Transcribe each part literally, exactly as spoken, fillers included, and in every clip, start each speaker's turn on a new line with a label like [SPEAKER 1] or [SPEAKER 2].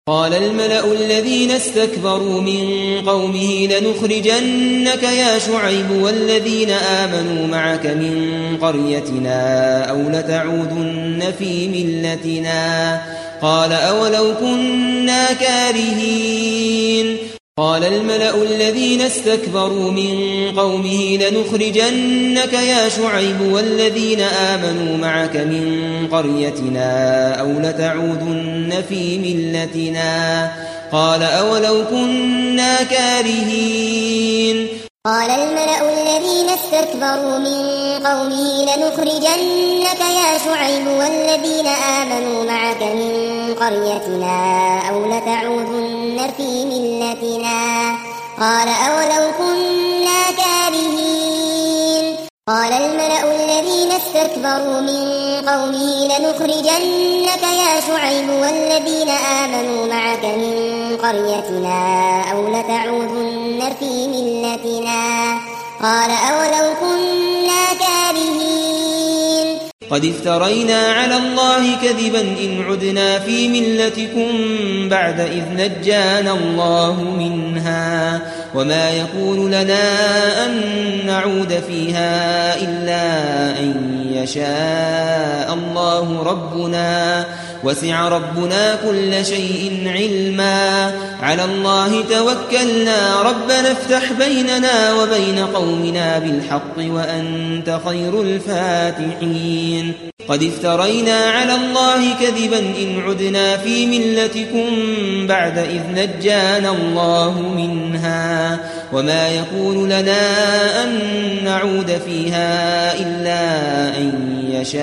[SPEAKER 1] قال الملأ الذين استكبروا من قومه لنخرجنك يا شعيب والذين آمنوا معك من قريتنا أو لتعودن في ملتنا قال أولو كنا كارهين قال الملأ الذين استكبروا من قومه لنخرجنك يا شعيب والذين آمنوا معك من قريتنا أو لتعودن في ملتنا قال أولو كنا كارهين
[SPEAKER 2] قال الملأ الذين استكبروا من قومه لنخرجنك يا شعيب والذين آمنوا معك من قريتنا أو لتعودن في ملتنا قال أولو كنا كارهين قال الملأ الذين استكبروا من قومه لنخرجنك يا شعيب والذين آمنوا معك من قريتنا أو لتعودن في ملتنا قال أولو كنا كارهين
[SPEAKER 1] قد افترينا على الله كذبا إن عدنا في ملتكم بعد إذ نجانا الله منها وما يكون لنا أن نعود فيها إلا أن يشاء الله ربنا وسع ربنا كل شيء علما على الله توكلنا ربنا افتح بيننا وبين قومنا بالحق وأنت خير الفاتحين قد افترينا على الله كذبا إن عدنا في ملتكم بعد إذ نجانا الله منها وما يكون لنا أن نعود فيها إلا أن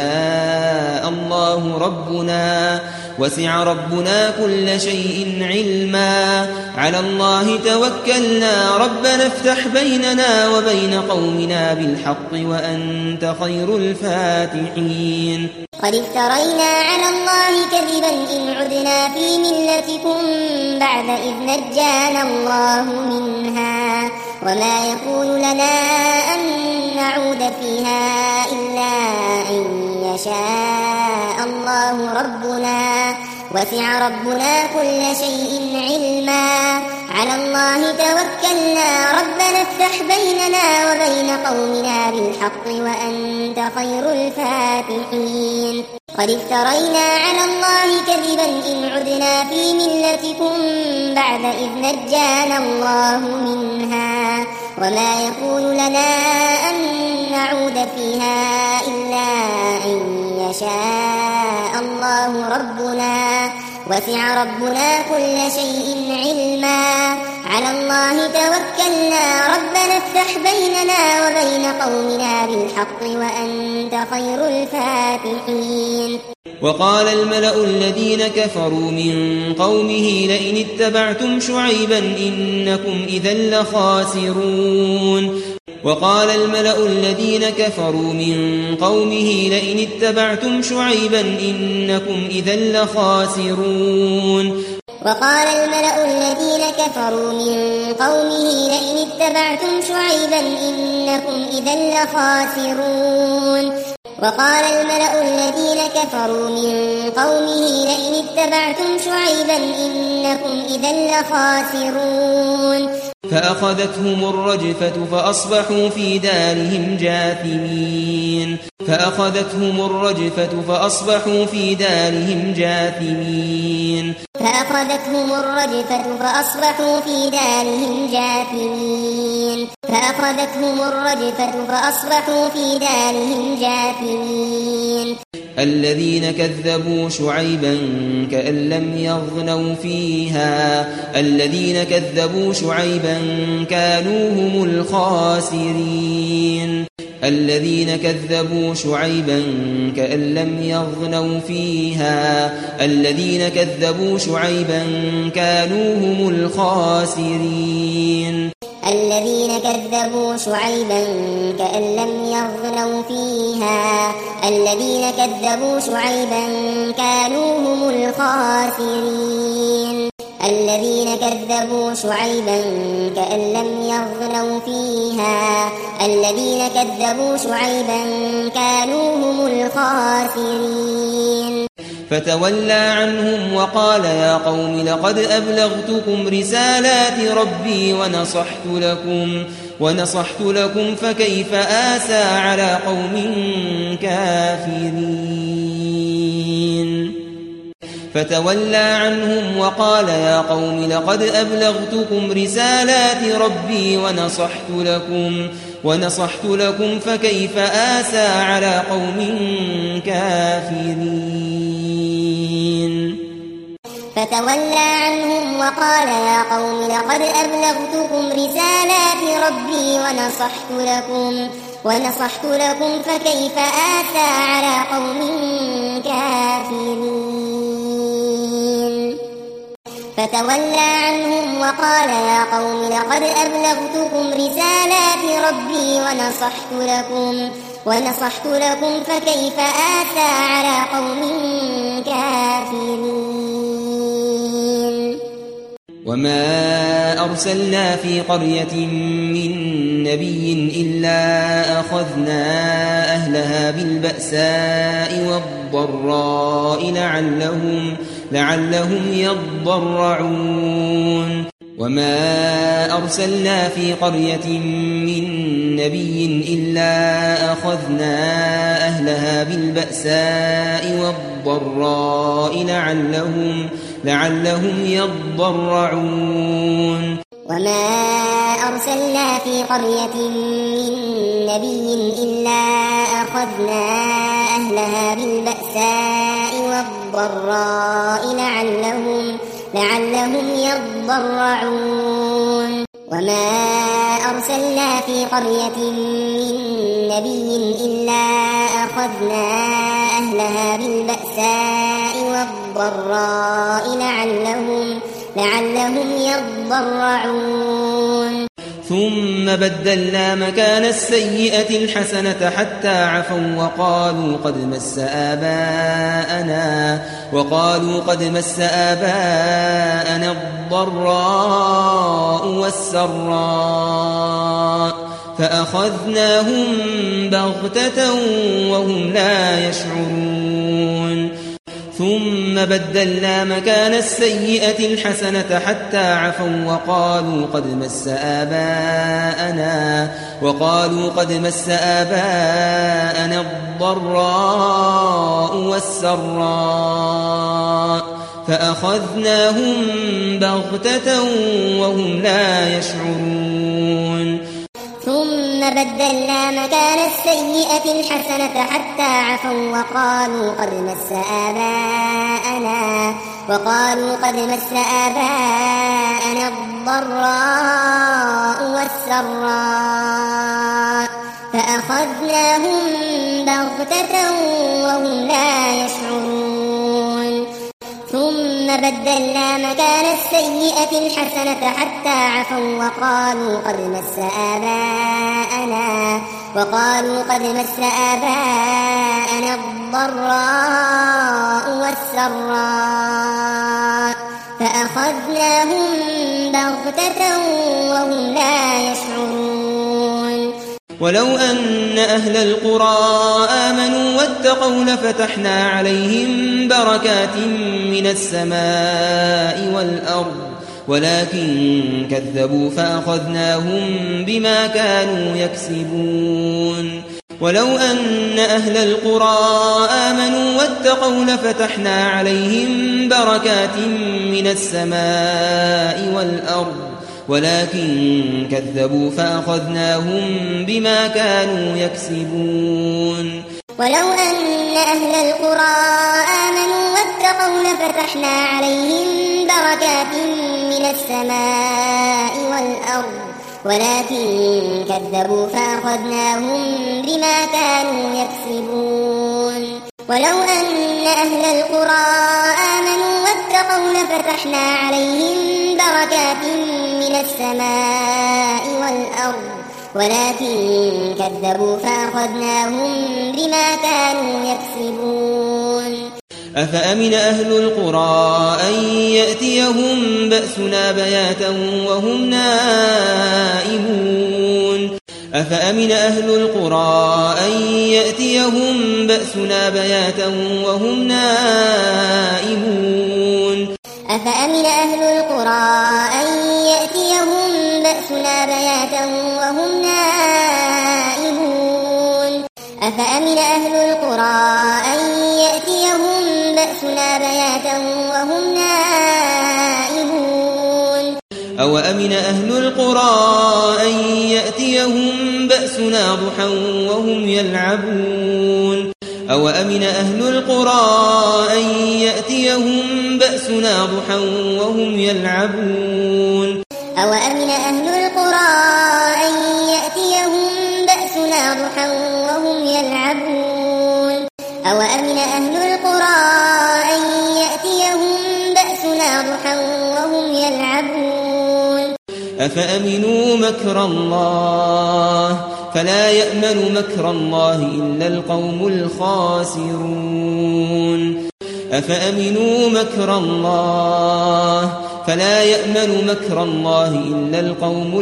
[SPEAKER 1] يشاء الله ربنا وسع ربنا كل شيء علما على الله توكلنا ربنا افتح بيننا وبين قومنا بالحق وأنت خير الفاتحين
[SPEAKER 2] قد افترينا على الله كذبا إن عدنا في ملتكم بعد إذ نجانا الله منها وما يكون لنا أن نعود فيها إلا أن يشاء الله ربنا وسع ربنا كل شيء علما على الله توكلنا ربنا افتح بيننا وبين قومنا بالحق وأنت خير الفاتحين قد افترينا على الله كذبا إن عدنا في ملتكم بعد إذ نجانا الله منها وما يكون لنا أن نعود فيها إلا أن يشاء الله ربنا وسع ربنا كل شيء علما على الله توكلنا ربنا افتح بيننا وبين قومنا بالحق وأنت خير الفاتحين
[SPEAKER 1] وقال الملأ الذين كفروا من قومه لئن اتبعتم شعيبا إنكم إذا لخاسرون وقال الملأ الذين كفروا من قومه لئن اتبعتم شعيبا إنكم إذا لخاسرون
[SPEAKER 2] وقال الملأ الذين كفروا من قومه لئن اتبعتم شعيبا إنكم إذا لخاسرون وقال الملأ الذين كفروا من قومه لئن اتبعتم شعيبا إنكم إذا لخاسرون
[SPEAKER 1] فأخذتهم الرجفة فأصبحوا في دارهم جاثمين فأخذتهم الرجفة فأصبحوا في دارهم جاثمين
[SPEAKER 2] فأخذتهم الرجفة فأصبحوا في دارهم جاثمين فأخذتهم الرجفة فأصبحوا في دارهم جاثمين
[SPEAKER 1] الذين كذبوا شعيبا كأن لم يغنوا فيها الذين كذبوا شعيبا كانوا هم الخاسرين الذين كذبوا شعيبا كأن لم يغنوا فيها الذين كذبوا شعيبا كانوا هم الخاسرين
[SPEAKER 2] الذين كذبوا شعيبا كأن لم يغنوا فيها الذين كذبوا شعيبا كانوا هم الخاسرين الذين كذبوا شعيبا كأن لم يغنوا فيها الذين كذبوا شعيبا كانوا هم الخاسرين
[SPEAKER 1] فتولى عنهم وقال يا قوم لقد أبلغتكم رسالات ربي ونصحت لكم ونصحت لكم فكيف آسى على قوم كافرين فتولى عنهم وقال يا قوم لقد أبلغتكم رسالات ربي ونصحت لكم ونصحت لكم فكيف آسى على قوم كافرين
[SPEAKER 2] فتولى عنهم وقال يا قوم لقد أبلغتكم رسالات ربي ونصحت لكم ونصحت لكم فكيف آسى على قوم كافرين فتولى عنهم وقال يا قوم لقد أبلغتكم رسالات ربي ونصحت لكم ونصحت لكم فكيف آسى على قوم كافرين
[SPEAKER 1] وما أرسلنا في قرية من نبي إلا أخذنا أهلها بالبأساء والضراء لعلهم, لعلهم يضرعون وما أرسلنا في قرية من نبي إلا أخذنا أهلها بالبأساء والضراء لعلهم, لعلهم يضرعون
[SPEAKER 2] وما أرسلنا في قرية من نبي إلا أخذنا أهلها بالبأساء والضراء لعلهم, لعلهم يضرعون وما أرسلنا في قرية من نبي إلا أخذنا أهلها بالبأساء والضراء لعلهم, لعلهم يضرعون
[SPEAKER 1] ثم بدلنا مكان السيئة الحسنة حتى عفوا وقالوا قد مس آباءنا وقالوا قد مس آباءنا الضراء والسراء فأخذناهم بغتة وهم لا يشعرون ثم بدلنا مكان السيئة الحسنة حتى عفوا وقالوا قد مس آباءنا وقالوا قد مس آباءنا الضراء والسراء فأخذناهم بغتة وهم لا يشعرون
[SPEAKER 2] ثم بدلنا مكان السيئة الحسنة حتى عفوا وقالوا قد مس آباءنا وقالوا قد مس آباءنا الضراء والسراء فأخذناهم بغتة وهم لا يشعرون ثم بدلنا مكان السيئة الحسنة حتى عفوا وقالوا قد مس آباءنا وقالوا قد مس آباءنا الضراء والسراء فأخذناهم بغتة وهم لا يشعرون
[SPEAKER 1] ولو أن أهل القرى آمنوا واتقوا لفتحنا عليهم بركات من السماء والأرض ولكن كذبوا فأخذناهم بما كانوا يكسبون ولو أن أهل القرى آمنوا واتقوا لفتحنا عليهم بركات من السماء والأرض ولكن كذبوا فأخذناهم بما كانوا يكسبون
[SPEAKER 2] ولو أن أهل القرى آمنوا واتقوا لفتحنا عليهم بركات من السماء والأرض ولكن كذبوا فأخذناهم بما كانوا يكسبون ولو أن أهل القرى آمنوا واتقوا لفتحنا عليهم بركات من السماء والأرض ولكن كذبوا فأخذناهم بما كانوا يكسبون
[SPEAKER 1] أفأمن أهل القرى أن يأتيهم بأسنا بياتا وهم نائمون أفأمن أهل القرى أن يأتيهم بأسنا بياتا وهم نائمون
[SPEAKER 2] أفأمن أهل القرى أن يأتيهم بأسنا بياتا وهم نائمون أفأمن أهل القرى أن يأتيهم بأسنا بياتا وهم نائمون
[SPEAKER 1] أوأمن أهل القرى أن يأتيهم بأسنا ضحى وهم يلعبون أوأمن أهل القرى أن يأتيهم بأسنا ضحى وهم يلعبون
[SPEAKER 2] أوأمن أهل القرى أن يأتيهم بأسنا ضحى وهم يلعبون أوأمن أهل القرى أن يأتيهم بأسنا ضحى وهم يلعبون
[SPEAKER 1] أفأمنوا مكر الله فلا يأمن مكر الله إلا القوم الخاسرون أفأمنوا مكر الله فلا يأمن مكر الله إلا القوم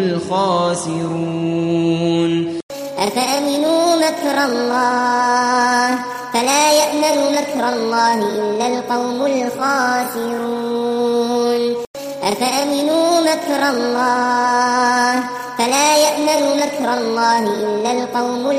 [SPEAKER 1] الخاسرون
[SPEAKER 2] أفأمنوا مكر الله فلا يأمن مكر الله إلا القوم الخاسرون أفأمنوا مكر الله فلا يأمن مكر الله إلا القوم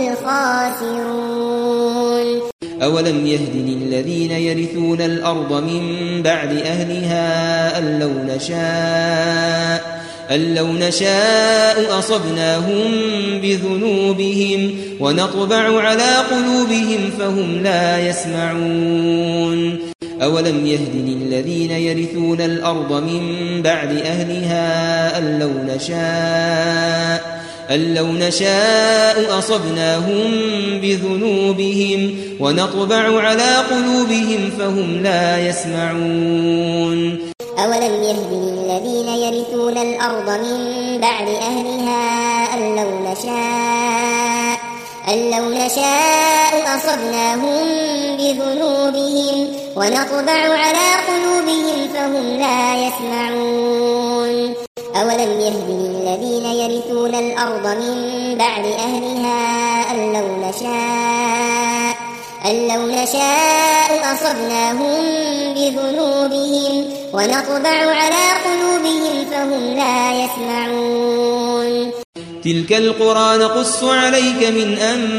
[SPEAKER 2] الخاسرون
[SPEAKER 1] أولم يهد للذين يرثون الأرض من بعد أهلها أن لو نشاء أن لو نشاء أصبناهم بذنوبهم ونطبع على قلوبهم فهم لا يسمعون أولم يهد للذين يرثون الأرض من بعد أهلها أن لو نشاء أن لو نشاء أصبناهم بذنوبهم ونطبع على قلوبهم فهم لا يسمعون
[SPEAKER 2] أولم يهد للذين يرثون الأرض من بعد أهلها أن لو نشاء أن لو نشاء أصبناهم بذنوبهم ونطبع على قلوبهم فهم لا يسمعون أولم يهد للذين يرثون الأرض من بعد أهلها أن لو نشاء أن لو نشاء أصبناهم بذنوبهم ونطبع على قلوبهم فهم لا يسمعون
[SPEAKER 1] تلك القرى نقص عليك من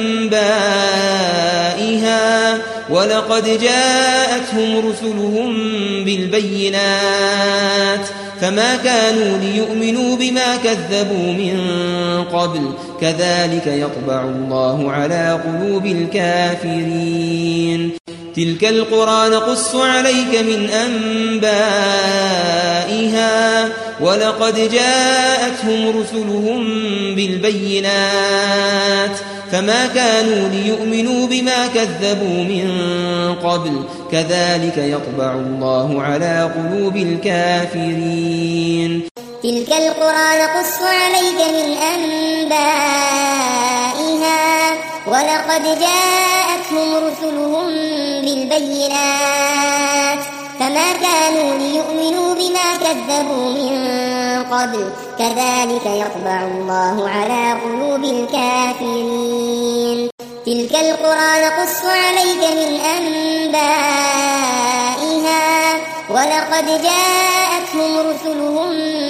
[SPEAKER 1] أنبائها ولقد جاءتهم رسلهم بالبينات فما كانوا ليؤمنوا بما كذبوا من قبل كذلك يطبع الله على قلوب الكافرين تلك القرى نقص عليك من أنبائها ولقد جاءتهم رسلهم بالبينات فما كانوا ليؤمنوا بما كذبوا من قبل كذلك يطبع الله على قلوب الكافرين
[SPEAKER 2] تلك القرى نقص عليك من أنبائها ولقد جاءتهم رسلهم بالبينات فما كانوا ليؤمنوا بما كذبوا من قبل كذلك يطبع الله على قلوب الكافرين تلك القرى نقص عليك من أنبائها ولقد جاءتهم رسلهم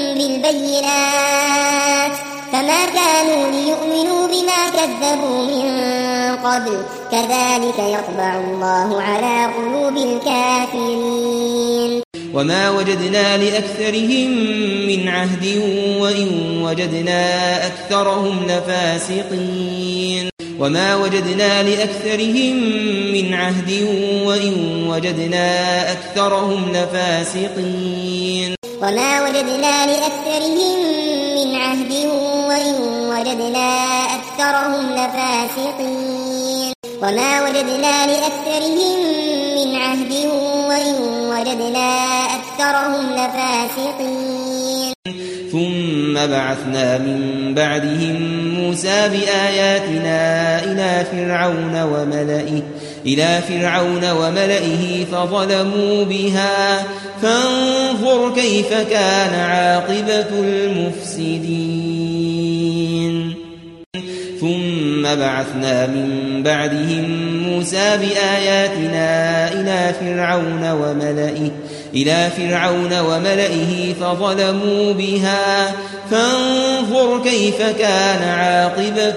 [SPEAKER 2] بالبينات فما كانوا ليؤمنوا بما كذبوا من قبل كذلك يطبع الله على قلوب الكافرين
[SPEAKER 1] وما وجدنا لأكثرهم من عهد وإن وجدنا أكثرهم لفاسقين وما وجدنا لأكثرهم من عهد وإن وجدنا أكثرهم لفاسقين
[SPEAKER 2] وما وجدنا لأكثرهم من عهد وإن وجدنا أكثرهم لفاسقين وما وجدنا لأكثرهم من عهد وإن وجدنا أكثرهم لفاسقين
[SPEAKER 1] ثم بعثنا من بعدهم موسى بآياتنا إلى فرعون وملئه إلى فرعون وملئه فظلموا بها فانظر كيف كان عاقبة المفسدين ثم بعثنا من بعدهم موسى بآياتنا إلى فرعون وملئه إلى فرعون وملئه فظلموا بها فانظر كيف كان عاقبة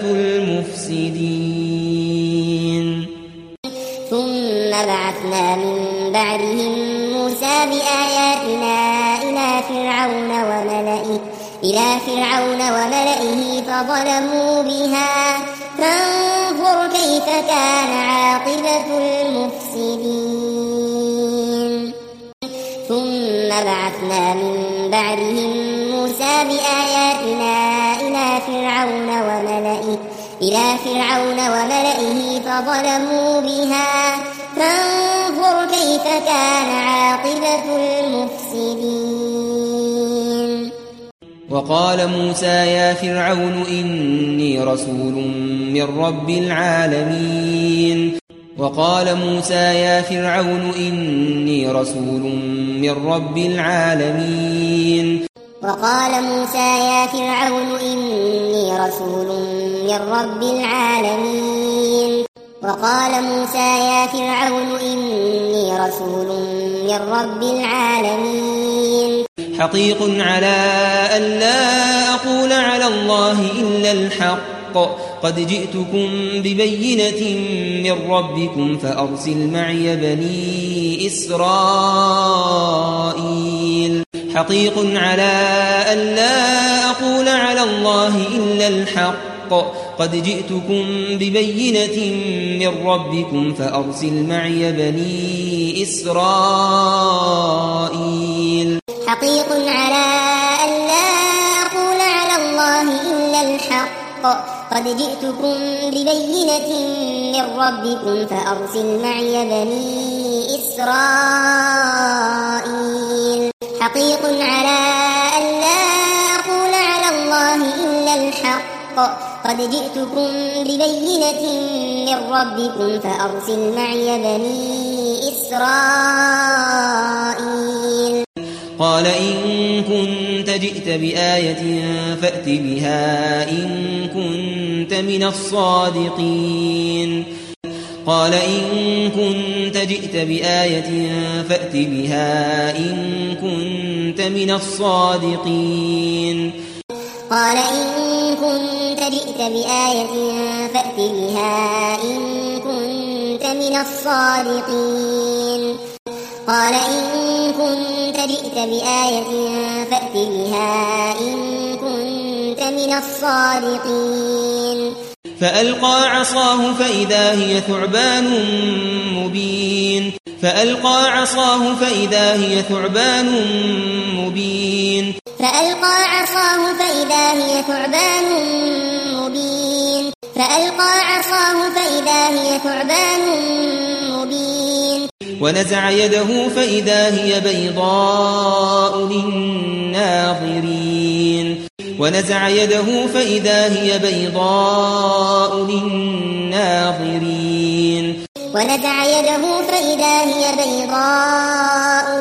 [SPEAKER 1] المفسدين.
[SPEAKER 2] ثم بعثنا من بعدهم موسى بآياتنا إلى فرعون وملئه إلى فرعون وملئه فظلموا بها فانظر كيف كان عاقبة المفسدين. ثم بعثنا من بعدهم موسى بآياتنا إلى فرعون وملئه إلى فرعون وملئه فظلموا بها فانظر كيف كان عاقبة المفسدين.
[SPEAKER 1] وقال موسى يا فرعون إني رسول من رب العالمين وقال موسى يا فرعون إني رسول من رب العالمين
[SPEAKER 2] وقال موسى يا فرعون إني رسول من رب العالمين وقال موسى يا فرعون إني رسول من رب العالمين
[SPEAKER 1] حقيق على أن لا أقول على الله إلا الحق قد جئتكم ببينة من ربكم فأرسل معي بني إسرائيل حقيق على أن لا أقول على الله إلا الحق قد جئتكم ببينة من ربكم فأرسل معي بني إسرائيل
[SPEAKER 2] حقيق على أن لا أقول على الله إلا الحق قد جئتكم ببينة من ربكم فأرسل معي بني إسرائيل حقيق على أن لا أقول على الله إلا الحق قد جئتكم ببينة من ربكم فأرسل معي بني إسرائيل.
[SPEAKER 1] قال إن كنت جئت بآية فأت بها إن كنت من الصادقين قال إن كنت جئت بآية فأت بها إن كنت من الصادقين
[SPEAKER 2] قال إن كنت جئت بآية فأت بها إن كنت من الصادقين قال إن كنت جئت بآية فأت بها إن كنت من الصادقين
[SPEAKER 1] فألقى عصاه فإذا هي ثعبان مبين فألقى عصاه فإذا هي ثعبان مبين
[SPEAKER 2] فألقى عصاه فإذا هي ثعبان مبين فألقى عصاه فإذا هي ثعبان مبين
[SPEAKER 1] ونزع يده فإذا هي بيضاء للناظرين ونزع يده فإذا هي بيضاء للناظرين
[SPEAKER 2] ونزع يده فإذا هي بيضاء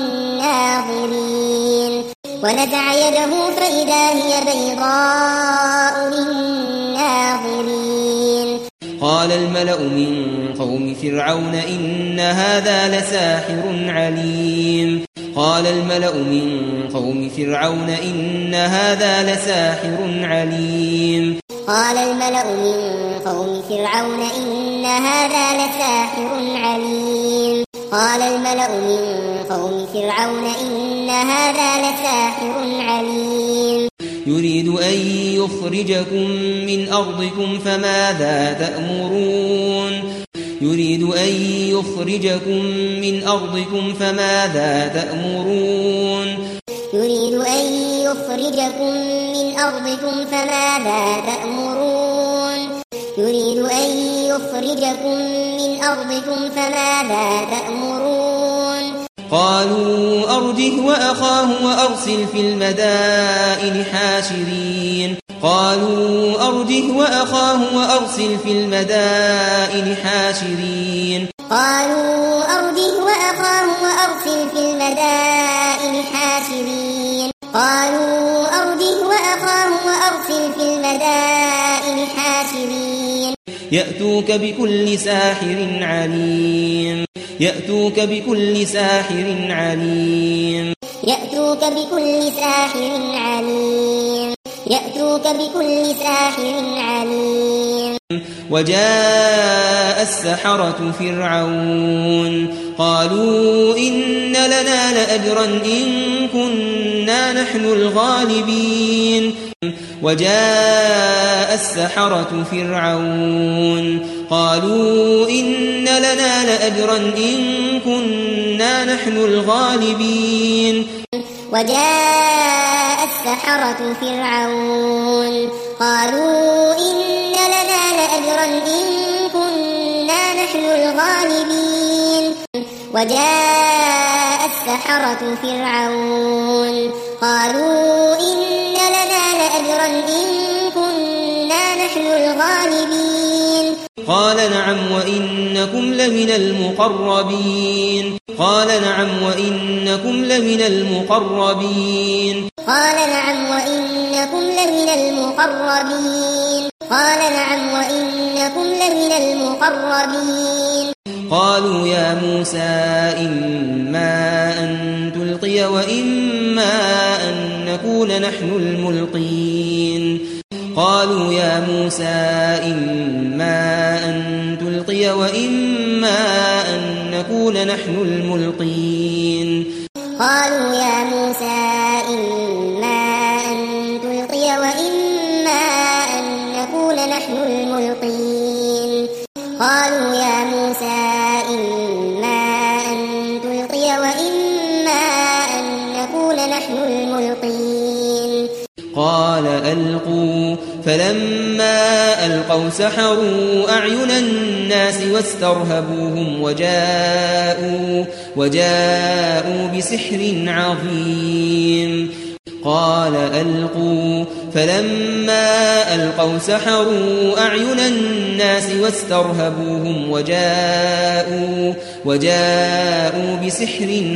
[SPEAKER 2] للناظرين ونزع يده فإذا هي بيضاء للناظرين
[SPEAKER 1] قال الملأ من قوم فرعون إن هذا لساحر عليم قال الملأ من قوم فرعون إن هذا لساحر عليم
[SPEAKER 2] قال الملأ من قوم فرعون إن هذا لساحر عليم قال الملأ من قوم فرعون إن هذا لساحر عليم
[SPEAKER 1] يريد أن يخرجكم من أرضكم فماذا تأمرون يريد أن يخرجكم من أرضكم فماذا تأمرون
[SPEAKER 2] يريد أن يخرجكم من أرضكم فماذا تأمرون يريد أن يخرجكم من أرضكم فماذا تأمرون
[SPEAKER 1] قالوا أرجه وأخاه وأرسل في المدائن حاشرين قالوا أرجه وأخاه وأرسل في المدائن حاشرين
[SPEAKER 2] قالوا أرجه وأخاه وأرسل في المدائن حاشرين قالوا أرجه وأخاه وأرسل في المدائن حاشرين
[SPEAKER 1] يأتوك بكل ساحر عليم يأتوك بكل ساحر عليم
[SPEAKER 2] يأتوك بكل ساحر عليم يأتوك بكل ساحر عليم
[SPEAKER 1] وجاء السحرة فرعون قالوا إن لنا لأجرا إن كنا نحن الغالبين وجاء السحرة فرعون قالوا إن لنا لأجرا إن كنا نحن الغالبين
[SPEAKER 2] وجاء السحرة فرعون قالوا إن لنا لأجرا إن كنا نحن الغالبين وجاء السحرة فرعون قالوا إن لنا لأجرا إن كنا نحن الغالبين
[SPEAKER 1] قال نعم وإنكم لمن المقربين قال نعم وإنكم لمن المقربين
[SPEAKER 2] قال نعم وإنكم لمن المقربين قال نعم وإنكم لمن المقربين
[SPEAKER 1] قالوا يا موسى إما أن تلقي وإما أن نكون نحن الملقين قالوا يا موسى إما أن تلقي وإما أن نكون نحن الملقين
[SPEAKER 2] قالوا يا موسى إما أن تلقي وإما أن نكون نحن الملقين قالوا يا موسى إما أن تلقي وإما أن نكون نحن الملقين
[SPEAKER 1] قال ألقوا فلما ألقوا سحروا أعين الناس واسترهبوهم وجاءوا وجاءوا بسحر عظيم قال ألقوا فلما ألقوا سحروا أعين الناس واسترهبوهم وجاءوا وجاءوا بسحر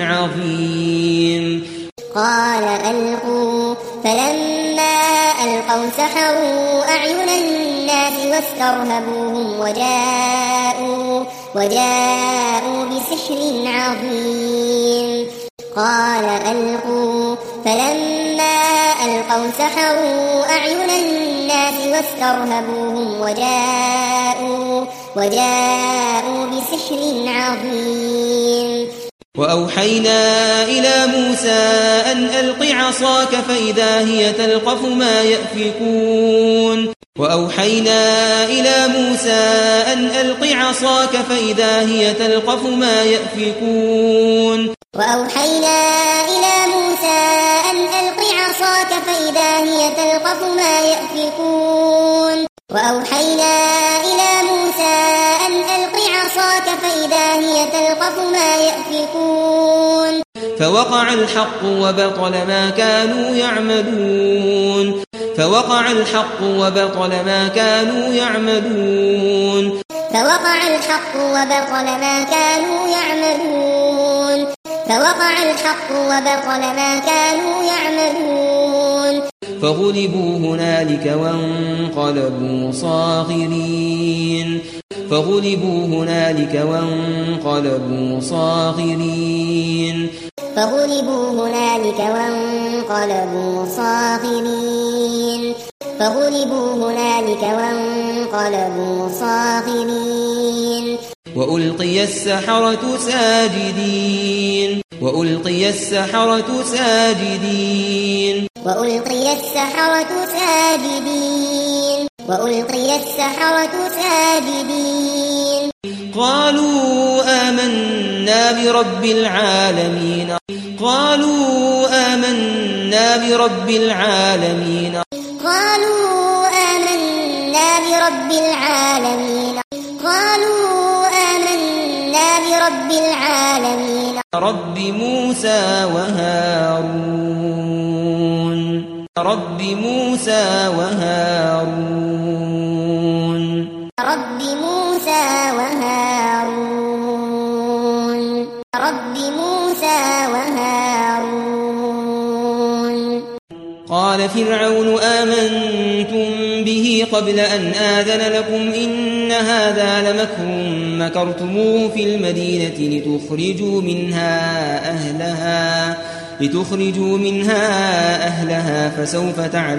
[SPEAKER 1] عظيم
[SPEAKER 2] قال ألقوا فلما ألقوا سحروا أعين الناس واسترهبوهم وجاءوا وجاءوا بسحر عظيم قال ألقوا فلما ألقوا سحروا أعين الناس واسترهبوهم وجاءوا وجاءوا بسحر عظيم
[SPEAKER 1] وأوحينا إلى موسى أن ألق عصاك فإذا هي تلقف ما يأفكون وأوحينا إلى موسى أن ألق عصاك فإذا هي تلقف ما يأفكون
[SPEAKER 2] وأوحينا إلى موسى أن ألق عصاك فإذا هي تلقف ما يأفكون وأوحينا إلى موسى أن ألق عصاك فإذا هي تلقف ما يأفكون
[SPEAKER 1] فوقع الحق وبطل ما كانوا يعملون فوقع الحق وبطل ما كانوا يعملون
[SPEAKER 2] فوقع الحق وبطل ما كانوا يعملون فوقع الحق وبطل ما كانوا يعملون
[SPEAKER 1] فغلبوا هنالك وانقلبوا صاغرين فغلبوا هنالك وانقلبوا صاغرين
[SPEAKER 2] فغلبوا هنالك وانقلبوا صاغرين فغلبوا هنالك وانقلبوا صاغرين
[SPEAKER 1] وألقي السحرة ساجدين وألقي السحرة ساجدين
[SPEAKER 2] وألقي السحرة ساجدين وألقي السحرة ساجدين
[SPEAKER 1] قالوا آمنا برب العالمين قالوا آمنا برب العالمين
[SPEAKER 2] قالوا آمنا برب العالمين قالوا آمنا برب العالمين
[SPEAKER 1] رب موسى وهارون رب موسى وهارون
[SPEAKER 2] رب موسى وهارون رب موسى وهارون
[SPEAKER 1] قال فرعون آمنتم به قبل أن آذن لكم إن هذا لمكر مكرتموه في المدينة لتخرجوا منها أهلها لتخرجوا منها أهلها فسوف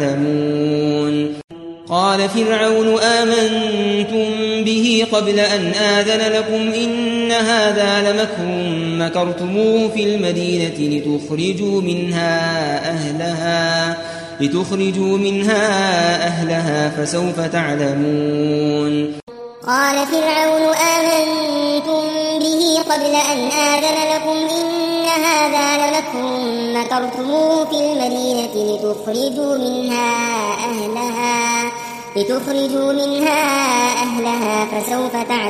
[SPEAKER 1] تعلمون قال فرعون آمنتم به قبل أن آذن لكم إن هذا لمكر مكرتموه في المدينة لتخرجوا منها أهلها لتخرجوا منها أهلها فسوف تعلمون
[SPEAKER 2] قال فرعون آمنتم به قبل أن آذن لكم إن هذا لمكر مكرتموه في المدينة لتخرجوا منها أهلها لتخرجوا منها أهلها فسوف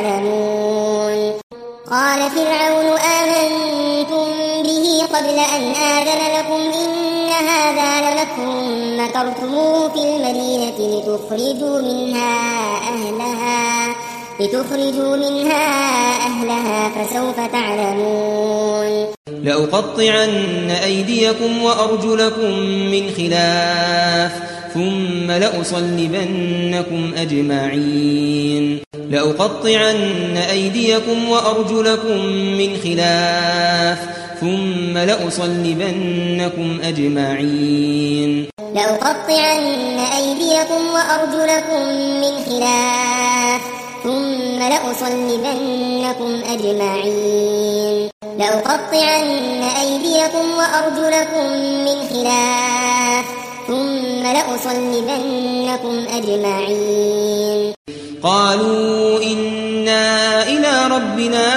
[SPEAKER 2] تعلمون قال فرعون آمنتم به قبل أن آذن لكم إن هذا لمكر مكرتموه في المدينة لتخرجوا منها أهلها لتخرجوا منها أهلها فسوف تعلمون
[SPEAKER 1] لأقطعن أيديكم وأرجلكم من خلاف ثم لأصلبنكم أجمعين لأقطعن أيديكم وأرجلكم من خلاف ثم لأصلبنكم أجمعين
[SPEAKER 2] لأقطعن أيديكم وأرجلكم من خلاف ثم لأصلبنكم أجمعين لأقطعن أيديكم وأرجلكم من خلاف ثم لأصلبنكم أجمعين
[SPEAKER 1] قالوا إنا إلى ربنا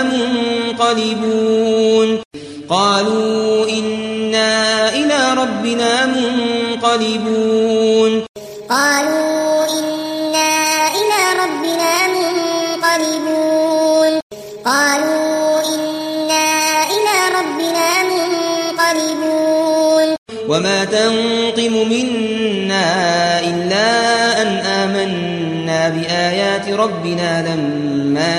[SPEAKER 1] منقلبون قالوا إنا إلى ربنا منقلبون
[SPEAKER 2] قالوا إنا إلى ربنا منقلبون قالوا إنا إلى ربنا منقلبون
[SPEAKER 1] وما تنقم منا إلا أن آمنا بآيات ربنا لما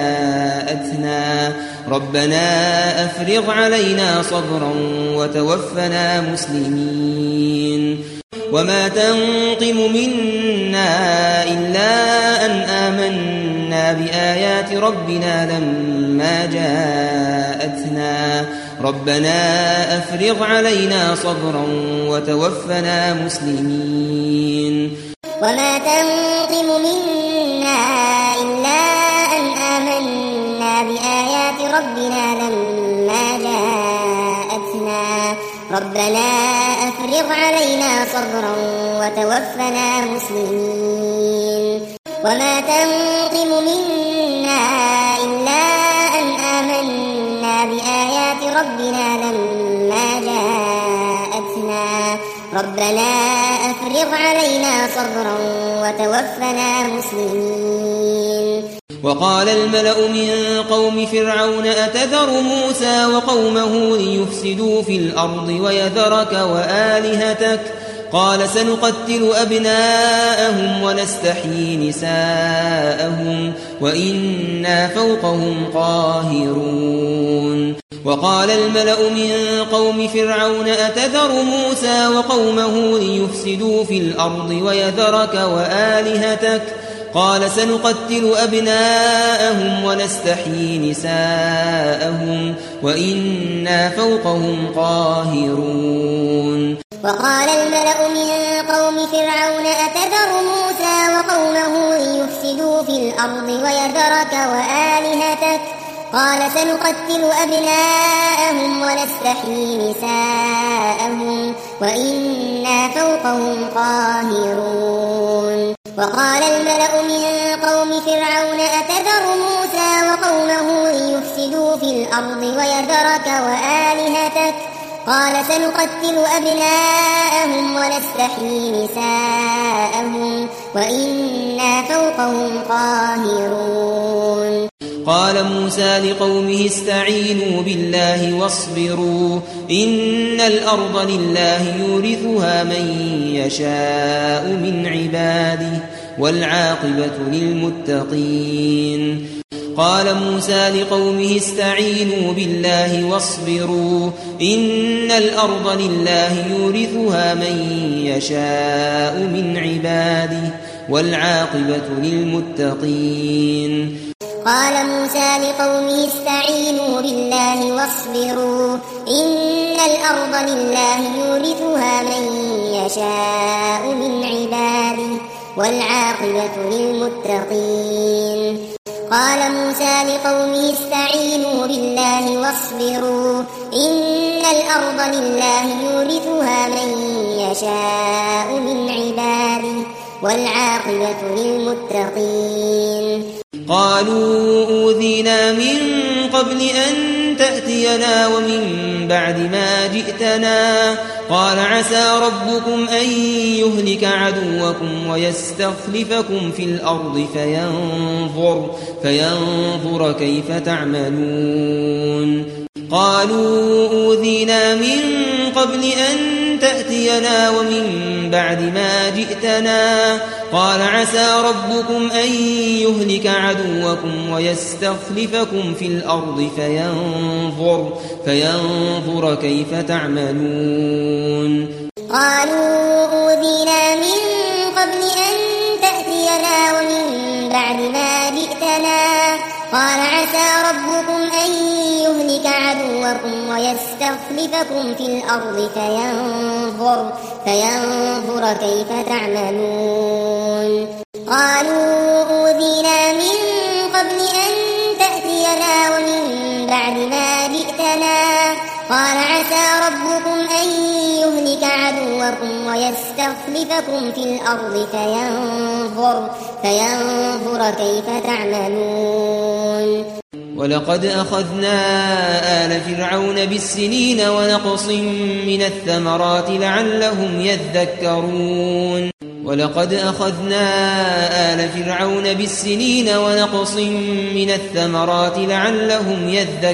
[SPEAKER 1] جاءتنا ربنا أفرغ علينا صبرا وتوفنا مسلمين وما تنقم منا إلا أن آمنا بآيات ربنا لما جاءتنا ربنا أفرغ علينا صبرا وتوفنا مسلمين
[SPEAKER 2] وما تنقم منا إلا أن آمنا بآيات ربنا لما جاءتنا ربنا أفرغ علينا صبرا وتوفنا مسلمين وما تنقم منا إلا أن آمنا بآيات ربنا لما جاءتنا ربنا أفرغ علينا صبرا وتوفنا مسلمين
[SPEAKER 1] وقال الملأ من قوم فرعون أتذر موسى وقومه ليفسدوا في الأرض ويذرك وآلهتك قال سنقتل أبناءهم ونستحيي نساءهم وإنا فوقهم قاهرون وقال الملأ من قوم فرعون أتذر موسى وقومه ليفسدوا في الأرض ويذرك وآلهتك قال سنقتل أبناءهم ونستحيي نساءهم وإنا فوقهم قاهرون
[SPEAKER 2] وقال الملأ من قوم فرعون أتذر موسى وقومه ليفسدوا في الأرض ويذرك وآلهتك قال سنقتل أبناءهم ونستحيي نساءهم وإنا فوقهم قاهرون وقال الملأ من قوم فرعون أتذر موسى وقومه ليفسدوا في الأرض ويذرك وآلهتك قال سنقتل أبناءهم ونستحيي نساءهم وإنا فوقهم قاهرون
[SPEAKER 1] قال موسى لقومه استعينوا بالله واصبروا إن الأرض لله يورثها من يشاء من عباده والعاقبة للمتقين قال موسى لقومه استعينوا بالله واصبروا إن الأرض لله يورثها من يشاء من عباده والعاقبة للمتقين.
[SPEAKER 2] قال موسى لقومه استعينوا بالله واصبروا إن الأرض لله يورثها من يشاء من عباده والعاقبة للمتقين. قال موسى لقومه استعينوا بالله واصبروا إن الأرض لله يورثها من يشاء من عباده والعاقبة للمتقين.
[SPEAKER 1] قالوا أوذينا من قبل أن تأتينا ومن بعد ما جئتنا قال عسى ربكم أن يهلك عدوكم ويستخلفكم في الأرض فينظر, فينظر كيف تعملون. قالوا أوذينا من قبل أن تأتينا ومن بعد ما جئتنا قال عسى ربكم أن يهلك عدوكم ويستخلفكم في الأرض فينظر, فينظر كيف تعملون.
[SPEAKER 2] قالوا أوذينا من قبل أن تأتينا ومن بعد ما جئتنا قال عسى ربكم أن يهلك عدوكم ويستخلفكم في الأرض فينظر, فينظر كيف تعملون. قالوا أوذينا من قبل أن تأتينا ومن بعد ما جئتنا قال عسى ربكم أن يهلك عدوكم ويستخلفكم في الأرض فينظر, فينظر كيف تعملون.
[SPEAKER 1] ولقد أخذنا آل فرعون بالسنين ونقص من الثمرات لعلهم يذكرون. ولقد أخذنا آل فرعون بالسنين ونقص من الثمرات لعلهم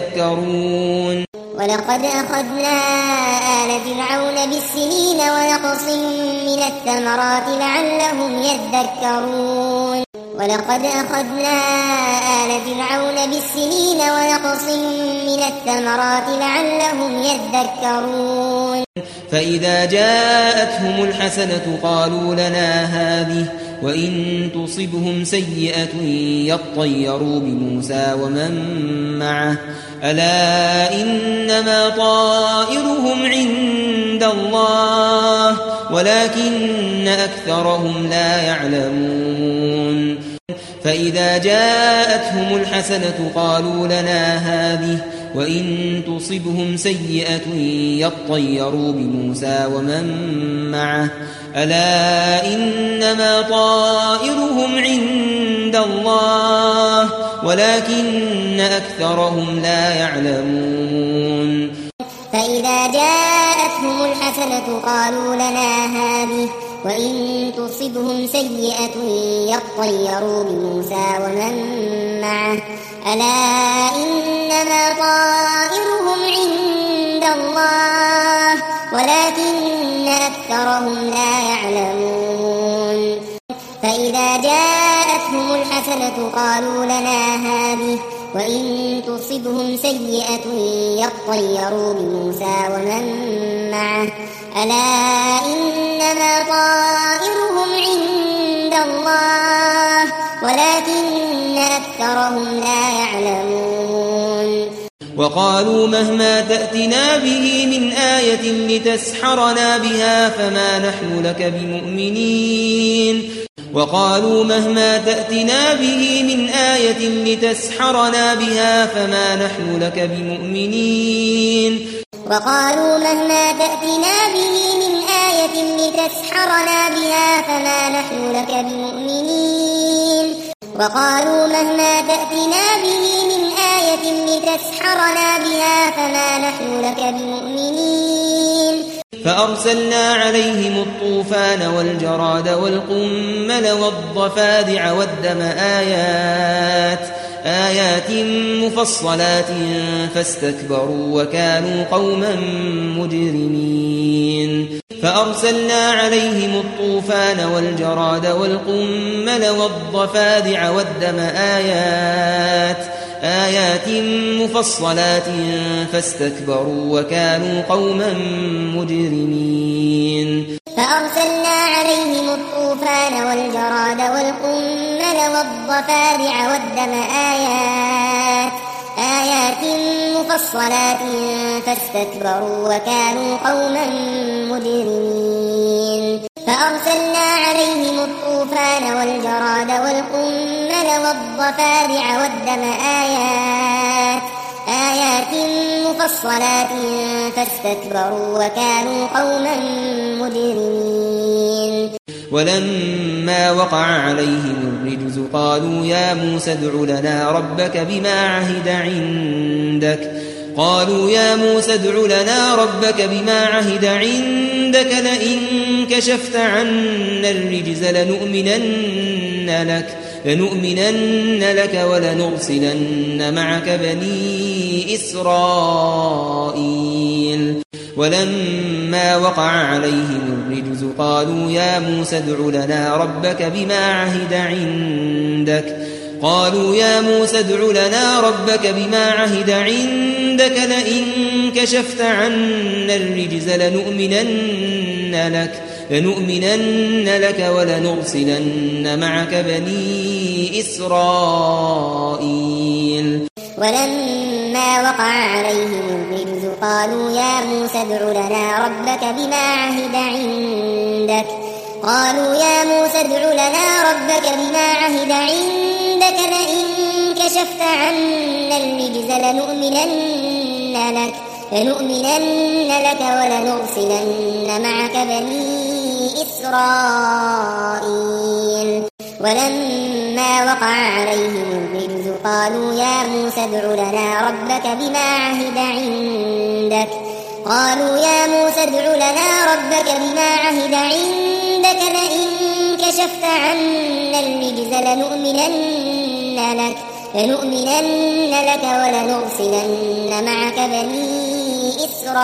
[SPEAKER 1] يذكرون.
[SPEAKER 2] ولقد أخذنا آل فرعون بالسنين ونقص من الثمرات لعلهم يذكرون. ولقد أخذنا آل فرعون بالسنين ونقص من الثمرات لعلهم يذكرون.
[SPEAKER 1] فإذا جاءتهم الحسنة قالوا لنا هذه وإن تصبهم سيئة يطيروا بموسى ومن معه ألا إنما طائرهم عند الله ولكن أكثرهم لا يعلمون. فإذا جاءتهم الحسنة قالوا لنا هذه وإن تصبهم سيئة يطيروا بموسى ومن معه ألا إنما طائرهم عند الله ولكن أكثرهم لا يعلمون.
[SPEAKER 2] فإذا جاءتهم الحسنة قالوا لنا هذه وإن تصبهم سيئة يطيروا بموسى ومن معه ألا إنما طائرهم عند الله ولكن أكثرهم لا يعلمون. فإذا جاءتهم الحسنة قالوا لنا هذه وإن تصبهم سيئة يطيروا بموسى ومن معه ألا إنما طائرهم عند الله ولكن أكثرهم لا يعلمون.
[SPEAKER 1] وقالوا مهما تأتنا به من آية لتسحرنا بها فما نحن لك بمؤمنين. وقالوا مهما تأتنا به من آية لتسحرنا بها فما نحن لك بمؤمنين.
[SPEAKER 2] وقالوا مهما تأتنا به من آية لتسحرنا بها فما نحن لك بمؤمنين. وقالوا مهما تأتنا به من آية لتسحرنا بها فما نحن لك بمؤمنين.
[SPEAKER 1] فأرسلنا عليهم الطوفان والجراد والقمل والضفادع والدم آيات آيات مفصلات فاستكبروا وكانوا قوما مجرمين فأرسلنا عليهم الطوفان والجراد والقمل والضفادع والدم آيات آيات مفصلات فاستكبروا وكانوا قوما مجرمين
[SPEAKER 2] فأرسلنا عليهم الطوفان والجراد والقمل والضفادع والدم آيات آيات مفصلات فاستكبروا وكانوا قوما مجرمين فأرسلنا عليهم الطوفان والجراد والقمل والضفادع والدم آيات آيات مفصلات فاستكبروا وكانوا قوما مجرمين
[SPEAKER 1] ولما وقع عليهم الرجز قالوا يا موسى ادع لنا ربك بما عهد عندك قالوا يا موسى ادع لنا ربك بما عهد عندك لئن كشفت عنا الرجز لنؤمنن لك لنؤمنن لك ولنرسلن معك بني إسرائيل ولما وقع عليهم الرجز قالوا يا موسى ادع لنا ربك بما عهد عندك قالوا يا موسى ادع لنا ربك بما عهد عندك لئن كشفت عنا الرجز لنؤمنن لك لنؤمنن لك ولنرسلن معك بني إسرائيل
[SPEAKER 2] ولما وقع عليهم الرجز قالوا يا موسى ادع لنا ربك بما عهد عندك قالوا يا موسى ادع لنا ربك بما عهد عندك لئن كشفت عنا الرجز لنؤمنن لك لنؤمنن لك ولنرسلن معك بني إسرائيل ولما وقع عليهم الرجز قالوا يا موسى ادع لنا ربك بما عهد عندك قالوا يا موسى ادع لنا ربك بما عهد عندك لئن كشفت عنا الرجز لنؤمنن لك لنؤمنن لك ولنرسلن معك بني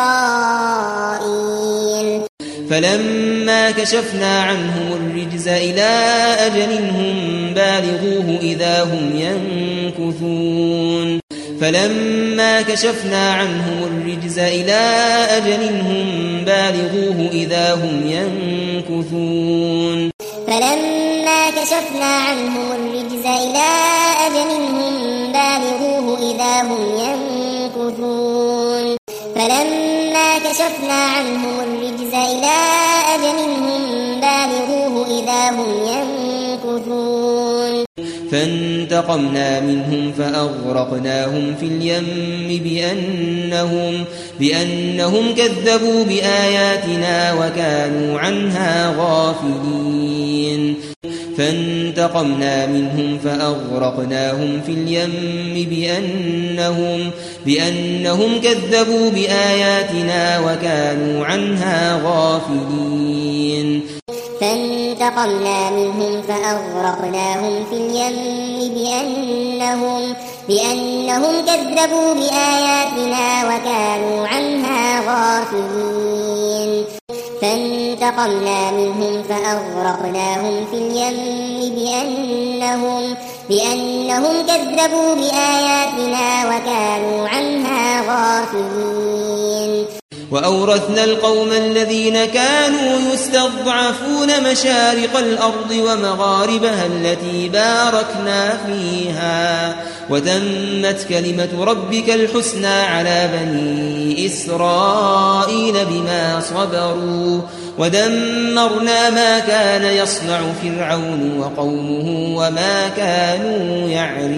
[SPEAKER 2] إسرائيل
[SPEAKER 1] فلما كشفنا عنهم الرجز إلى أجل هم بالغوه إذا هم ينكثون فلما كشفنا عنهم الرجز إلى أجل هم بالغوه إذا هم ينكثون
[SPEAKER 2] فلما كشفنا عنهم الرجز إلى أجل هم بالغوه إذا هم ينكثون فلما كشفنا عنهم الرجز إلى أجل هم بالغوه إذا هم ينكثون
[SPEAKER 1] فانتقمنا منهم فأغرقناهم في اليم بأنهم, بأنهم كذبوا بآياتنا وكانوا عنها غافلين فانتقمنا منهم فأغرقناهم في اليم بأنهم, بأنهم كذبوا بآياتنا وكانوا عنها غافلين
[SPEAKER 2] فانتقمنا منهم فأغرقناهم في اليم بأنهم, بأنهم كذبوا بآياتنا وكانوا عنها غافلين فانتقمنا منهم فأغرقناهم في اليم بأنهم, بأنهم كذبوا بآياتنا وكانوا عنها غافلين
[SPEAKER 1] وأورثنا القوم الذين كانوا يستضعفون مشارق الأرض ومغاربها التي باركنا فيها وتمت كلمة ربك الحسنى على بني إسرائيل بما صبروا ودمرنا ما كان يصنع فرعون وقومه وما كانوا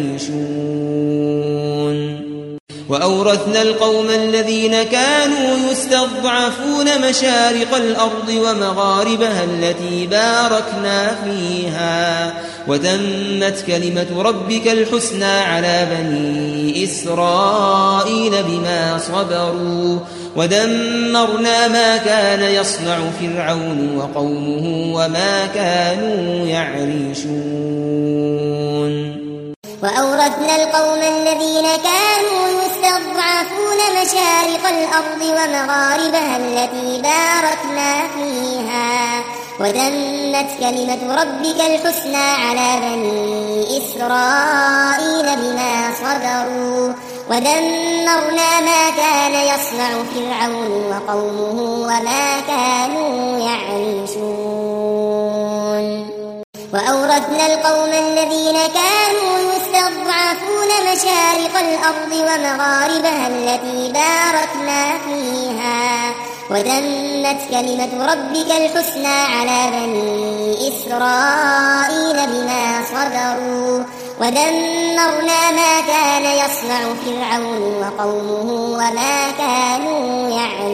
[SPEAKER 1] يعرشون وأورثنا القوم الذين كانوا يستضعفون مشارق الأرض ومغاربها التي باركنا فيها وتمت كلمة ربك الحسنى على بني إسرائيل بما صبروا ودمرنا ما كان يصنع فرعون وقومه وما كانوا يعرشون
[SPEAKER 2] وأورثنا القوم الذين كانوا يستضعفون مشارق الأرض ومغاربها التي باركنا فيها وتمت كلمة ربك الحسنى على بني إسرائيل بما صبروا ودمرنا ما كان يصنع فرعون وقومه وما كانوا يعرشون وأورثنا القوم الذين كانوا يستضعفون مشارق الأرض ومغاربها التي باركنا فيها وتمت كلمة ربك الحسنى على بني إسرائيل بما صبروا ودمرنا ما كان يصنع فرعون وقومه وما كانوا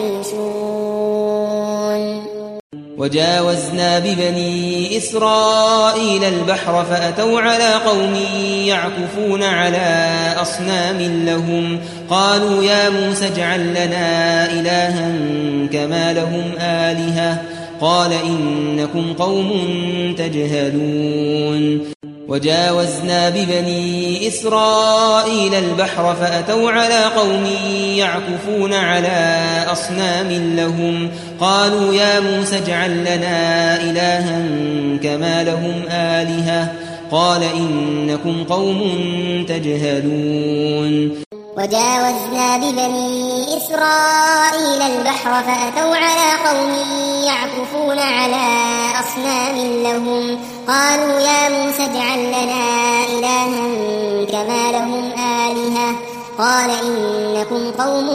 [SPEAKER 2] يعرشون
[SPEAKER 1] وجاوزنا ببني إسرائيل البحر فأتوا على قوم يعكفون على أصنام لهم قالوا يا موسى اجعل لنا إلها كما لهم آلهة قال إنكم قوم تجهلون وجاوزنا ببني إسرائيل البحر فأتوا على قوم يعكفون على أصنام لهم قالوا يا موسى اجعل لنا إلها كما لهم آلهة قال إنكم قوم تجهلون
[SPEAKER 2] وجاوزنا ببني إسرائيل البحر فأتوا على قوم يعكفون على أصنام لهم قالوا يا موسى اجعل لنا إلها كما لهم آلهة قال إنكم قوم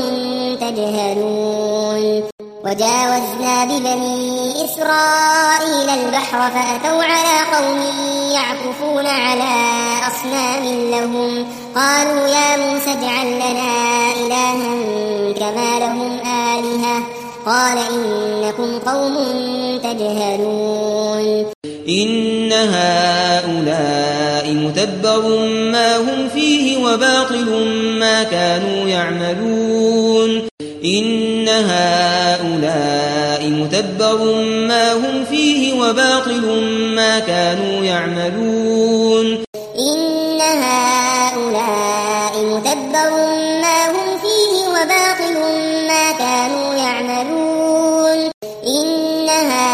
[SPEAKER 2] تجهلون وجاوزنا ببني إسرائيل البحر فأتوا على قوم يعكفون على أصنام لهم قالوا يا موسى اجعل لنا إلها كما لهم آلهة قال إنكم قوم تجهلون
[SPEAKER 1] إن هؤلاء متبر ما هم فيه وباطل ما كانوا يعملون إن هؤلاء متبر ما هم فيه وباطل ما كانوا يعملون
[SPEAKER 2] إن هؤلاء متبر ما هم فيه وباطل ما كانوا يعملون إن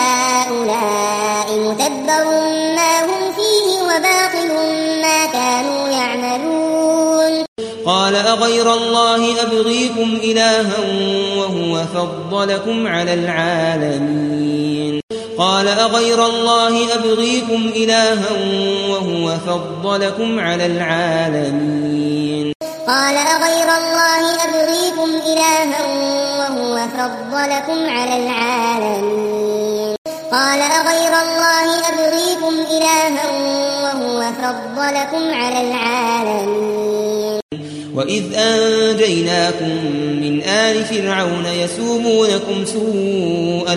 [SPEAKER 2] هؤلاء متبر ما هم فيه وباطل ما كانوا يعملون
[SPEAKER 1] قال أغير الله أبغيكم إلها وهو فضلكم على العالمين قال أغير الله أبغيكم إلها وهو فضلكم على العالمين
[SPEAKER 2] قال أغير الله أبغيكم إلها وهو فضلكم على العالمين قال أغير الله أبغيكم إلها وهو فضلكم على العالمين
[SPEAKER 1] وإذ أنجيناكم من آل فرعون يسومونكم سوء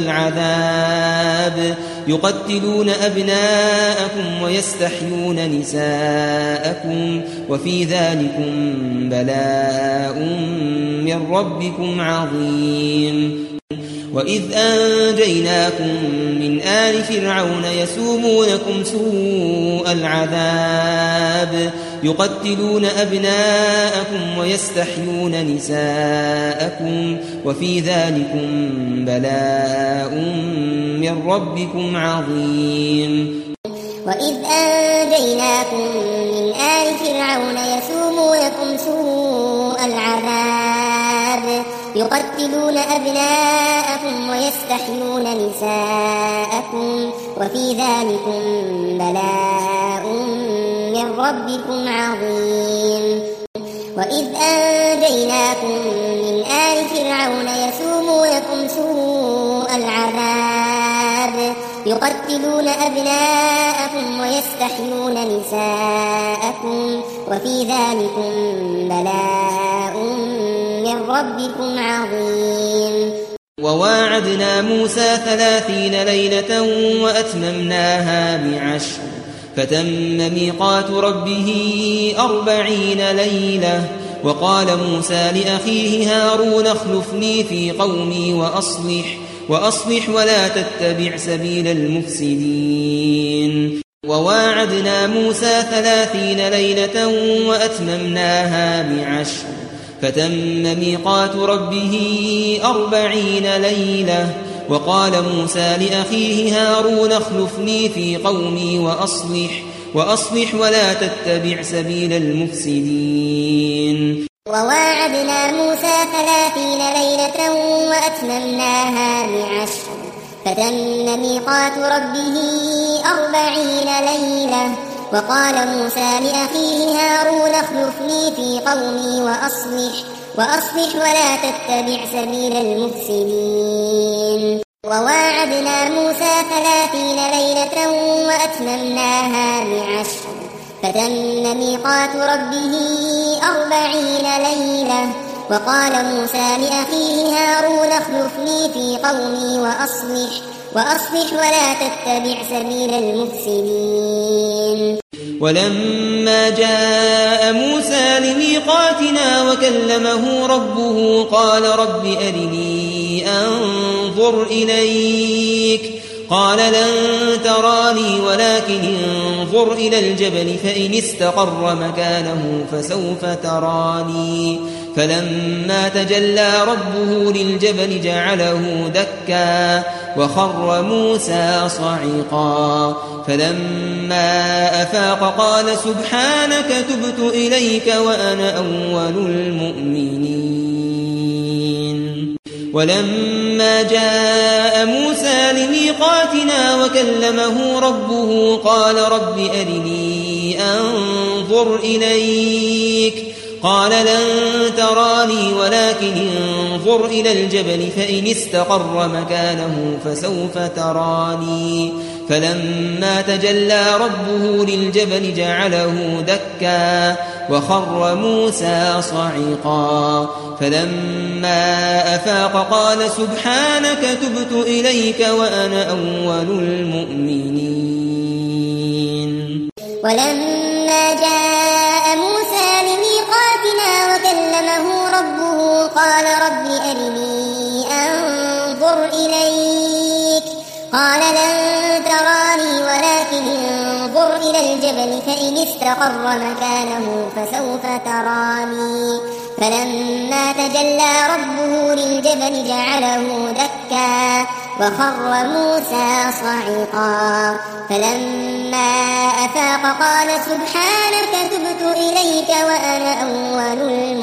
[SPEAKER 1] العذاب يقتلون أبناءكم ويستحيون نساءكم وفي ذلكم بلاء من ربكم عظيم وإذ أنجيناكم من آل فرعون يسومونكم سوء العذاب يقتلون أبناءكم ويستحيون نساءكم وفي ذلكم بلاء من ربكم عظيم
[SPEAKER 2] وإذ أنجيناكم من آل فرعون يسومونكم سوء العذاب يقتلون أبناءكم ويستحيون نساءكم وفي ذلكم بلاء من ربكم عظيم وإذ أنجيناكم من آل فرعون يسومونكم سوء العذاب يقتلون أبناءكم ويستحيون نساءكم وفي ذلكم بلاء من ربكم عظيم
[SPEAKER 1] وواعدنا موسى ثلاثين ليلة وأتممناها بعشر فتم ميقات ربه أربعين ليلة وقال موسى لأخيه هارون اخلفني في قومي وأصلح وأصلح ولا تتبع سبيل المفسدين وواعدنا موسى ثلاثين ليلة وأتممناها بعشر فتم ميقات ربه أربعين ليلة وقال موسى لأخيه هارون اخلفني في قومي وأصلح وأصلح ولا تتبع سبيل المفسدين.
[SPEAKER 2] وواعدنا موسى ثلاثين ليلة وأتممناها بعشر فتم ميقات ربه أربعين ليلة وقال موسى لأخيه هارون اخلفني في قومي وأصلح وأصلح ولا تتبع سبيل المفسدين. وواعدنا موسى ثلاثين ليلة وأتممناها بعشر فتم ميقات ربه أربعين ليلة وقال موسى لأخيه هارون اخلفني في قومي وأصلح وأصلح ولا تتبع سبيل المفسدين.
[SPEAKER 1] ولما جاء موسى لميقاتنا وكلمه ربه قال رب أرني أنظر إليك قال لن تراني ولكن انظر إلى الجبل فإن استقر مكانه فسوف تراني فلما تجلى ربه للجبل جعله دكا وخر موسى صعقا فلما أفاق قال سبحانك تبت إليك وأنا أول المؤمنين. ولما جاء موسى لميقاتنا وكلمه ربه قال رب أرني أنظر إليك قال لن تراني ولكن انظر إلى الجبل فإن استقر مكانه فسوف تراني فلما تجلى ربه للجبل جعله دكا وخر موسى صعقا فلما أفاق قال سبحانك تبت إليك وأنا أول المؤمنين.
[SPEAKER 2] ولما جاء موسى لميقاتنا وكلمه ربه قال رب أرني أنظر إليك قال لن تراني ولكن انظر إلى الجبل فإن استقر مكانه فسوف تراني فلما تجلى ربه للجبل جعله دكا وخر موسى صعقا فلما أفاق قال سبحانك تبت إليك وأنا أول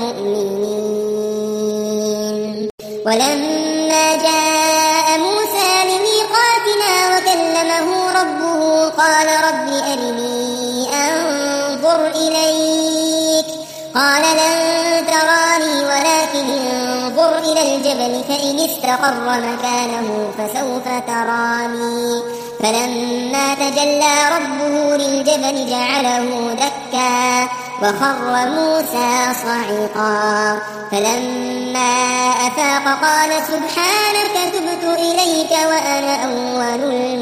[SPEAKER 2] المؤمنين. ولما جاء موسى لميقاتنا وكلمه ربه قال رب أرني أنظر إليك قال لن تراني ولكن انظر إلى الجبل فإن استقر مكانه فسوف تراني فلما تجلى ربه للجبل جعله دكا وخر موسى صعقا فلما أفاق قال سبحانك تبت إليك وأنا أول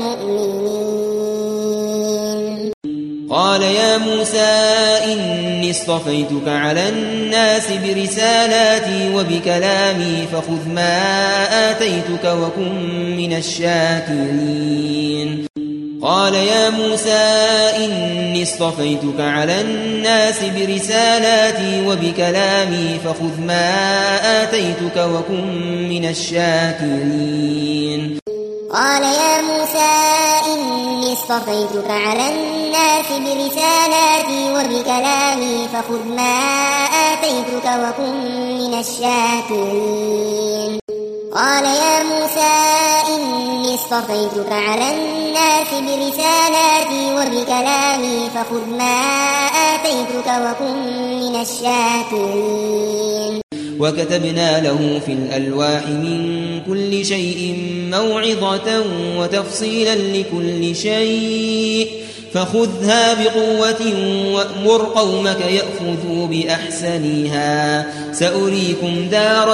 [SPEAKER 2] المؤمنين.
[SPEAKER 1] قال يا موسى إني اصطفيتك على الناس برسالاتي وبكلامي فخذ ما آتيتك وكن من الشاكرين. قال يا موسى إني اصطفيتك على الناس برسالاتي وبكلامي فخذ ما آتيتك وكن من الشاكرين.
[SPEAKER 2] قال يا موسى إني اصطفيتك على الناس برسالاتي وبكلامي فخذ ما آتيتك وكن من الشاكرين. قال يا موسى إني اصطفيتك على الناس برسالاتي وبكلامي فخذ ما آتيتك وكن من الشاكرين.
[SPEAKER 1] وكتبنا له في الألواح من كل شيء موعظة وتفصيلا لكل شيء فخذها بقوة وأمر قومك يأخذوا بأحسنها سأريكم دار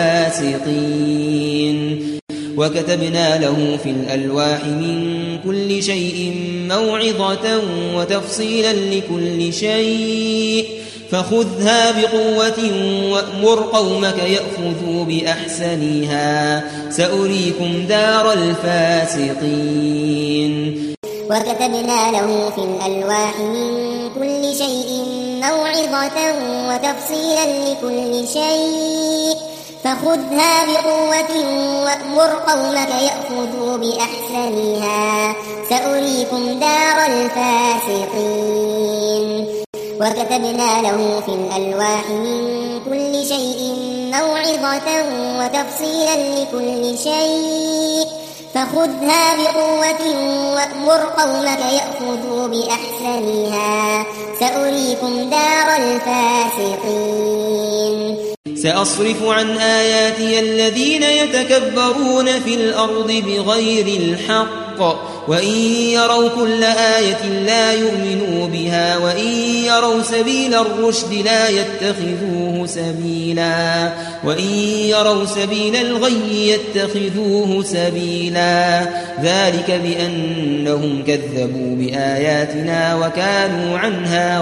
[SPEAKER 1] الفاسقين. وكتبنا له في الألواح من كل شيء موعظة وتفصيلا لكل شيء فخذها بقوة وأمر قومك يأخذوا بأحسنها سأريكم دار الفاسقين.
[SPEAKER 2] وكتبنا له في الألواح من كل شيء موعظة وتفصيلا لكل شيء فخذها بقوة وأمر قومك يأخذوا بأحسنها سأريكم دار الفاسقين وكتبنا له في الألواح من كل شيء موعظة وتفصيلا لكل شيء فخذها بقوة وأمر قومك يأخذوا بأحسنها سأريكم دار الفاسقين
[SPEAKER 1] سأصرف عن آياتي الذين يتكبرون في الأرض بغير الحق وإن يروا كل آية لا يؤمنوا بها وإن يروا سبيل الرشد لا يتخذوه سبيلا وإن يروا سبيل الغي يتخذوه سبيلا ذلك بأنهم كذبوا بآياتنا وكانوا عنها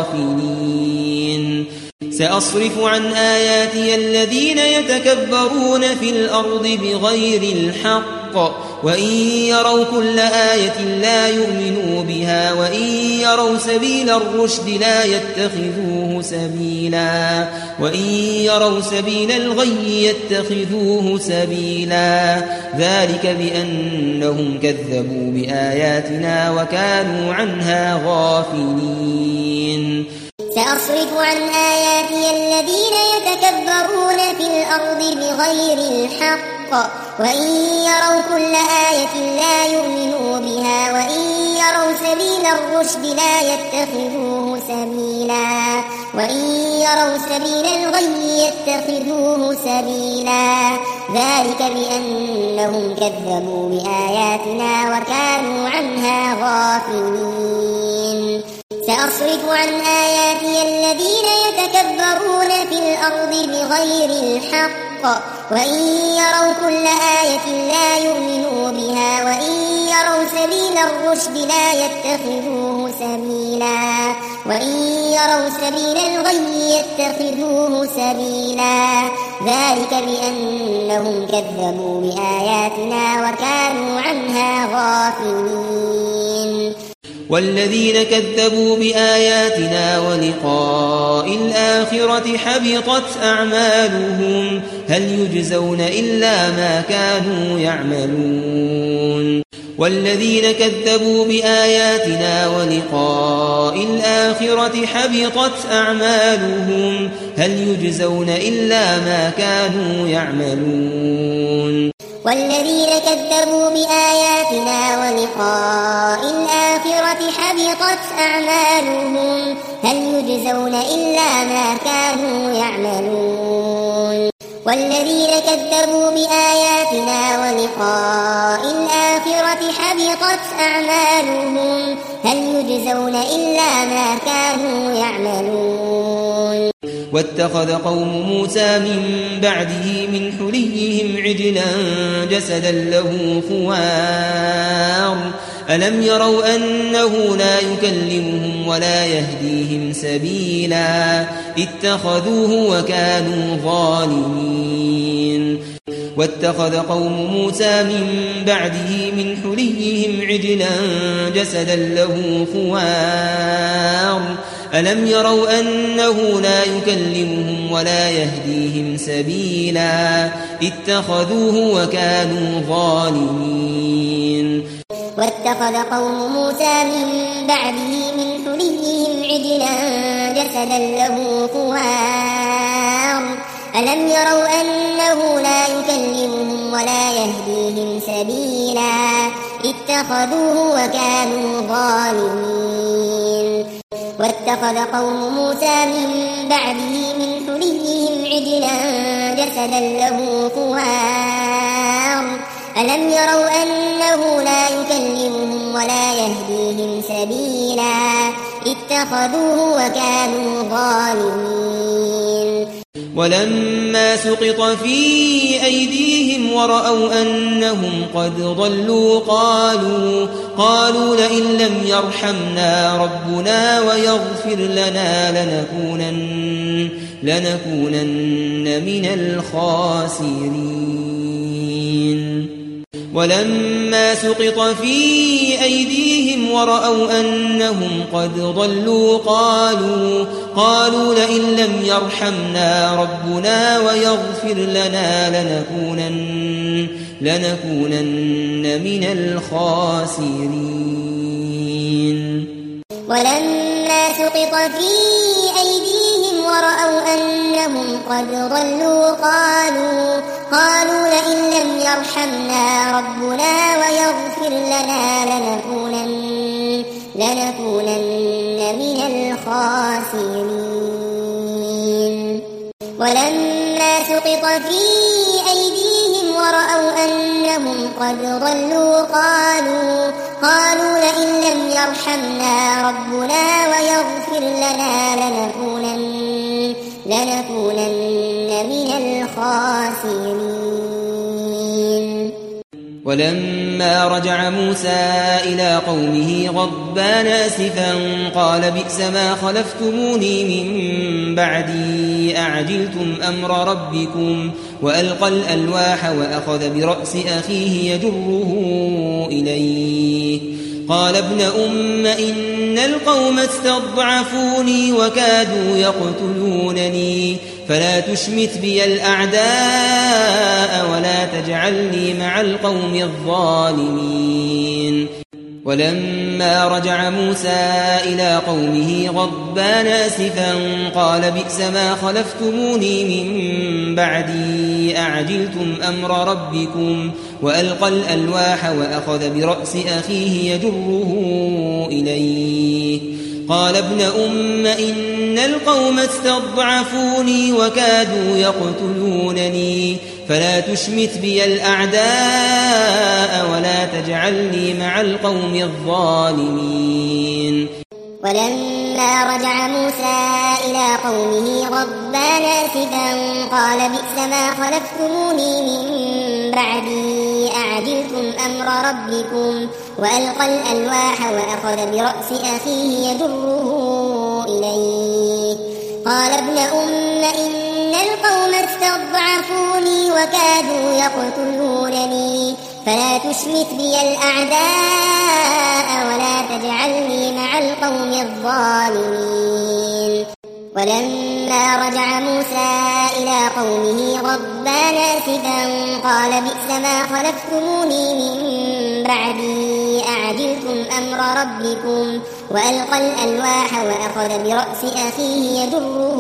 [SPEAKER 1] غافلين سأصرف عن آياتي الذين يتكبرون في الأرض بغير الحق وإن يروا كل آية لا يؤمنوا بها وإن يروا سبيل الرشد لا يتخذوه سبيلا وإن يروا سبيل الغي يتخذوه سبيلا ذلك بأنهم كذبوا بآياتنا وكانوا عنها غافلين
[SPEAKER 2] سأصرف عن آياتي الذين يتكبرون في الأرض بغير الحق وإن يروا كل آية لا يؤمنوا بها وإن يروا سبيل الرشد لا يتخذوه سبيلا وإن يروا سبيل الغي يتخذوه سبيلا ذلك بأنهم كذبوا بآياتنا وكانوا عنها غافلين سأصرف عن آياتي الذين يتكبرون في الأرض بغير الحق وإن يروا كل آية لا يؤمنوا بها وإن يروا سبيل الرشد لا يتخذوه سبيلا وإن يروا سبيل الغي يتخذوه سبيلا ذلك بأنهم كذبوا بآياتنا وكانوا عنها غافلين
[SPEAKER 1] والذين كذبوا بآياتنا ولقاء الآخرة حبطت أعمالهم هل يجزون إلا ما كانوا يعملون والذين كذبوا بآياتنا ولقاء الآخرة حبطت أعمالهم هل يجزون إلا ما كانوا يعملون
[SPEAKER 2] والذين كذبوا بآياتنا ولقاء الآخرة حبطت أعمالهم هل يجزون إلا ما كانوا يعملون والذين كذبوا بآياتنا ولقاء الآخرة حبطت أعمالهم هل يجزون إلا ما كانوا يعملون
[SPEAKER 1] واتخذ قوم موسى من بعده من حليهم عجلا جسدا له خوار ألم يروا أنه لا يكلمهم ولا يهديهم سبيلا اتخذوه وكانوا ظالمين واتخذ قوم موسى من بعده من حليهم عجلا جسدا له خوار ألم يروا أنه لا يكلمهم ولا يهديهم سبيلا اتخذوه وكانوا ظالمين
[SPEAKER 2] واتخذ قوم موسى من بعده من حليهم عجلا جسدا له خوار ألم يروا أنه لا يكلمهم ولا يهديهم سبيلا اتخذوه وكانوا ظالمين واتخذ قوم موسى من بعده من حليهم عجلا جسدا له خوار ألم يروا أنه لا يكلمهم ولا يهديهم سبيلا اتخذوه وكانوا ظالمين
[SPEAKER 1] ولما سقط في أيديهم ورأوا أنهم قد ضلوا قالوا قالوا لئن لم يرحمنا ربنا ويغفر لنا لنكونن لنكونن من الخاسرين ولما سقط في أيديهم ورأوا أنهم قد ضلوا قالوا قالوا لئن لم يرحمنا ربنا ويغفر لنا لنكونن لنكونن من الخاسرين.
[SPEAKER 2] ولما سقط في أيديهم ورأوا أنهم قد ضلوا قالوا قالوا لئن لم يرحمنا ربنا ويغفر لنا لنكونن لنكونن من الخاسرين. ولما سقط في أيديهم ورأوا أنهم قد ضلوا قالوا قالوا لئن لم يرحمنا ربنا ويغفر لنا لنكونن لنكونن من الخاسرين.
[SPEAKER 1] ولما رجع موسى إلى قومه غضبان آسفا قال بئس ما خلفتموني من بعدي أعجلتم أمر ربكم وألقى الألواح وأخذ برأس أخيه يجره إليه قال ابن أم إن القوم استضعفوني وكادوا يقتلونني فلا تشمت بي الأعداء ولا تجعلني مع القوم الظالمين. ولما رجع موسى إلى قومه غضبان آسفا قال بئس ما خلفتموني من بعدي أعجلتم أمر ربكم وألقى الألواح وأخذ برأس أخيه يجره إليه قال ابن أم إن القوم استضعفوني وكادوا يقتلونني فلا تشمت بي الأعداء ولا تجعلني مع القوم الظالمين.
[SPEAKER 2] ولما رجع موسى إلى قومه غضبان آسفا قال بئس ما خلفتموني من بعدي أعجلتم أمر ربكم وألقى الألواح وأخذ برأس أخيه يجره إليه قال ابن أم إن القوم استضعفوني وكادوا يقتلونني فلا تشمت بي الأعداء ولا تجعلني مع القوم الظالمين. ولما رجع موسى إلى قومه غضبان آسفا قال بئس ما خلفتموني من بعدي أعجلتم أمر ربكم وألقى الألواح وأخذ برأس أخيه يجره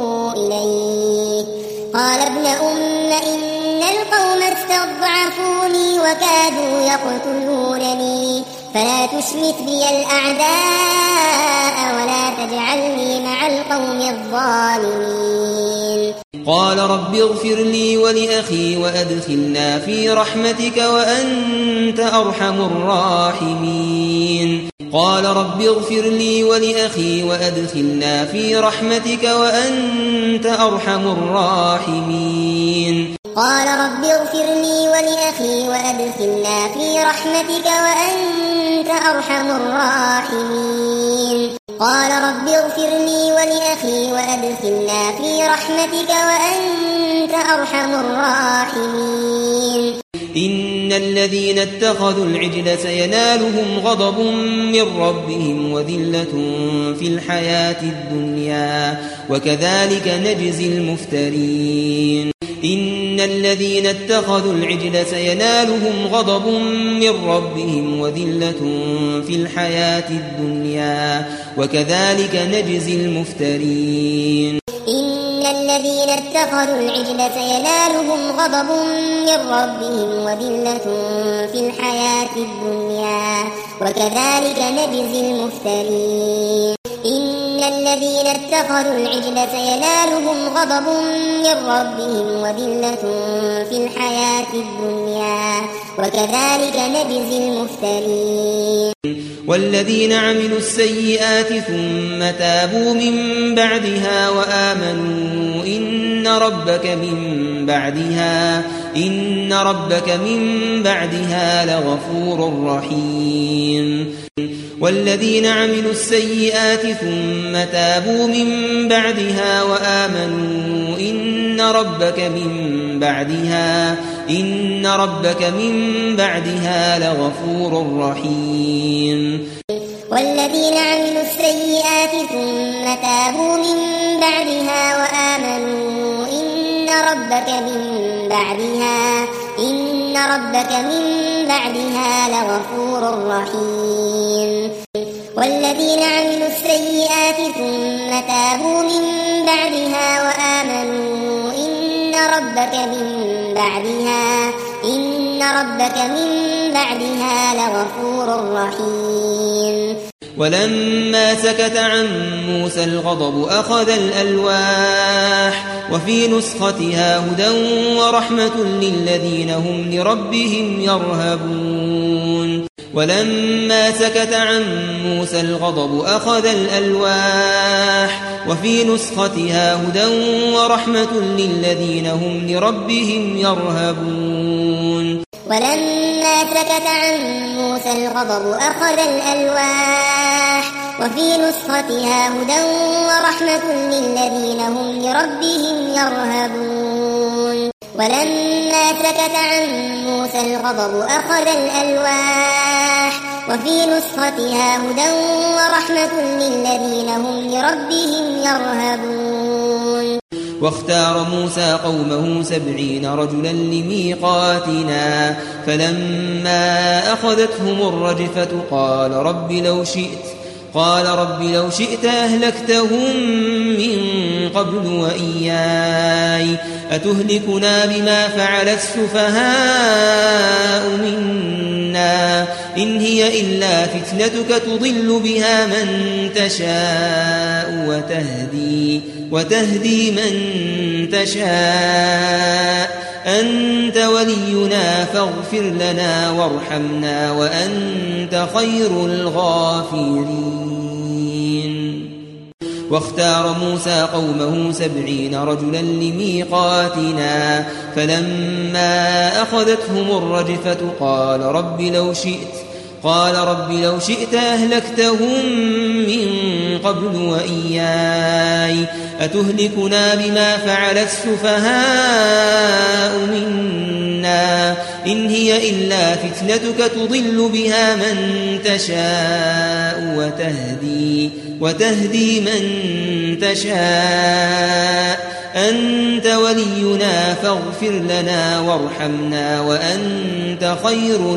[SPEAKER 2] إليه قال ابن أم إن القوم استضعفوني وكادوا يقتلونني فلا تشمت بي الأعداء ولا تجعلني مع القوم الظالمين.
[SPEAKER 1] قال رب اغفر لي ولأخي وأدخلنا في رحمتك وأنت أرحم الراحمين. قال رب اغفر لي ولأخي وأدخلنا في رحمتك وأنت أرحم الراحمين.
[SPEAKER 2] قال رب اغفر لي ولأخي وأدخلنا في رحمتك وأنت أرحم الراحمين. قال رب اغفر لي ولأخي وأدخلنا في رحمتك وأنت أرحم الراحمين.
[SPEAKER 1] إن الذين اتخذوا العجل سينالهم غضب من ربهم وذلة في الحياة الدنيا وكذلك نجزي المفترين. إن الذين اتخذوا العجل سينالهم غضب من ربهم وذلة في الحياة الدنيا وكذلك نجزي المفترين.
[SPEAKER 2] إن الذين اتخذوا العجل سينالهم غضب من ربهم وذلة في الحياة الدنيا وكذلك نجزي المفترين. إن الذين اتخذوا العجل سينالهم غضب من ربهم وذلة في الحياة الدنيا وكذلك نجزي المفترين.
[SPEAKER 1] والذين عملوا السيئات ثم تابوا من بعدها وآمنوا إن ربك من بعدها إن ربك من بعدها لغفور رحيم. والذين عملوا السيئات ثم تابوا من بعدها وآمنوا إن ربك من بعدها إن ربك من بعدها لغفور رحيم
[SPEAKER 2] والذين عملوا السيئات ثم تابوا من بعدها وآمنوا إن ربك من بعدها إن ربك من بعدها لغفور رحيم والذين عملوا السيئات ثم تابوا من بعدها وآمنوا إن ربك من بعدها إن ربك من بعدها لغفور رحيم
[SPEAKER 1] ولما سكت عن موسى الغضب أخذ الألواح وفي نسختها هدى ورحمة للذين هم لربهم يرهبون ولما سكت عن موسى الغضب أخذ الألواح وفي نسختها هدى ورحمة للذين هم لربهم يرهبون
[SPEAKER 2] ولما سكت عن موسى الغضب أخذ الألواح وفي نسختها هدى ورحمة للذين هم لربهم يرهبون ولما سكت عن موسى الغضب أخذ الألواح وفي نسختها هدى ورحمة للذين هم لربهم يرهبون
[SPEAKER 1] واختار موسى قومه سبعين رجلا لميقاتنا فلما أخذتهم الرجفة قال رب لو شئت قال رب لو شئت أهلكتهم من قبل وإياي أتهلكنا بما فعل السفهاء منا إن هي إلا فتنتك تضل بها من تشاء وتهدي وتهدي من تشاء أنت ولينا فاغفر لنا وارحمنا وأنت خير الغافرين واختار موسى قومه سبعين رجلا لميقاتنا فلما أخذتهم الرجفة قال رب لو شئت قال رب لو شئت أهلكتهم من قبل وإياي أتهلكنا بما فعل السفهاء منا إن هي إلا فتنتك تضل بها من تشاء وتهدي وتهدي من تشاء أنت ولينا فاغفر لنا وارحمنا وأنت خير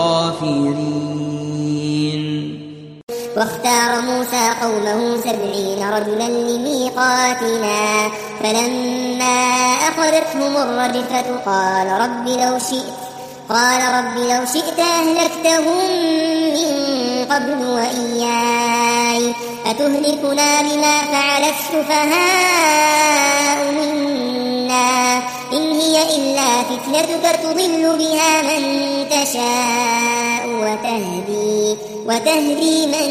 [SPEAKER 1] الغافرين
[SPEAKER 2] واختار موسى قومه سبعين رجلا لميقاتنا فلما أخذتهم الرجفة قال رب لو شئت قال رب لو شئت أهلكتهم من قبل وإياي أتهلكنا بما فعل السفهاء منا إن هي إلا فتنتك تضل بها من تشاء وتهدي وتهدي من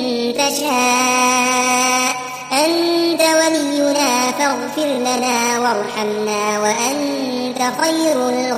[SPEAKER 2] تشاء أنت ولينا فاغفر لنا وارحمنا وأنت خير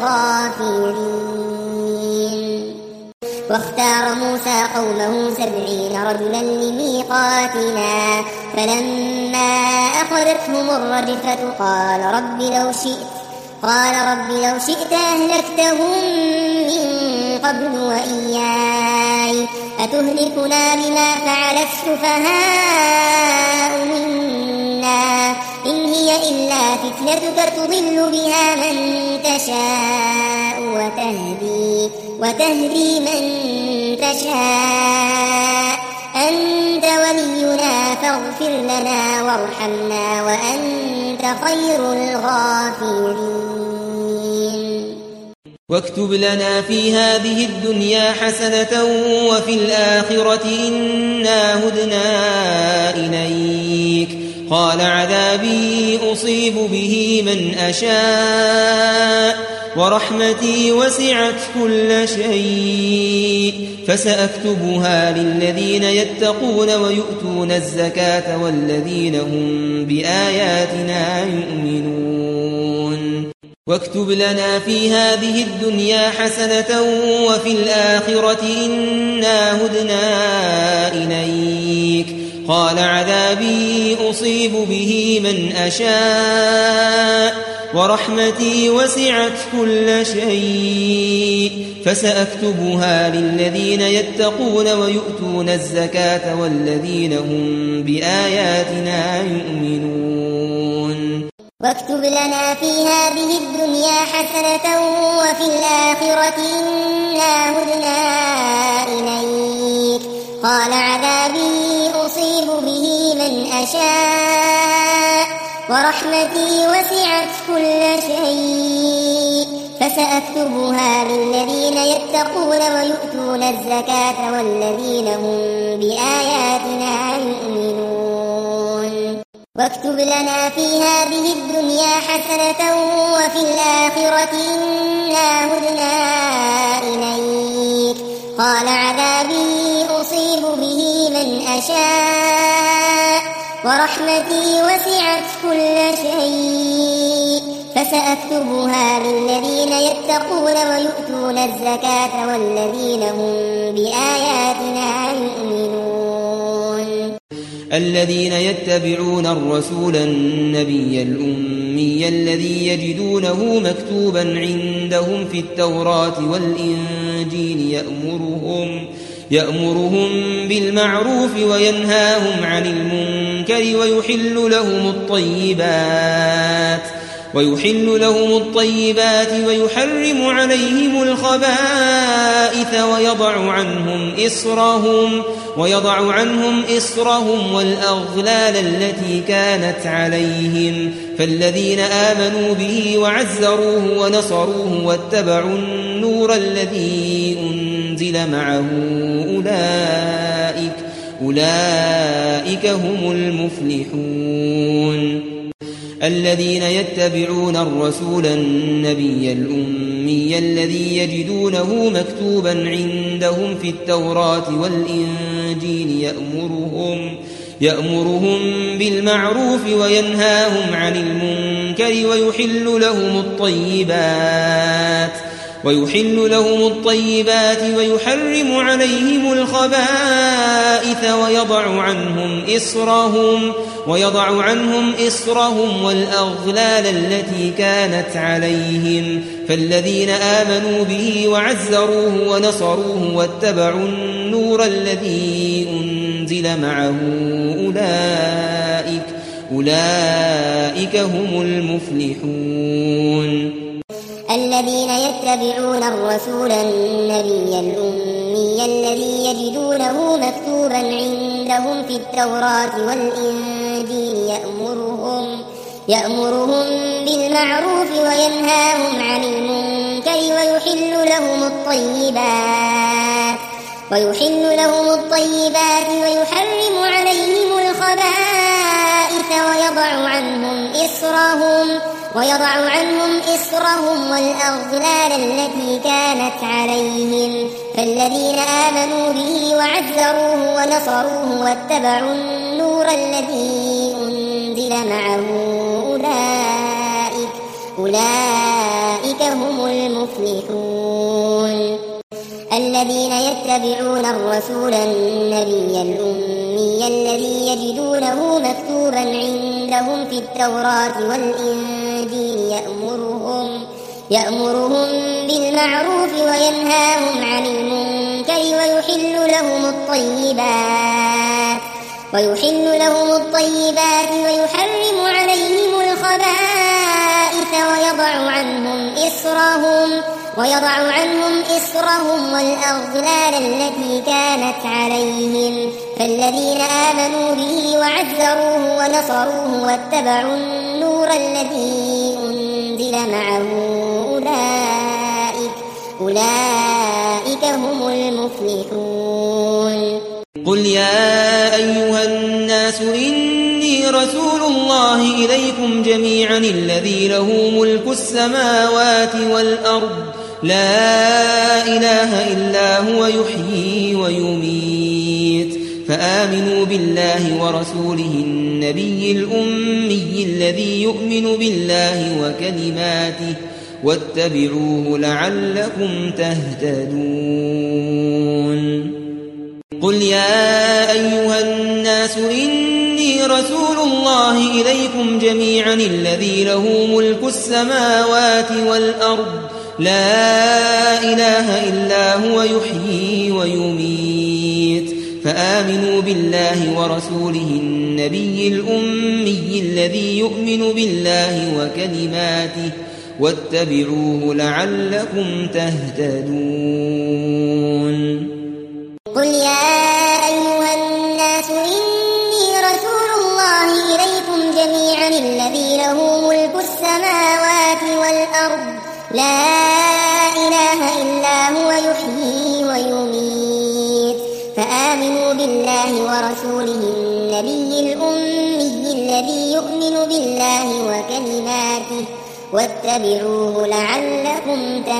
[SPEAKER 2] الغافرين واختار موسى قومه سبعين رجلا لميقاتنا فلما أخذتهم الرجفة قال رب لو شئت قال رب لو شئت أهلكتهم من قبل وإياي أتهلكنا بما فعل السفهاء منا إن هي إلا فتنتك تضل بها من تشاء وتهدي وتهدي من تشاء أنت ولينا فاغفر لنا وارحمنا وأنت خير الغافرين
[SPEAKER 1] واكتب لنا في هذه الدنيا حسنة وفي الآخرة إنا هدنا إليك قال عذابي أصيب به من أشاء ورحمتي وسعت كل شيء فسأكتبها للذين يتقون ويؤتون الزكاة والذين هم بآياتنا يؤمنون واكتب لنا في هذه الدنيا حسنة وفي الآخرة إنا هدنا إليك قال عذابي أصيب به من أشاء ورحمتي وسعت كل شيء فسأكتبها للذين يتقون ويؤتون الزكاة والذين هم بآياتنا يؤمنون
[SPEAKER 2] واكتب لنا في هذه الدنيا حسنة وفي الآخرة إنا هدنا إليك قال عذابي أصيب به من أشاء ورحمتي وسعت كل شيء فسأكتبها للذين يتقون ويؤتون الزكاة والذين هم بآياتنا يؤمنون واكتب لنا في هذه الدنيا حسنة وفي الآخرة إنا هدنا إليك قال عذابي أصيب به من أشاء ورحمتي وسعت كل شيء فسأكتبها للذين يتقون ويؤتون الزكاة والذين هم بآياتنا يؤمنون
[SPEAKER 1] الذين يتبعون الرسول النبي الأمي الذي يجدونه مكتوبا عندهم في التوراة والإنجيل يأمرهم يأمرهم بالمعروف وينهاهم عن المنكر ويحل لهم الطيبات ويحل لهم الطيبات ويحرم عليهم الخبائث ويضع عنهم إصرهم ويضع عنهم إصرهم والأغلال التي كانت عليهم فالذين آمنوا به وعزروه ونصروه واتبعوا النور الذي أنزل معه أولئك أولئك هم المفلحون الذين يتبعون الرسول النبي الأمي الذي يجدونه مكتوبا عندهم في التوراة والإنجيل يأمرهم يأمرهم بالمعروف وينهاهم عن المنكر ويحل لهم الطيبات ويحل لهم الطيبات ويحرم عليهم الخبائث ويضع عنهم إصرهم ويضع عنهم إصرهم والأغلال التي كانت عليهم فالذين آمنوا به وعزروه ونصروه واتبعوا النور الذي أنزل معه أولئك أولئك هم المفلحون
[SPEAKER 2] الذين يتبعون الرسول النبي الأمي الذي يجدونه مكتوبا عندهم في التوراة والإنجيل يأمرهم يأمرهم بالمعروف وينهاهم عن المنكر ويحل لهم الطيبات ويحل لهم الطيبات ويحرم عليهم الخبائث ويضع عنهم إصرهم ويضع عنهم إصرهم والأغلال التي كانت عليهم فالذين آمنوا به وعزروه ونصروه واتبعوا النور الذي أنزل معه أولئك أولئك هم المفلحون الذين يتبعون الرسول النبي الأمي الذي يجدونه مكتوبا عندهم في التوراة والإنجيل يأمرهم يأمرهم بالمعروف وينهاهم عن المنكر ويحل لهم الطيبات ويحل لهم الطيبات ويحرم عليهم الخبائث ويضع عنهم إصرهم ويضع عنهم إصرهم والأغلال التي كانت عليهم فالذين آمنوا به وعزروه ونصروه واتبعوا النور الذي أنزل معه أولئك أولئك هم المفلحون
[SPEAKER 1] قل يا أيها الناس إني رسول الله إليكم جميعا الذي له ملك السماوات والأرض لا إله إلا هو يحيي ويميت فآمنوا بالله ورسوله النبي الأمي الذي يؤمن بالله وكلماته واتبعوه لعلكم تهتدون قل يا أيها الناس إني إني رسول الله إليكم جميعا الذي له ملك السماوات والأرض لا إله إلا هو يحيي ويميت فآمنوا بالله ورسوله النبي الأمي الذي يؤمن بالله وكلماته واتبعوه لعلكم تهتدون.
[SPEAKER 2] قل يا أيها الناس إني رسول الله إليكم جميعا الذي له ملك السماوات والأرض لا إله إلا هو يحيي ويميت فآمنوا بالله ورسوله النبي الأمي الذي يؤمن بالله وكلماته واتبعوه لعلكم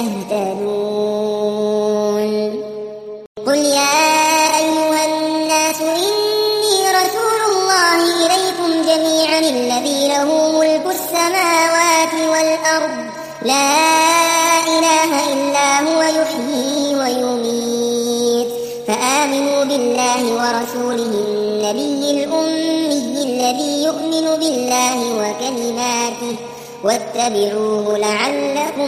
[SPEAKER 2] تهتدون. قل يا أيها الناس إني رسول الله إليكم جميعا الذي له ملك السماوات والأرض لا إله إلا هو يحيي ويميت فآمنوا بالله ورسوله النبي الأمي الذي يؤمن بالله وكلماته واتبعوه لعلكم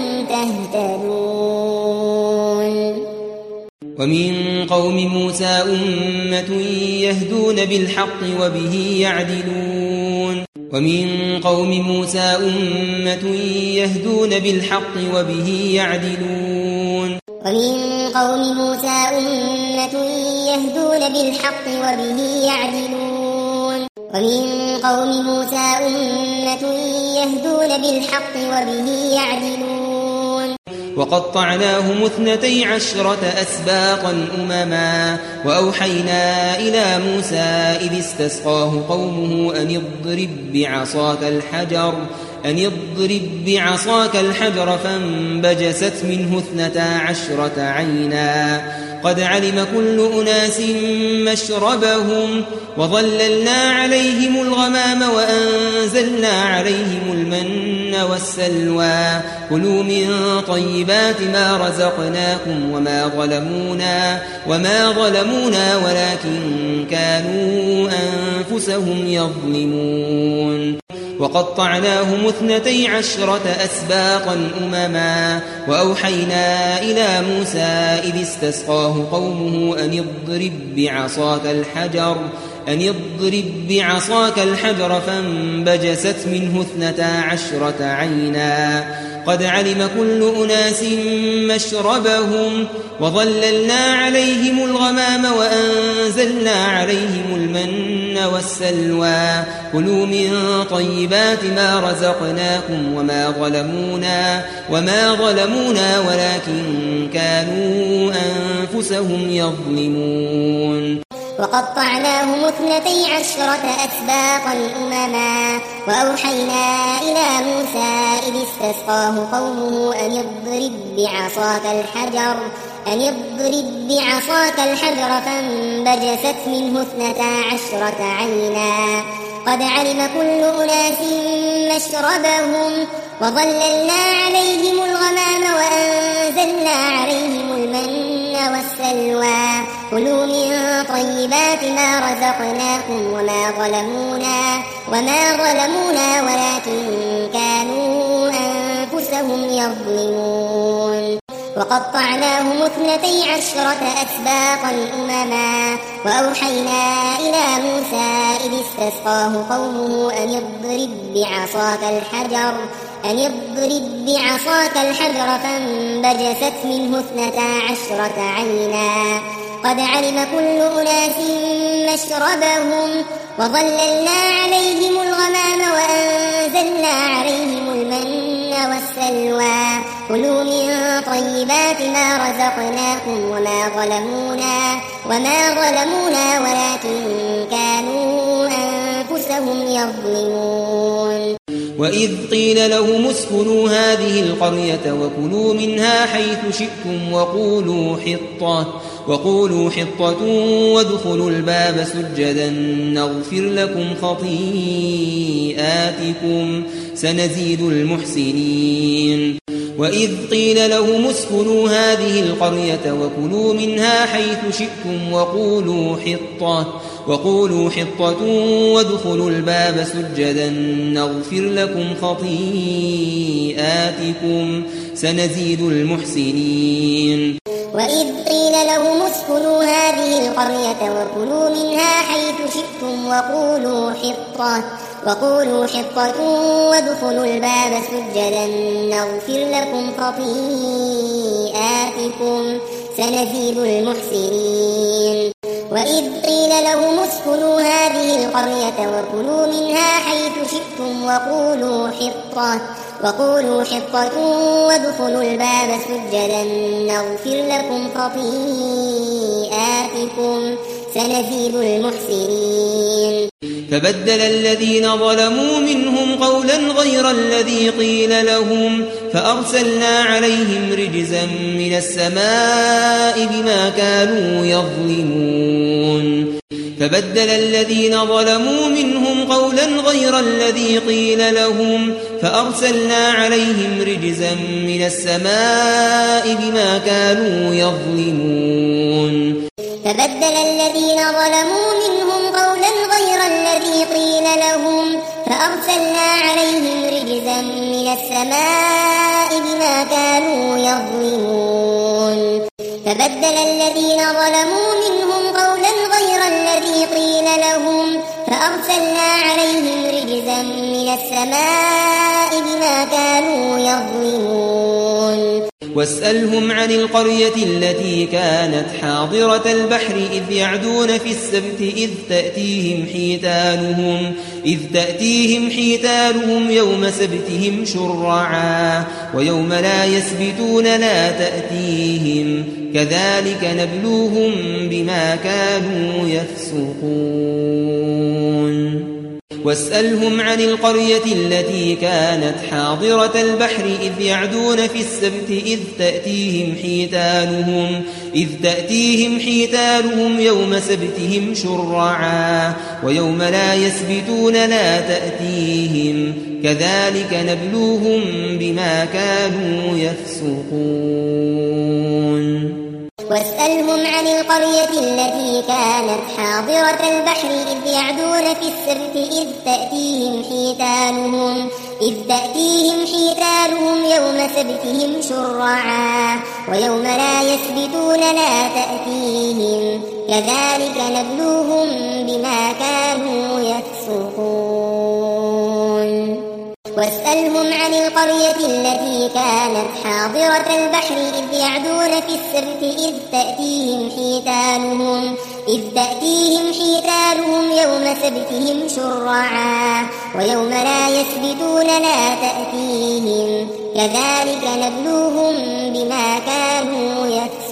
[SPEAKER 2] تهتدون.
[SPEAKER 1] ومن قوم موسى أمة يهدون بالحق وبه يعدلون ومن قوم موسى أمة يهدون بالحق وبه يعدلون
[SPEAKER 2] ومن قوم موسى أمة يهدون بالحق وبه يعدلون ومن قوم موسى أمة يهدون بالحق وبه يعدلون
[SPEAKER 1] وقطعناهم اثنتي عشرة أسباطا أمما وأوحينا إلى موسى إذ استسقاه قومه أن اضرب بعصاك الحجر أن اضرب بعصاك الحجر فانبجست منه اثنتا عشرة عينا قد علم كل أناس مشربهم وظللنا عليهم الغمام وأنزلنا عليهم المن والسلوى كلوا من طيبات ما رزقناكم وما ظلمونا وما ظلمونا ولكن كانوا أنفسهم يظلمون وقطعناهم اثنتي عشرة أسباطا أمما وأوحينا إلى موسى إذ استسقاه قومه أن اضرب بعصاك الحجر أن اضرب بعصاك الحجر فانبجست منه اثنتا عشرة عينا قد علم كل أناس مشربهم وظللنا عليهم الغمام وأنزلنا عليهم المن والسلوى كلوا من طيبات ما رزقناكم وما ظلمونا وما ظلمونا ولكن كانوا أنفسهم يظلمون
[SPEAKER 2] وقطعناهم اثنتي عشرة أسباطا أمما وأوحينا إلى موسى إذ استسقاه قومه أن اضرب بعصاك الحجر أن اضرب بعصاك الحجر فانبجست منه اثنتا عشرة عينا قد علم كل أناس مشربهم وظللنا عليهم الغمام وأنزلنا عليهم المن والسلوى كلوا من طيبات ما رزقناكم وما ظلمونا وما ظلمونا ولكن كانوا أنفسهم يظلمون وقطعناهم اثنتي عشرة أسباطا أمما وأوحينا إلى موسى إذ استسقاه قومه أن اضرب بعصاك الحجر أن اضرب بعصاك الحجر فانبجست منه اثنتا عشرة عينا قد علم كل أناس مشربهم وظللنا عليهم الغمام وأنزلنا عليهم المن والسلوى كلوا من طيبات ما رزقناكم وما ظلمونا وما ظلمونا ولكن كانوا أنفسهم يظلمون
[SPEAKER 1] وإذ قيل لهم اسكنوا هذه القرية وكلوا منها حيث شئتم وقولوا حطة وقولوا حطة وادخلوا الباب سجدا نغفر لكم خطيئاتكم سنزيد المحسنين وإذ قيل لهم اسكنوا هذه القرية وكلوا منها حيث شئتم وقولوا حطة وقولوا حطة وادخلوا الباب سجدا نغفر لكم خطيئاتكم سنزيد المحسنين.
[SPEAKER 2] وإذ قيل لهم اسكنوا هذه القرية وكلوا منها حيث شئتم وقولوا حطة وقولوا حطة وادخلوا الباب سجدا نغفر لكم خطيئاتكم سنزيد المحسنين. وإذ قيل لهم اسكنوا هذه القرية وكلوا منها حيث شئتم وقولوا حطة وقولوا حطة وادخلوا الباب سجدا نغفر لكم خطيئاتكم سنزيد المحسنين.
[SPEAKER 1] فبدل الذين ظلموا منهم قولا غير الذي قيل لهم فأرسلنا عليهم رجزا من السماء بما كانوا يظلمون. فبدل الذين ظلموا منهم قولا غير الذي قيل لهم فأرسلنا عليهم رجزا من السماء بما كانوا يظلمون.
[SPEAKER 2] فبدل الذين ظلموا منهم قولا غير الذي قيل لهم فأرسلنا عليهم رجزا من السماء بما كانوا يظلمون. فبدل الذين ظلموا منهم قولا غير الذي قيل لهم فأرسلنا عليهم رجزا من السماء بما كانوا يظلمون.
[SPEAKER 1] واسألهم عن القرية التي كانت حاضرة البحر إذ يعدون في السبت إذ تأتيهم حيتانهم إذ تأتيهم حيتانهم يوم سبتهم شرعا ويوم لا يسبتون لا تأتيهم كذلك نبلوهم بما كانوا يفسقون. واسألهم عن القرية التي كانت حاضرة البحر إذ يعدون في السبت إذ تأتيهم حيتانهم إذ تأتيهم حيتانهم يوم سبتهم شرعا ويوم لا يسبتون لا تأتيهم كذلك نبلوهم بما كانوا يفسقون.
[SPEAKER 2] واسألهم عن القرية التي كانت حاضرة البحر إذ يعدون في السبت إذ تأتيهم حيتانهم إذ تأتيهم حيتانهم يوم سبتهم شرعا ويوم لا يسبتون لا تأتيهم كذلك نبلوهم بما كانوا يفسقون. واسألهم عن القرية التي كانت حاضرة البحر إذ يعدون في السبت إذ تأتيهم حيتانهم إذ تأتيهم حيتانهم يوم سبتهم شرعا ويوم لا يسبتون لا تأتيهم كذلك نبلوهم بما كانوا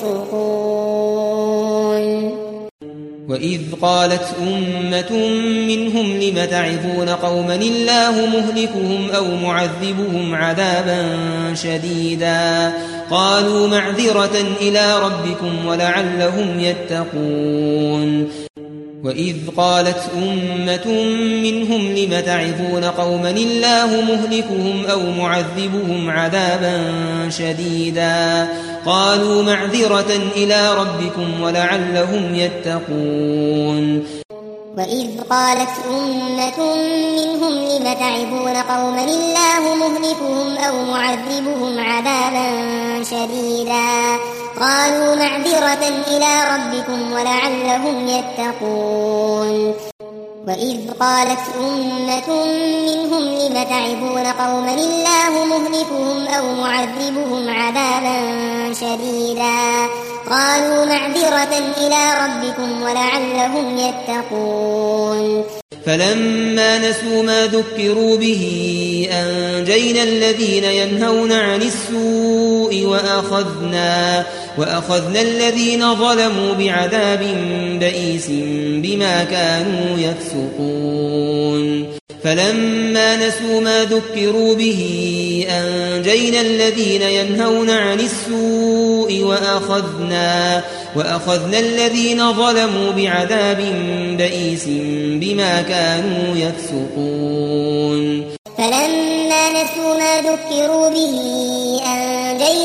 [SPEAKER 2] يفسقون.
[SPEAKER 1] وإذ قالت أمة منهم لم تعظون قوما الله مهلكهم أو معذبهم عذابا شديدا قالوا معذرة إلى ربكم ولعلهم يتقون. وإذ قالت أمة منهم لم تعظون قوما الله مهلكهم أو معذبهم عذابا شديدا قالوا معذرة إلى ربكم ولعلهم يتقون.
[SPEAKER 2] وإذ قالت أمة منهم لم تعظون قوما الله مهلكهم أو معذبهم عذابا شديدا قالوا معذرة إلى ربكم ولعلهم يتقون. وإذ قالت أمة منهم لم تعظون قوما الله مهلكهم أو معذبهم عذابا شديدا قالوا معذرة إلى ربكم ولعلهم يتقون.
[SPEAKER 1] فلما نسوا ما ذكروا به أنجينا الذين ينهون عن السوء وأخذنا, وأخذنا الذين ظلموا بعذاب بئيس بما كانوا يفسقون. فلما نسوا ما ذكروا به أنجينا الذين ينهون عن السوء وأخذنا, وأخذنا الذين ظلموا بعذاب بئيس بما كانوا يفسقون.
[SPEAKER 2] فلما نسوا ما ذكروا به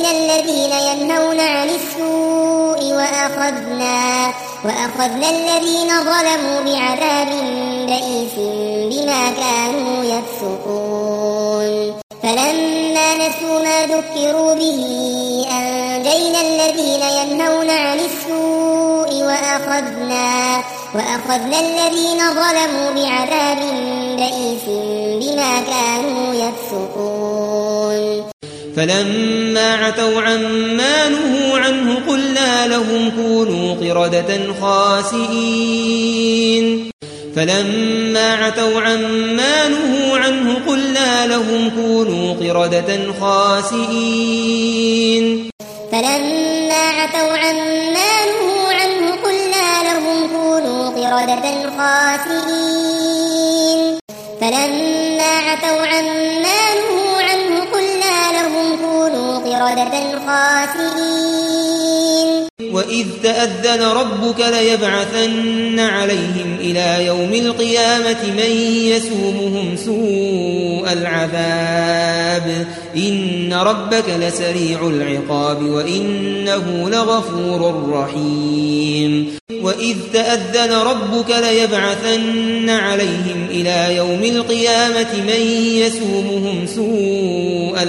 [SPEAKER 2] أنجينا الذين ينهون عن السوء وأخذنا, وأخذنا الذين ظلموا بعذاب بئيس بما كانوا يفسقون فلما نسوا ما ذكروا به أنجينا الذين ينهون عن السوء وأخذنا, وأخذنا الذين ظلموا بعذاب بئيس بما كانوا يفسقون
[SPEAKER 1] فلما عتوا عما نهوا عنه قلنا لهم كونوا قردة خاسئين فلما عتوا عما نهوا عنه قلنا لهم كونوا قردة خاسئين
[SPEAKER 2] فلما عتوا عما نهوا عنه قلنا لهم كونوا قردة خاسئين فلما عتوا عما نهوا عنه قلنا لهم كونوا قردة خاسئين
[SPEAKER 1] وإذ تأذن ربك ليبعثن عليهم إلى يوم القيامة من يسومهم سوء العذاب إن ربك لسريع العقاب وإنه لغفور رحيم وإذ تأذن ربك ليبعثن عليهم إلى يوم القيامة من يسومهم سوء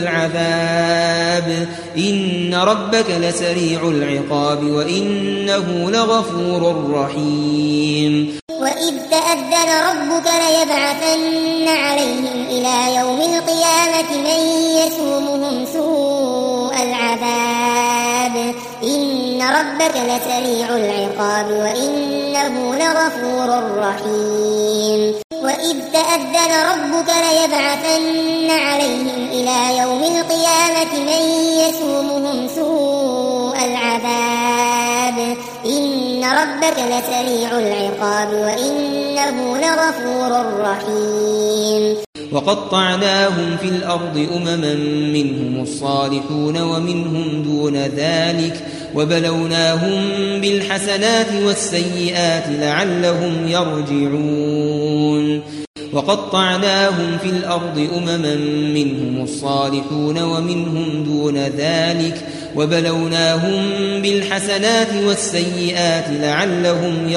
[SPEAKER 1] العذاب إن ربك لسريع العقاب وإنه لغفور رحيم
[SPEAKER 2] وإذ تأذن ربك ليبعثن عليهم إلى يوم القيامة من يسومهم سوء العذاب إن ربك لسريع العقاب وإنه لغفور رحيم وإذ تأذن ربك ليبعثن عليهم إلى يوم القيامة من يسومهم سوء العذاب إن ربك لسريع العقاب وإنه لغفور رحيم
[SPEAKER 1] وقطعناهم في الأرض أمما منهم الصالحون ومنهم دون ذلك وبلوناهم بالحسنات والسيئات لعلهم يرجعون وقطعناهم في الأرض أمما منهم الصالحون ومنهم دون ذلك وبلوناهم بالحسنات والسيئات لعلهم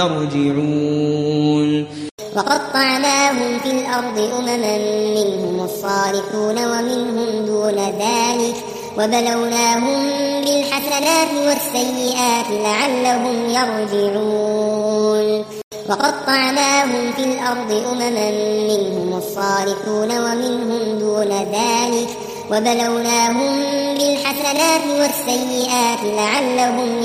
[SPEAKER 1] يرجعون
[SPEAKER 2] وقطعناهم في الأرض أمما منهم الصالحون ومنهم دون ذلك وبلوناهم بالحسنات والسيئات لعلهم يرجعون وقطعناهم في الأرض أمما منهم الصالحون ومنهم دون ذلك وبلوناهم بالحسنات والسيئات لعلهم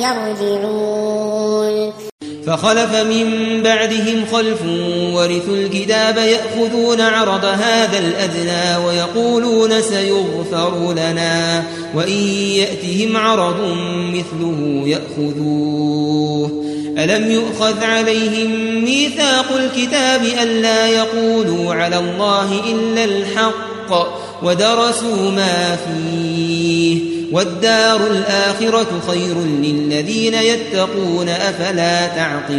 [SPEAKER 2] يرجعون
[SPEAKER 1] فخلف من بعدهم خلف ورثوا الكتاب يأخذون عرض هذا الأدنى ويقولون سيغفر لنا وإن يأتهم عرض مثله يأخذوه ألم يؤخذ عليهم ميثاق الكتاب ألا يقولوا على الله إلا الحق ودرسوا ما فيه والدار الآخرة خير للذين يتقون أفلا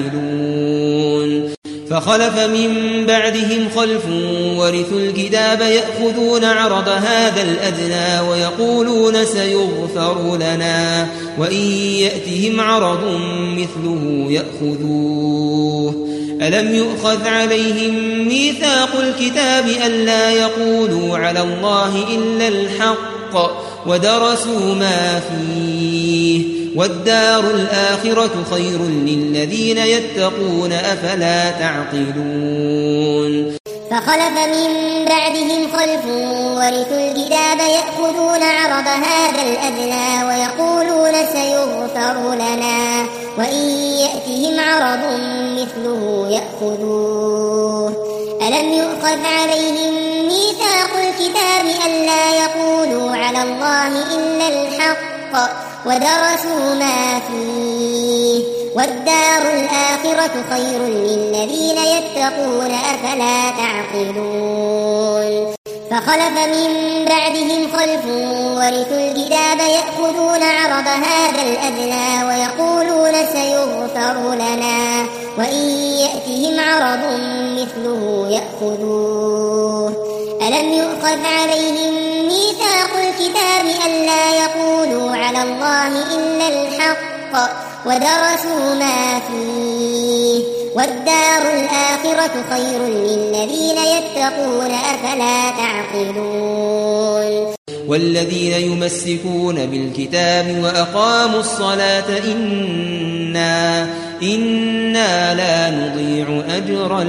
[SPEAKER 1] تعقلون فخلف من بعدهم خلف ورثوا الكتاب يأخذون عرض هذا الأدنى ويقولون سيغفر لنا وإن يأتهم عرض مثله يأخذوه ألم يؤخذ عليهم ميثاق الكتاب ألا يقولوا على الله إلا الحق ودرسوا ما فيه والدار الآخرة خير للذين يتقون أفلا تعقلون
[SPEAKER 2] فخلف من بعدهم خلف ورثوا الكتاب يأخذون عرض هذا الأدنى ويقولون سيغفر لنا وإن يأتهم عرض مثله يأخذوه ألم يؤخذ عليهم ميثاق الكتاب ألا يقولوا على الله إلا الحق ودرسوا ما فيه والدار الآخرة خير للذين يتقون أفلا تعقلون فخلف من بعدهم خلف ورثوا الكتاب يأخذون عرض هذا الأدنى ويقولون سيغفر لنا وإن يأتهم عرض مثله يأخذوه ألم يؤخذ عليهم ميثاق الكتاب الكتاب ألا يقولوا على الله إلا الحق ودرسوا ما فيه والدار الآخرة خير للذين يتقون أفلا تعقلون
[SPEAKER 1] والذين يمسكون بالكتاب وأقاموا الصلاة إنا, إنا لا نضيع أجر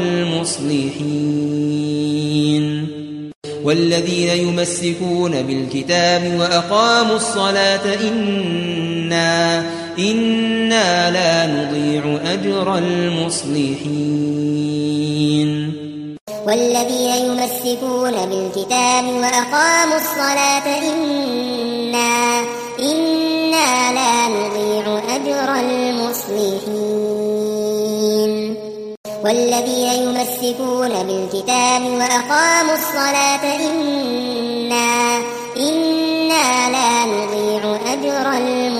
[SPEAKER 1] المصلحين والذين يمسكون بالكتاب وأقاموا الصلاة إنا, إنا لا نضيع أجر المصلحين
[SPEAKER 2] والذين يمسكون بالكتاب وأقاموا الصلاة إنا, إنا لا نضيع أجر المصلحين والذين يمسكون بالكتاب وأقاموا الصلاة إنا, إنا لا نضيع أجر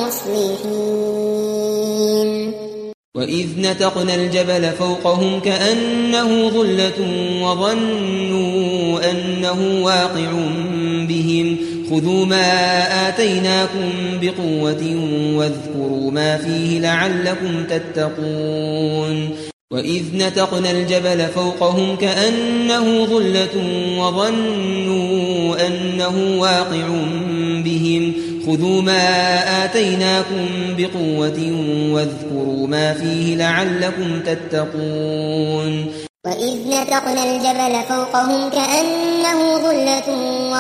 [SPEAKER 2] المصلحين
[SPEAKER 1] وإذ نتقنا الجبل فوقهم كأنه ظلة وظنوا أنه واقع بهم خذوا ما آتيناكم بقوة واذكروا ما فيه لعلكم تتقون وإذ نتقنا الجبل فوقهم كأنه ظلة وظنوا أنه واقع بهم خذوا ما آتيناكم بقوة واذكروا ما فيه لعلكم تتقون
[SPEAKER 2] وإذ نتقنا الجبل فوقهم كأنه ظلة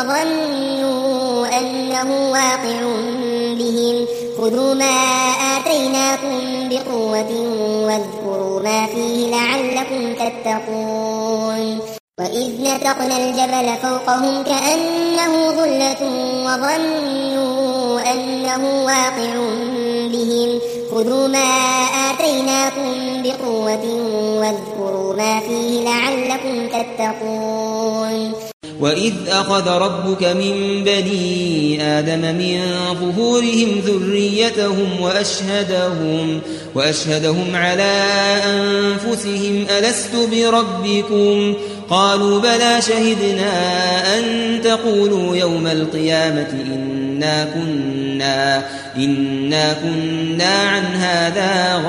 [SPEAKER 2] وظنوا أنه واقع بهم خذوا ما آتيناكم بقوة واذكروا ما فيه لعلكم تتقون وإذ نتقنا الجبل فوقهم كأنه ظلة وظنوا أنه واقع بهم خذوا ما آتيناكم بقوة واذكروا ما فيه لعلكم تتقون
[SPEAKER 1] وإذ أخذ ربك من بني آدم من ظهورهم ذريتهم وأشهدهم, وأشهدهم على أنفسهم ألست بربكم قالوا بلى شهدنا أن تقولوا يوم القيامة إنا كنا, إنا كنا عن هذا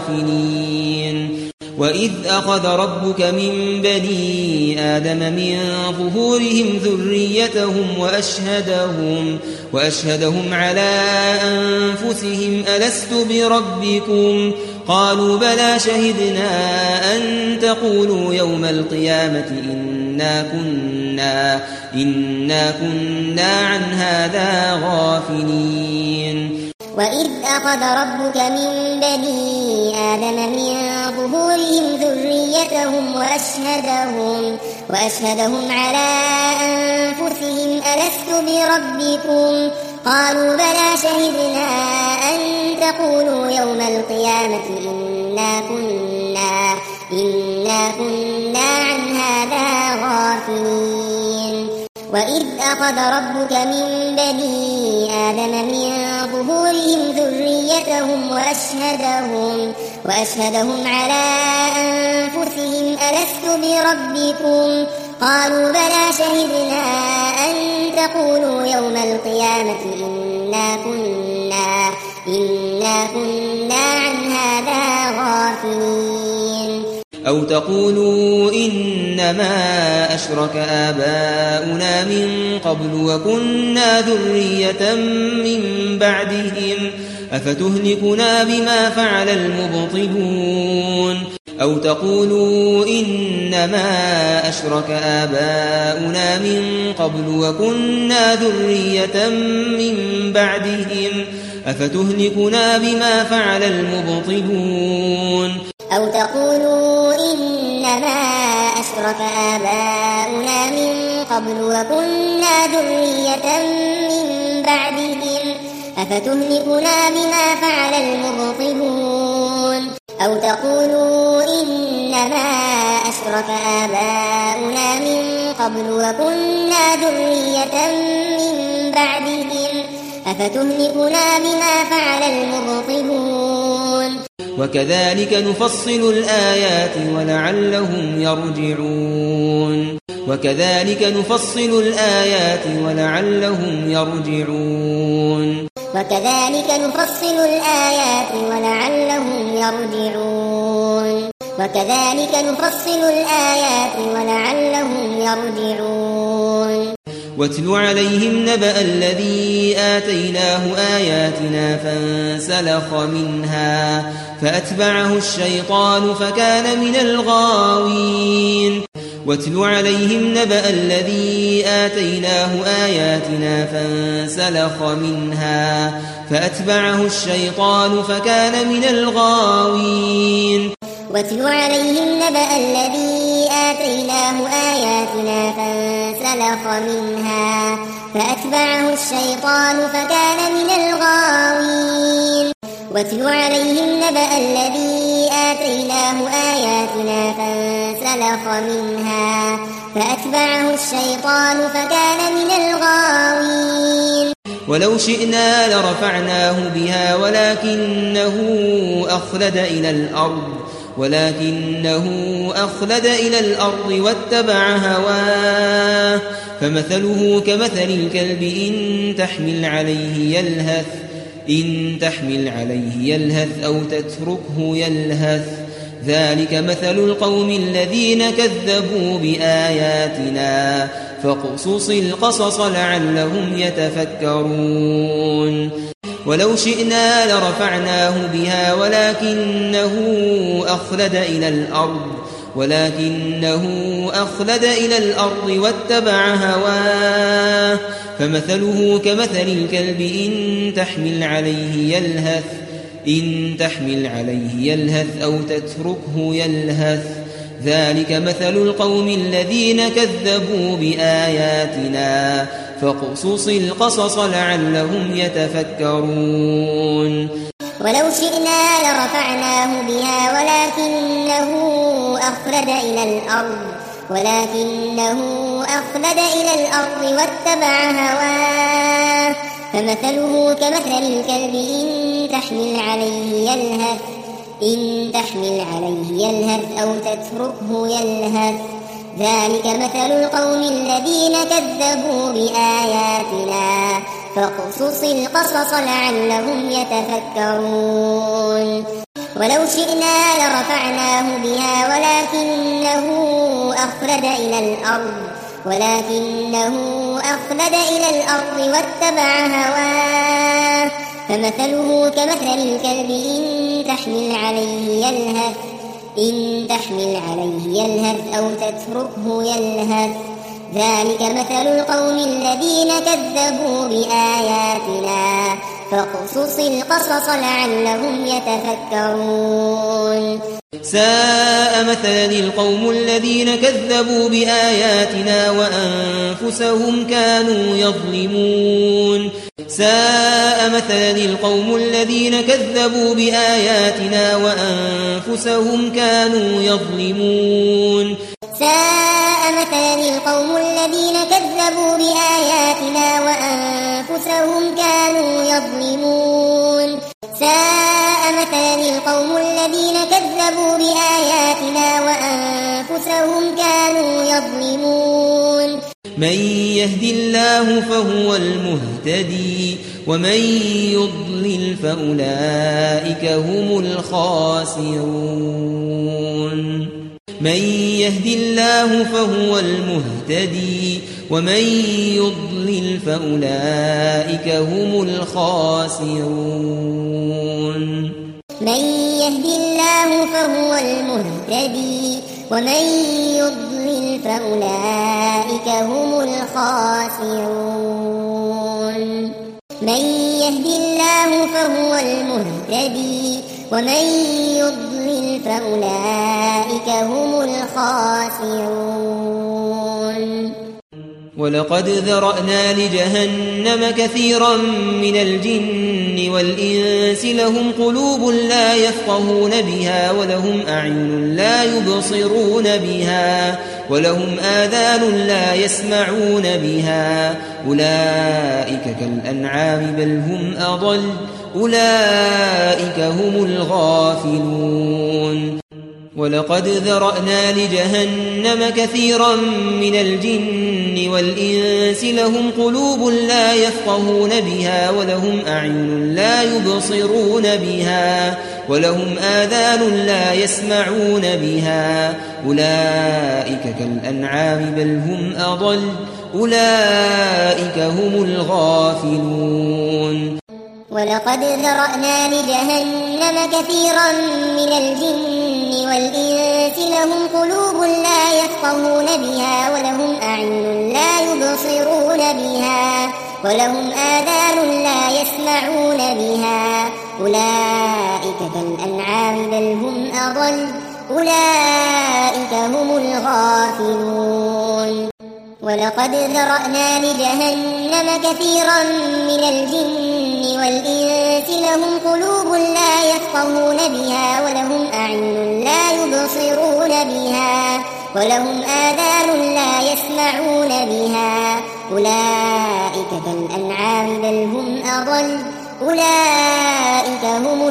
[SPEAKER 1] غافلين وإذ أخذ ربك من بني آدم من ظهورهم ذريتهم وأشهدهم, وأشهدهم على أنفسهم ألست بربكم قالوا بلى شهدنا أن تقولوا يوم القيامة إنا كنا, إنا كنا عن هذا غافلين
[SPEAKER 2] وإذ أخذ ربك من بني آدم من ظهورهم ذريتهم وأشهدهم, وأشهدهم على أنفسهم ألست بربكم قالوا بلى شهدنا أن تقولوا يوم القيامة إنا كنا, إنا كنا عن هذا غافلين وإذ أخذ ربك من بني آدم من ظهورهم ذريتهم وأشهدهم, وأشهدهم على أنفسهم ألست بربكم قالوا بلى شهدنا أن تقولوا يوم القيامة إنا كنا, إنا كنا عن هذا غافلين
[SPEAKER 1] أو تقولوا إنما أشرك آباؤنا من قبل وكنا ذرية من بعدهم أفتهلكنا بما فعل المبطلون أو تقولوا إنما أشرك آباؤنا من قبل وكنا ذرية من بعدهم أفتهلكنا بما فعل المبطلون
[SPEAKER 2] أو تقولوا إنما أشرك آباؤنا من قبل وكنا ذرية من بعدهم أفتهلكنا بما فعل المبطلون أو تقولوا إنما أشرك آباؤنا من قبل وكنا ذرية من بعدهم أفتهلكنا بما فعل المبطلون
[SPEAKER 1] وكذلك نفصل الآيات ولعلهم يرجعون وكذلك نفصل الآيات ولعلهم يرجعون
[SPEAKER 2] وكذلك نفصل الآيات ولعلهم يرجعون وكذلك نفصل الآيات ولعلهم يرجعون
[SPEAKER 1] واتل عليهم نبأ الذي آتيناه آياتنا فانسلخ منها فأتبعه الشيطان فكان من الغاوين واتل عليهم نبأ الذي آتيناه آياتنا فانسلخ منها فأتبعه الشيطان فكان من الغاوين
[SPEAKER 2] واتل عليهم نبأ الذي آتيناه آياتنا فانسلخ منها فأتبعه الشيطان فكان من الغاوين واتل عليهم نبأ الذي آتيناه آياتنا فانسلخ منها فأتبعه الشيطان فكان من الغاوين
[SPEAKER 1] ولو شئنا لرفعناه بها ولكنه أخلد إلى الأرض ولكنه أخلد إلى الأرض واتبع هواه فمثله كمثل الكلب إن تحمل عليه يلهث إن تحمل عليه يلهث أو تتركه يلهث ذلك مثل القوم الذين كذبوا بآياتنا فاقصص القصص لعلهم يتفكرون ولو شئنا لرفعناه بها ولكنه أخلد إلى الأرض ولكنه أخلد إلى الأرض واتبع هواه فمثله كمثل الكلب إن تحمل عليه يلهث إن تحمل عليه يلهث أو تتركه يلهث ذلك مثل القوم الذين كذبوا بآياتنا فاقصص القصص لعلهم يتفكرون
[SPEAKER 2] ولو شئنا لرفعناه بها ولكنه أخلد إلى الأرض ولكنه أخلد إلى الأرض واتبع هواه فمثله كمثل الكلب إن تحمل عليه يلهث إن تحمل عليه يلهث أو تتركه يلهث ذلك مثل القوم الذين كذبوا بآياتنا فاقصص القصص لعلهم يتفكرون ولو شئنا لرفعناه بها ولكنه أخلد إلى الأرض ولكنه أخلد إلى الأرض واتبع هواه فمثله كمثل الكلب إن تحمل عليه يلهث إن تحمل عليه يلهث أو تتركه يلهث ذلك مثل القوم الذين كذبوا بآياتنا فاقصص القصص لعلهم يتفكرون
[SPEAKER 1] ساء مثلا القوم الذين كذبوا بآياتنا وأنفسهم كانوا يظلمون ساء مثلا القوم الذين كذبوا بآياتنا وأنفسهم كانوا يظلمون
[SPEAKER 2] ساء مثلا القوم الذين كذبوا بآياتنا وأنفسهم كانوا يظلمون ساء مثلا القوم الذين كذبوا بآياتنا وأنفسهم كانوا يظلمون
[SPEAKER 1] من يهد الله فهو المهتدي ومن يضلل فأولئك هم الخاسرون من يهد الله فهو المهتدي ومن يضلل فأولئك هم الخاسرون
[SPEAKER 2] من يهد الله فهو المهتدي ومن يضلل فأولئك هم الخاسرون من يهد الله فهو المهتدي ومن يضلل فأولئك هم الخاسرون
[SPEAKER 1] ولقد ذرأنا لجهنم كثيرا من الجن والإنس لهم قلوب لا يفقهون بها ولهم أعين لا يبصرون بها ولهم آذان لا يسمعون بها أولئك كالأنعام بل هم أضل أولئك هم الغافلون ولقد ذرأنا لجهنم كثيرا من الجن والإنس لهم قلوب لا يفقهون بها ولهم أعين لا يبصرون بها ولهم آذان لا يسمعون بها أولئك كالأنعام بل هم أضل أولئك هم الغافلون.
[SPEAKER 2] ولقد ذرأنا لجهنم كثيرا من الجن والإنس لهم قلوب لا يفقهون بها ولهم أعين لا يبصرون بها ولهم آذان لا يسمعون بها أولئك كالأنعام بل هم أضل أولئك هم الغافلون. ولقد ذرأنا لجهنم كثيرا من الجن والإنس لهم قلوب لا يفقهون بها ولهم أعين لا يبصرون بها ولهم آذان لا يسمعون بها أولئك كالأنعام بل هم أضل أولئك هم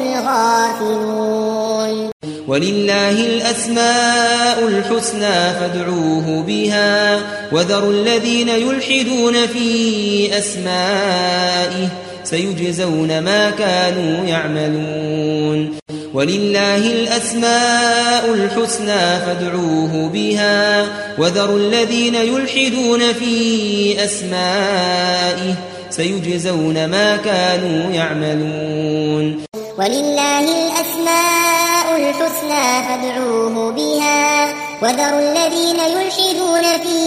[SPEAKER 2] الغافلون.
[SPEAKER 1] ولله الأسماء الحسنى فادعوه بها وذروا الذين يلحدون في أسمائه سيجزون ما كانوا يعملون. ولله الأسماء الحسنى فادعوه بها وذروا الذين يلحدون في أسمائه سيجزون ما كانوا يعملون.
[SPEAKER 2] ولله الأسماء الحسنى فادعوه بها وذروا الذين يلحدون في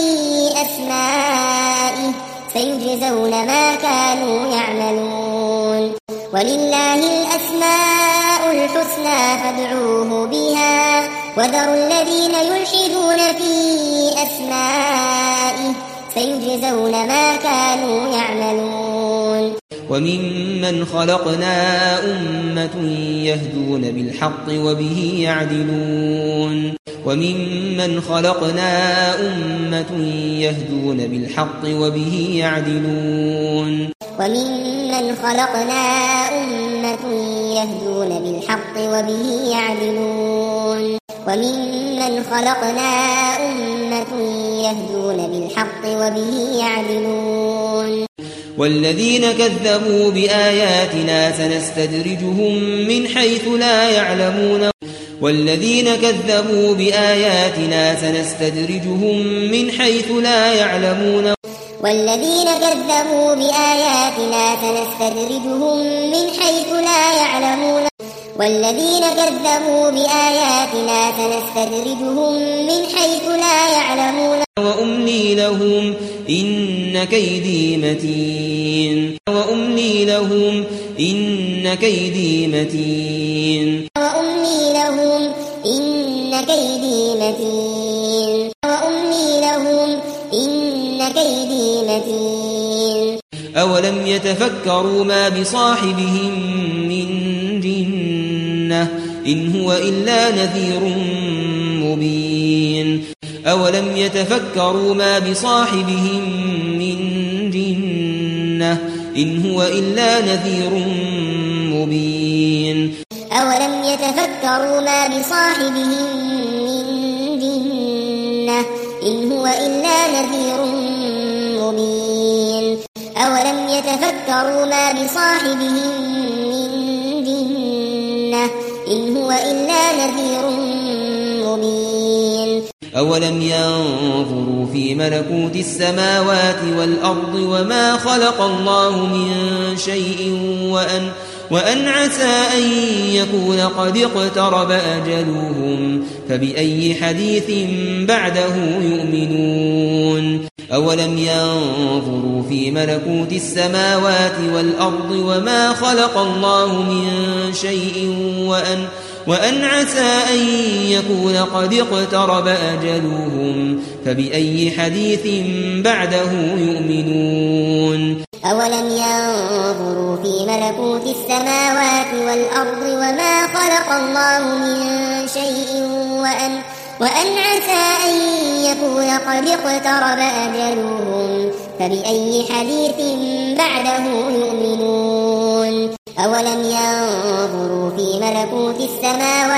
[SPEAKER 2] أسمائه سيجزون ما كانوا يعملون. ولله الأسماء الحسنى فادعوه بها وذروا الذين يلحدون في أسمائه سيجزون ما كانوا يعملون.
[SPEAKER 1] وممن خلقنا أمة يهدون بالحق وبه يعدلون وممن خلقنا أمة يهدون بالحق وبه يعدلون
[SPEAKER 2] وممن خلقنا أمة يهدون بالحق وبه يعدلون وممن خلقنا أمة يهدون بالحق وبه يعدلون.
[SPEAKER 1] والذين كذبوا بآياتنا سنستدرجهم من حيث لا يعلمون والذين كذبوا بآياتنا سنستدرجهم من حيث لا يعلمون
[SPEAKER 2] والذين كذبوا بآياتنا سنستدرجهم من حيث لا يعلمون والذين كذبوا بآياتنا سنستدرجهم من حيث لا يعلمون
[SPEAKER 1] وأملي لهم إن كيدي متين وأملي لهم إن كيدي متين
[SPEAKER 2] وأملي لهم إن كيدي متين وأملي لهم إن كيدي متين.
[SPEAKER 1] أولم يتفكروا ما بصاحبهم من جنة إن هو إلا نذير مبين أولم يتفكروا ما بصاحبهم من جنة إن هو إلا نذير مبين
[SPEAKER 2] أولم يتفكروا ما بصاحبهم من جنة إن هو إلا نذير مبين أولم يتفكروا ما بصاحبهم من جنة إن هو إلا نذير مبين
[SPEAKER 1] أولم ينظروا في ملكوت السماوات والأرض وما خلق الله من شيء وأن, وأن عسى أن يكون قد اقترب أجلهم فبأي حديث بعده يؤمنون أولم ينظروا في ملكوت السماوات والأرض وما خلق الله من شيء وأن وأن عسى أن يكون قد اقترب أجلهم فبأي حديث بعده يؤمنون
[SPEAKER 2] أولم ينظروا في ملكوت السماوات والأرض وما خلق الله من شيء وأن وأن عسى أن يكون قد اقترب أجلهم فبأي حديث بعده يؤمنون أولم ينظروا في ملكوت السماوات والأرض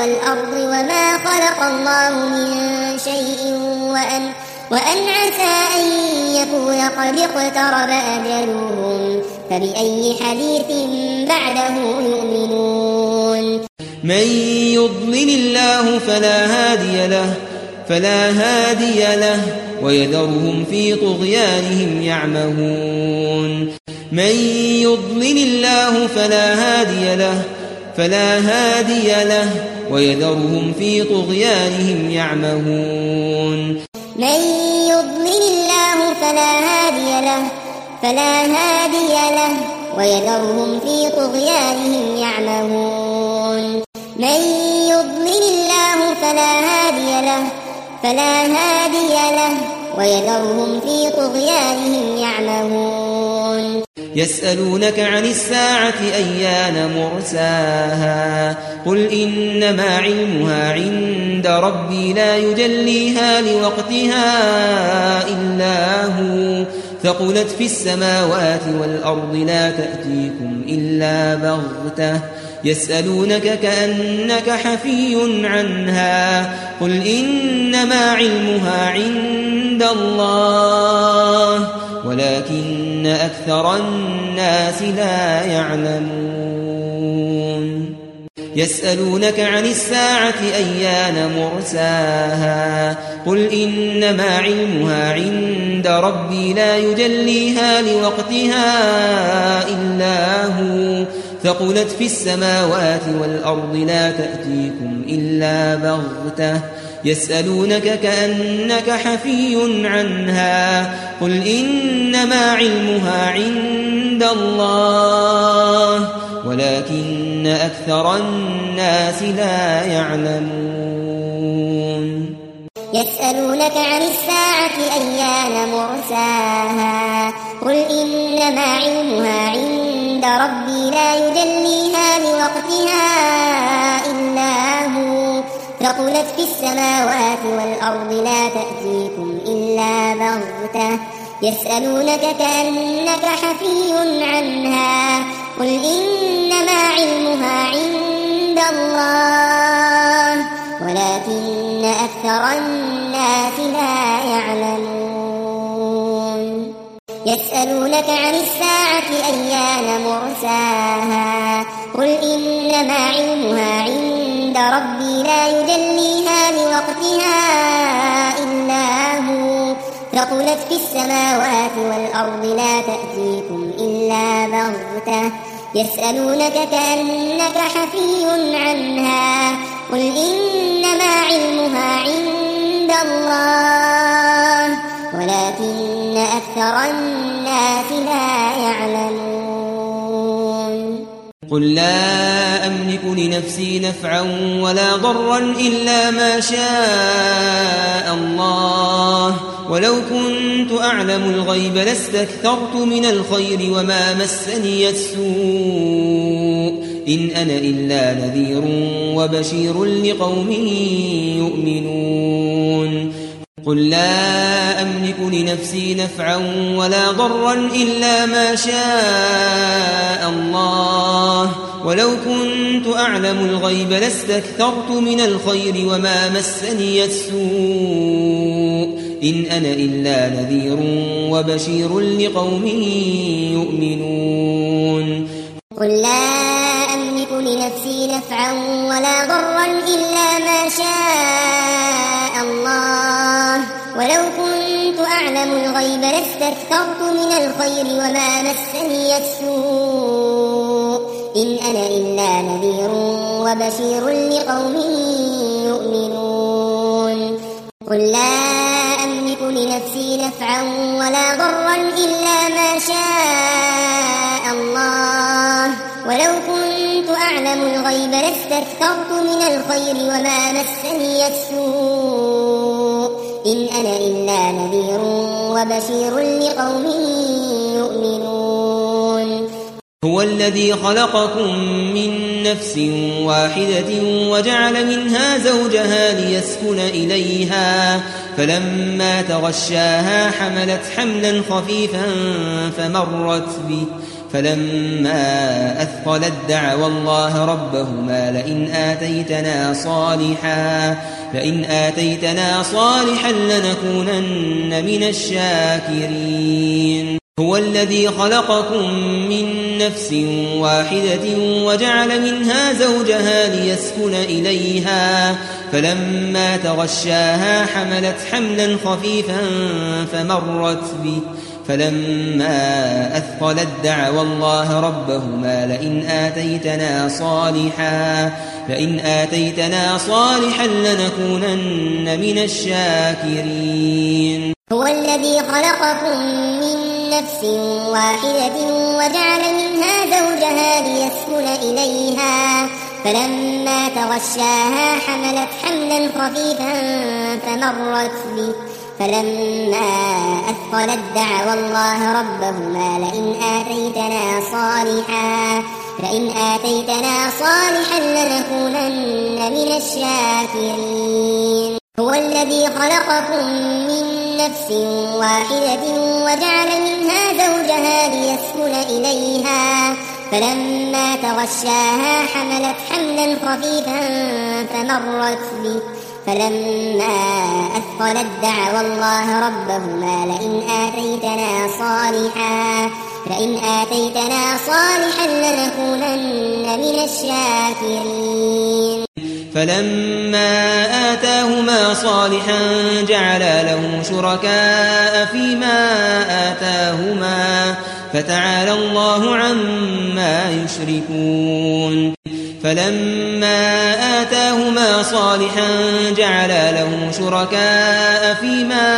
[SPEAKER 2] والأرض وما خلق الله من شيء وأن, وأن عسى أن يكون قد اقترب أجلهم فبأي حديث بعده يؤمنون
[SPEAKER 1] من يضلل الله فلا هادي له فلا هادي له ويذرهم في طغيانهم يعمهون من يضلل الله فلا هادي له فلا هادي له ويذرهم في طغيانهم يعمهون
[SPEAKER 2] من يضلل الله فلا هادي له فلا هادي له ويذرهم في طغيانهم يعمهون من يضلل الله فلا هادي له فلا هادي له ويذرهم في طغيانهم يعمهون
[SPEAKER 1] يسألونك عن الساعة أيان مرساها قل إنما علمها عند ربي لا يجليها لوقتها إلا هو ثقلت في السماوات والأرض لا تأتيكم إلا بغتة يسألونك كأنك حفي عنها قل إنما علمها عند الله ولكن أكثر الناس لا يعلمون يسألونك عن الساعة أيان مرساها قل إنما علمها عند ربي لا يجليها لوقتها إلا هو ثقلت في السماوات والأرض لا تأتيكم إلا بغتة يسألونك كأنك حفي عنها قل إنما علمها عند الله ولكن أكثر الناس لا يعلمون
[SPEAKER 2] يسألونك عن الساعة أيان مرساها قل إنما علمها عند ربي لا يجليها لوقتها إلا هو ثقلت في السماوات والأرض لا تأتيكم إلا بغتة يسألونك كأنك حفي عنها قل إنما علمها عند الله ولكن أكثر الناس لا يعلمون يسألونك عن الساعة أيان مرساها قل إنما علمها عند ربي لا يجليها لوقتها إلا هو ثقلت في السماوات والأرض لا تأتيكم إلا بغتة يسألونك كأنك حفي عنها قل إنما علمها عند الله ولكن أكثر الناس لا يعلمون
[SPEAKER 1] قل لا أملك لنفسي نفعا ولا ضرا إلا ما شاء الله ولو كنت أعلم الغيب لاستكثرت من الخير وما مسني السوء إن أنا إلا نذير وبشير لقوم يؤمنون قل لا أملك لنفسي نفعا ولا ضرا إلا ما شاء الله ولو كنت أعلم الغيب لاستكثرت من الخير وما مسني السوء إن أنا إلا نذير وبشير لقوم يؤمنون
[SPEAKER 2] قل لا أملك لنفسي نفعا ولا ضرا إلا ما شاء الله ولو كنت أعلم الغيب لاستكثرت من الخير وما مسني السوء إن أنا إلا نذير وبشير لقوم يؤمنون قل لا أملك لنفسي نفعا ولا ضرا إلا ما شاء الله ولو كنت أعلم الغيب لاستكثرت من الخير وما مسني السوء إن أنا إلا نذير وبشير لقوم يؤمنون
[SPEAKER 1] هو الذي خلقكم من نفس واحدة وجعل منها زوجها ليسكن إليها فلما تغشاها حملت حملا خفيفا فمرت به فلما أثقلت دعوا الله ربهما لئن آتيتنا صالحا لئن آتيتنا صالحا لنكونن من الشاكرين. هو الذي خلقكم من نفس واحدة وجعل منها زوجها ليسكن إليها فلما تغشاها حملت حملا خفيفا فمرت به فلما أثقلت دعوا الله ربهما لئن آتيتنا صالحا لئن آتيتنا صالحا لنكونن من الشاكرين.
[SPEAKER 2] هو الذي خلقكم من نفس واحدة وجعل منها زوجها ليسكن إليها فلما تغشاها حملت حملا خفيفا فمرت به فلما أثقلت دعوا الله ربهما لئن آتيتنا صالحا لئن آتيتنا صالحا لنكونن من الشاكرين. هو الذي خلقكم من نفس واحدة وجعل منها زوجها ليسكن إليها فلما تغشاها حملت حملا خفيفا فمرت به فلما أثقلت دعوا الله ربهما لئن آتيتنا صالحا لئن آتيتنا صالحا لنكونن من الشاكرين.
[SPEAKER 1] فلما آتاهما صالحا جعل له شركاء فيما آتاهما فتعالى الله عما يشركون. فلما آتاهما صالحا جعل له شركاء فيما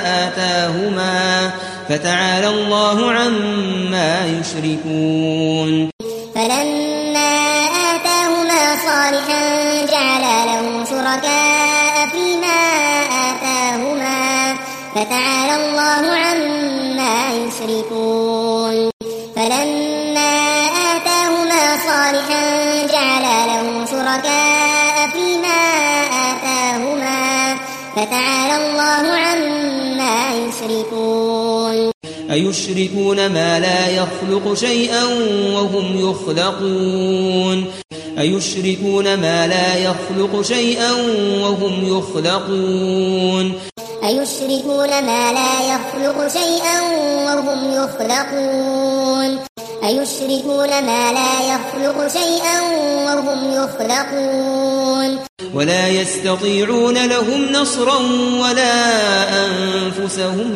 [SPEAKER 1] آتاهما فتعالى الله عما يشركون.
[SPEAKER 2] فلما آتاهما صالحا جعل له شركاء فيما آتاهما فتعالى الله عما يشركون. فلما آتاهما صالحا جعل له شركاء فيما آتاهما فتعالى الله عما يشركون.
[SPEAKER 1] أيشركون ما لا يخلق شيئا وهم يخلقون أيشركون ما لا يخلق شيئا وهم يخلقون
[SPEAKER 2] أيشركون ما لا يخلق شيئا وهم يخلقون أيشركون ما لا يخلق شيئا وهم يخلقون
[SPEAKER 1] ولا يستطيعون لهم نصرا ولا أنفسهم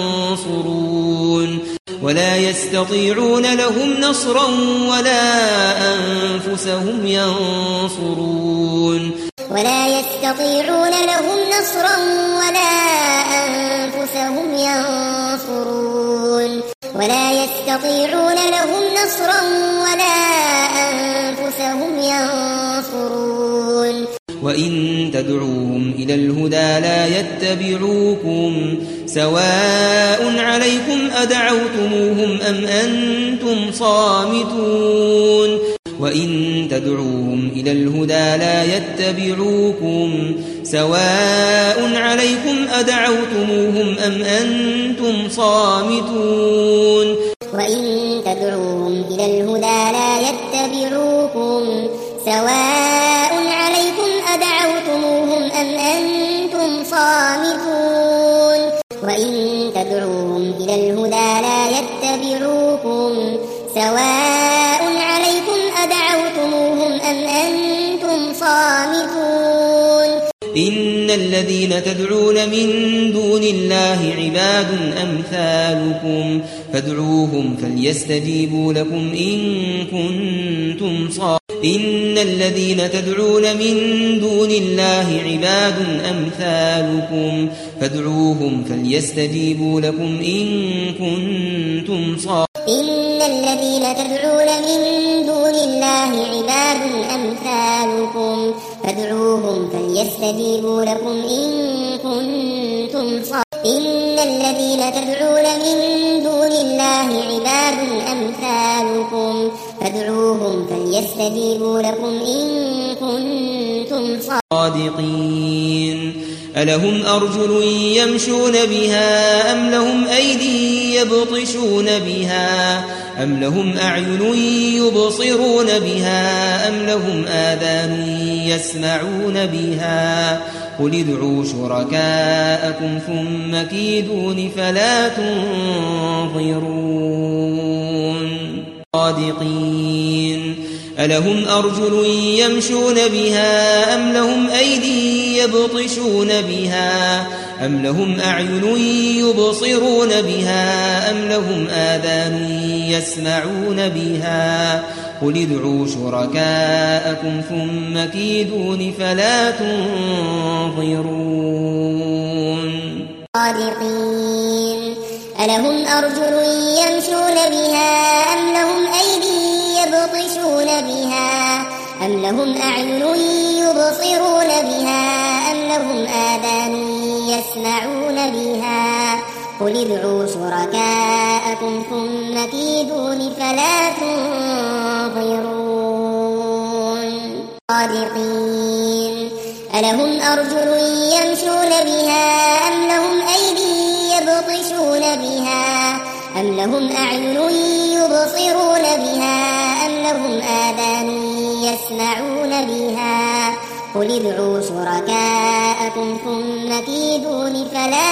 [SPEAKER 1] ينصرون ولا يستطيعون لهم نصرا ولا أنفسهم ينصرون
[SPEAKER 2] ولا يستطيعون لهم نصرا ولا أنفسهم ينصرون ولا يستطيعون لهم نصرا ولا أنفسهم ينصرون
[SPEAKER 1] وإن تدعوهم إلى الهدى لا يتبعوكم سواء عليكم أدعوتموهم أم أنتم صامتون وإن تدعوهم إلى الهدى لا يتبعوكم سواء عليكم أدعوتموهم أم أنتم صامتون
[SPEAKER 2] وإن تدعوهم إلى الهدى لا يتبعوكم سواء عليكم أدعوتموهم أم أنتم صامتون وإن تدعوهم إلى الهدى لا يتبعوكم سواء عليكم أدعوتموهم أم أنتم صامتون
[SPEAKER 1] إن الذين تدعون من دون الله عباد أمثالكم فادعوهم فليستجيبوا لكم إن كنتم صادقين إن الذين تدعون من دون الله عباد أمثالكم فادعوهم فليستجيبوا لكم إن كنتم صادقين
[SPEAKER 2] إن الذين تدعون من دون الله عباد أمثالكم فادعوهم فليستجيبوا لكم إن كنتم صادقين إن الذين تدعون من دون الله عباد أمثالكم فادعوهم فليستجيبوا لكم إن كنتم صادقين
[SPEAKER 1] ألهم أرجل يمشون بها أم لهم أيدي يبطشون بها أم لهم أعين يبصرون بها أم لهم آذان يسمعون بها قل ادعوا شركاءكم ثم كيدون فلا تنظرون صادقين ألهم أرجل يمشون بها أم لهم أيدي يبطشون بها أم لهم أعين يبصرون بها أم لهم آذان يسمعون بها قل ادعوا شركاءكم ثم كيدون فلا تنظرون
[SPEAKER 2] صادقين ألهم أرجل يمشون بها أم لهم أيدي يبطشون بها أم لهم أعين يبصرون بها أم لهم آذان يسمعون بها قل ادعوا شركاءكم ثم كيدون فلا تنظرون صادقين ألهم أرجل يمشون بها أم لهم أيدي يبطشون بها أم لهم أعين يبصرون بها أم لهم آذان يسمعون بها قل ادعوا شركاءكم ثم كيدون فلا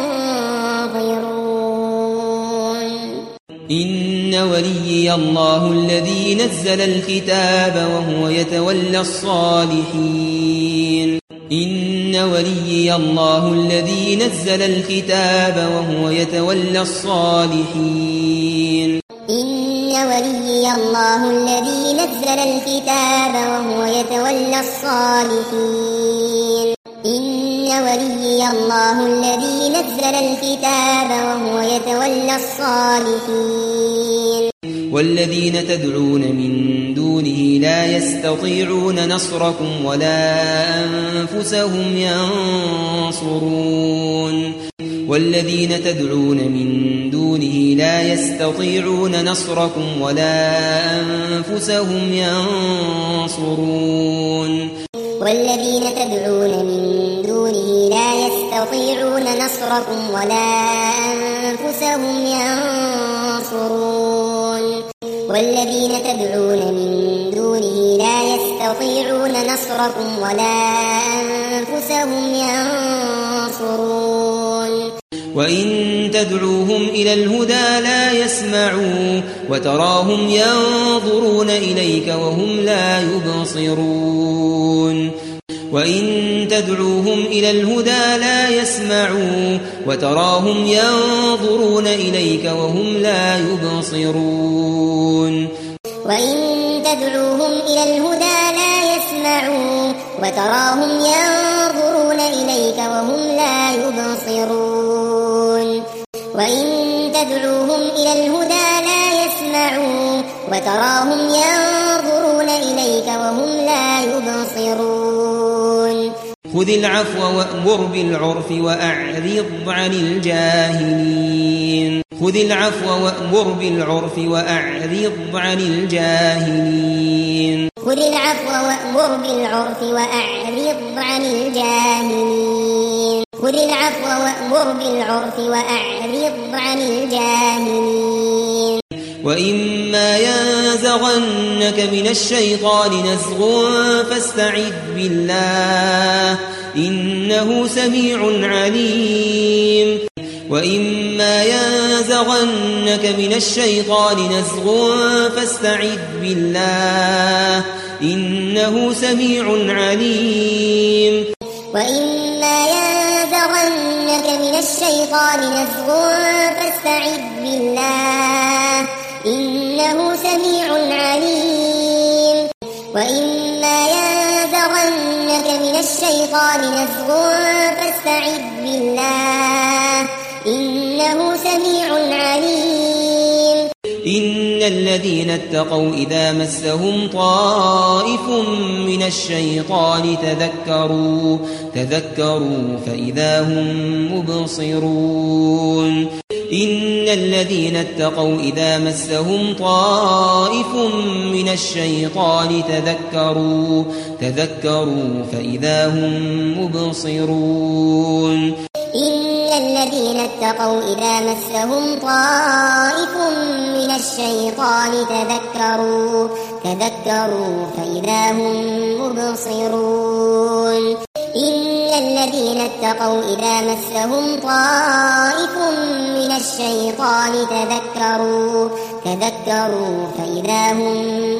[SPEAKER 2] تنظرون
[SPEAKER 1] إن وليي الله الذي نزل الكتاب وهو يتولى الصالحين إن وليي الله الذي نزل الكتاب وهو يتولى الصالحين
[SPEAKER 2] إن وليي الله الذي نزل الكتاب وهو يتولى الصالحين إن وليي الله الذي نزل الكتاب وهو يتولى الصالحين
[SPEAKER 1] والذين تدعون من دونه لا يستطيعون نصركم ولا أنفسهم ينصرون والذين تدعون من دونه لا يستطيعون نصركم ولا أنفسهم ينصرون
[SPEAKER 2] والذين تدعون من دونه لا يستطيعون نصركم ولا أنفسهم ينصرون والذين تدعون من دونه لا يستطيعون نصركم ولا أنفسهم ينصرون
[SPEAKER 1] وإن تدعوهم إلى الهدى لا يسمعوا وتراهم ينظرون إليك وهم لا يبصرون وإن تدعوهم إلى الهدى لا يسمعوا وتراهم ينظرون إليك وهم لا يبصرون
[SPEAKER 2] وإن تدعوهم إلى الهدى لا يسمعوا وتراهم ينظرون إليك وهم لا يبصرون وإن تدعوهم إلى الهدى لا يسمعوا وتراهم ينظرون إليك وهم لا يبصرون
[SPEAKER 1] خذ العفو وأمر بالعرف وأعرض عن الجاهلين خذ العفو وأمر بالعرف وأعرض عن الجاهلين
[SPEAKER 2] خذ العفو وأمر بالعرف وأعرض عن الجاهلين خذ العفو وأمر بالعرف وأعرض عن الجاهلين
[SPEAKER 1] وإما ينزغنك من الشيطان نزغ فاستعذ بالله إنه سميع عليم وإما ينزغنك من الشيطان نزغ فاستعذ بالله إنه سميع عليم
[SPEAKER 2] وإما ينزغنك من الشيطان نزغ فاستعذ بالله إنه سميع عليم وإما ينزغنك من الشيطان نزغ فاستعذ بالله إنه سميع عليم
[SPEAKER 1] إن الذين اتقوا إذا مسهم طائف من الشيطان تذكروا تذكروا فإذا هم مبصرون إن الذين اتقوا إذا مسهم طائف من الشيطان تذكروا تذكروا فإذا هم مبصرون
[SPEAKER 2] إن الذين اتقوا إذا مسهم طائف من الشيطان تذكروا تذكروا فإذا هم مبصرون إن الذين اتقوا إذا مسهم طائف من الشيطان تذكروا تذكروا فإذا هم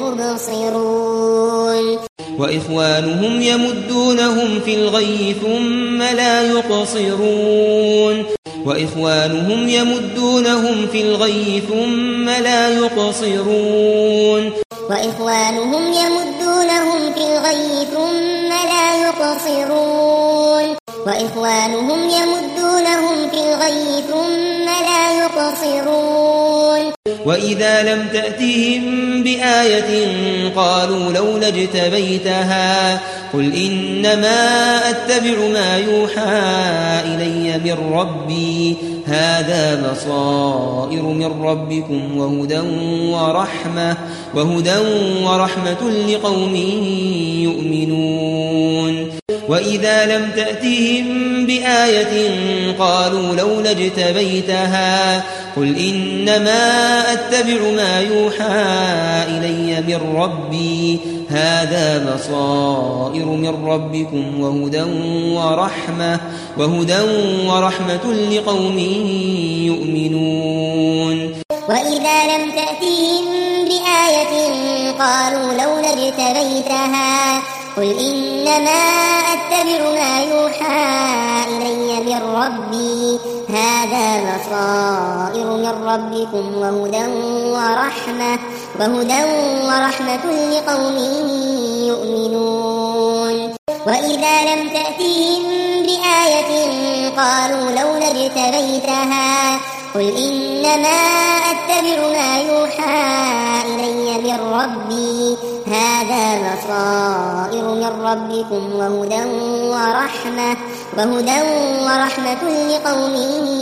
[SPEAKER 2] مبصرون
[SPEAKER 1] وإخوانهم يمدونهم في الغي ثم لا يقصرون وإخوانهم يمدونهم في الغي ثم لا يقصرون
[SPEAKER 2] وإخوانهم يمدونهم في الغي ثم لا يقصرون وإخوانهم يمدونهم في الغي ثم لا يقصرون
[SPEAKER 1] وإذا لم تأتهم بآية قالوا لولا اجتبيتها قل إنما أتبع ما يوحى إلي من ربي هذا بصائر من ربكم وهدى ورحمة وهدى ورحمة لقوم يؤمنون وإذا لم تأتهم بآية قالوا لولا اجتبيتها قل إنما أتبع ما يوحى إلي من ربي هذا بصائر من ربكم وهدى ورحمة وهدى ورحمة لقوم يؤمنون
[SPEAKER 2] وإذا لم تأتهم بآية قالوا لولا اجتبيتها قل إنما أتبع ما يوحى إلي من ربي هذا بصائر من ربكم وهدى ورحمة وهدى ورحمة لقوم يؤمنون وإذا لم تأتهم بآية قالوا لولا اجتبيتها قل إنما أتبع ما يوحى إلي من ربي هذا بصائر من ربكم وهدى ورحمة وهدى ورحمة لقوم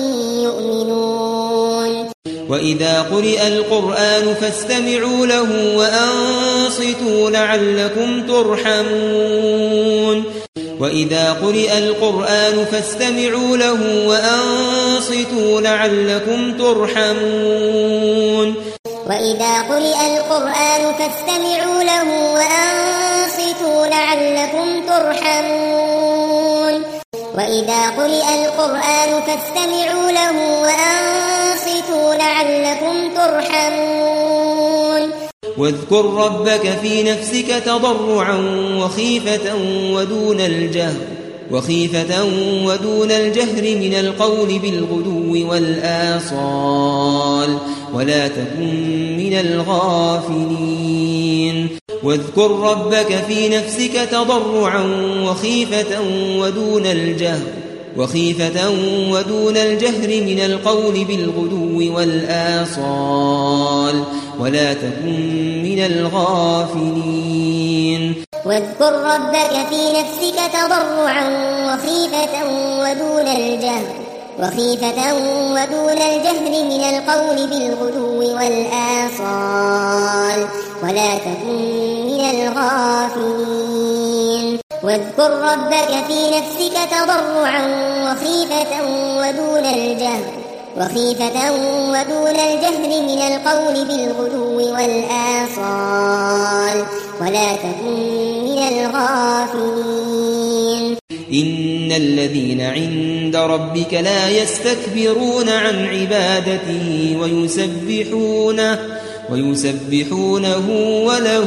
[SPEAKER 2] يؤمنون
[SPEAKER 1] وإذا قرئ القرآن فاستمعوا له وأنصتوا لعلكم ترحمون وإذا قرئ القرآن فاستمعوا له وأنصتوا لعلكم ترحمون
[SPEAKER 2] وإذا قرئ القرآن فاستمعوا له وأنصتوا لعلكم ترحمون وإذا قرئ القرآن فاستمعوا له وأنصتوا لعلكم ترحمون
[SPEAKER 1] واذكر ربك في نفسك تضرعا وخيفة ودون الجهر وخيفة ودون الجهر من القول بالغدو والآصال ولا تكن من الغافلين واذكر ربك في نفسك تضرعا وخيفة ودون الجهر وخيفة ودون الجهر من القول بالغدو والآصال ولا تكن من الغافلين
[SPEAKER 2] واذكر ربك في نفسك تضرعا وخيفة ودون الجهر وخيفة ودون الجهر من القول بالغدو والآصال ولا تكن من الغافلين واذكر ربك في نفسك تضرعا وخيفة ودون الجهر وخيفة ودون الجهر من القول بالغدو والآصال ولا تكن من الغافلين
[SPEAKER 1] إن الذين عند ربك لا يستكبرون عن عبادته ويسبحونه ويسبحونه وله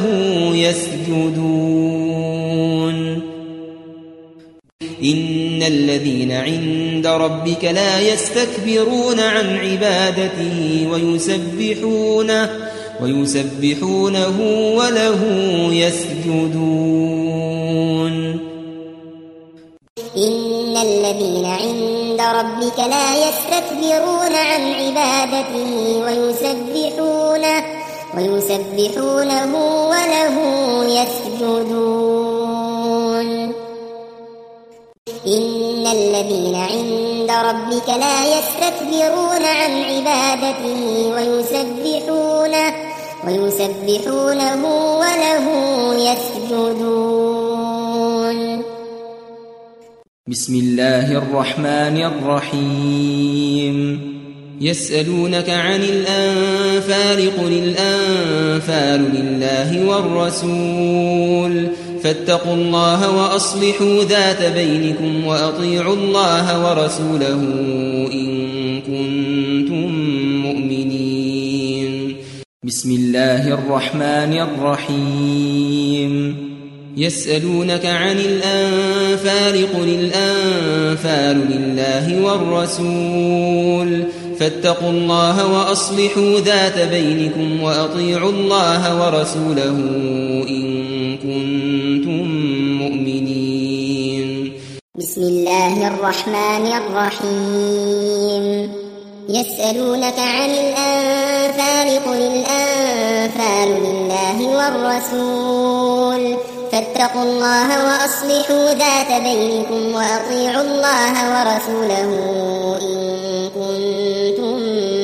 [SPEAKER 1] يسجدون إن الذين عند ربك لا يستكبرون عن عبادته ويسبحونه ويسبحونه وله يسجدون
[SPEAKER 2] إن الذين عند ربك لا يستكبرون عن عبادته ويسبحونه ويسبحونه وله يسجدون إن إن الذين عند ربك لا يستكبرون عن عبادته ويسبحونه ويسبحونه وله يسجدون.
[SPEAKER 1] بسم الله الرحمن الرحيم. يسألونك عن الأنفال قل الأنفال لله والرسول فاتقوا الله وأصلحوا ذات بينكم وأطيعوا الله ورسوله إن كنتم مؤمنين. بسم الله الرحمن الرحيم. يسألونك عن الأنفال قل الأنفال لله والرسول فاتقوا الله وأصلحوا ذات بينكم وأطيعوا الله ورسوله إن كنتم مؤمنين.
[SPEAKER 2] بسم الله الرحمن الرحيم. يسألونك عن الأنفال قل الأنفال لله والرسول فاتقوا الله وأصلحوا ذات بينكم وأطيعوا الله ورسوله إن كنتم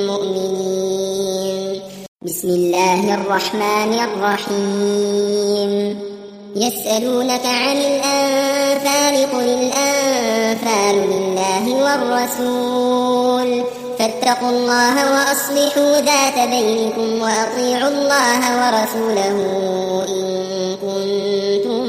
[SPEAKER 2] مؤمنين. بسم الله الرحمن الرحيم. يسألونك عن الأنفال قل الأنفال لله والرسول فاتقوا الله وأصلحوا ذات بينكم وأطيعوا الله ورسوله إن كنتم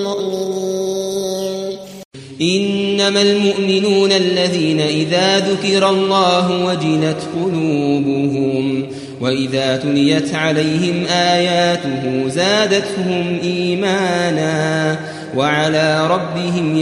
[SPEAKER 2] مؤمنين.
[SPEAKER 1] إنما المؤمنون الذين إذا ذكر الله وجلت قلوبهم وإذا تليت عليهم آياته زادتهم إيمانا وعلى ربهم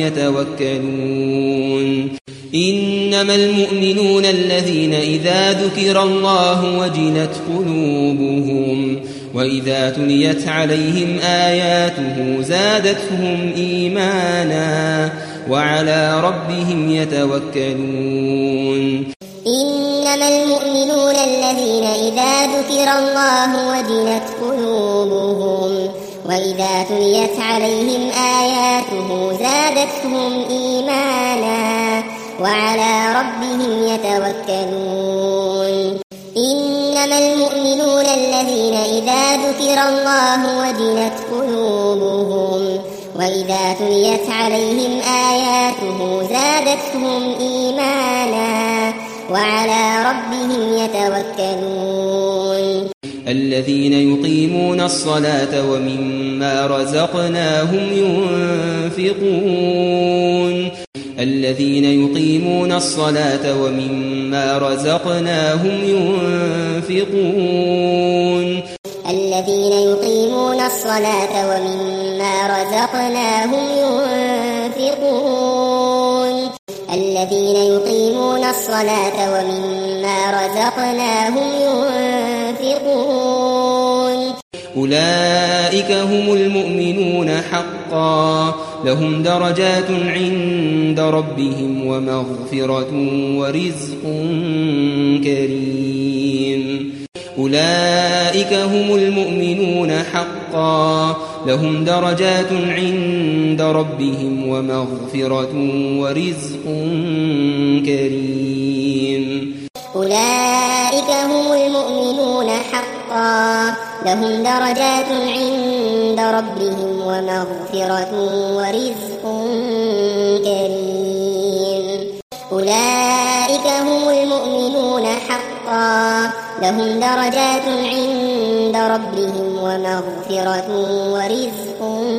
[SPEAKER 1] يتوكلون. إنما المؤمنون الذين إذا ذكر الله وجلت قلوبهم وإذا تليت عليهم آياته زادتهم إيمانا وعلى ربهم يتوكلون.
[SPEAKER 2] إنما المؤمنون الذين إذا ذكر الله وجلت قلوبهم وإذا تليت عليهم آياته زادتهم إيمانا وعلى ربهم يتوكلون. إنما المؤمنون الذين إذا ذكر الله وجلت قلوبهم وإذا تليت عليهم آياته زادتهم إيمانا وعلى ربهم يتوكلون.
[SPEAKER 1] الذين يقيمون الصلاة ومما رزقناهم ينفقون الذين يقيمون الصلاة ومما رزقناهم ينفقون
[SPEAKER 2] الذين يقيمون الصلاة ومما رزقناهم ينفقون الذين يقيمون الصلاة ومما رزقناهم ينفقون
[SPEAKER 1] أولئك هم المؤمنون حقا لهم درجات عند ربهم ومغفرة ورزق كريم. أولئك هم المؤمنون حقا لهم درجات عند ربهم ومغفرة ورزق كريم.
[SPEAKER 2] أولئك هم المؤمنون حقا لهم درجات عند ربهم ومغفرة ورزق كريم. أولئك هم المؤمنون حقا لهم درجات عند ربهم ومغفرة ورزق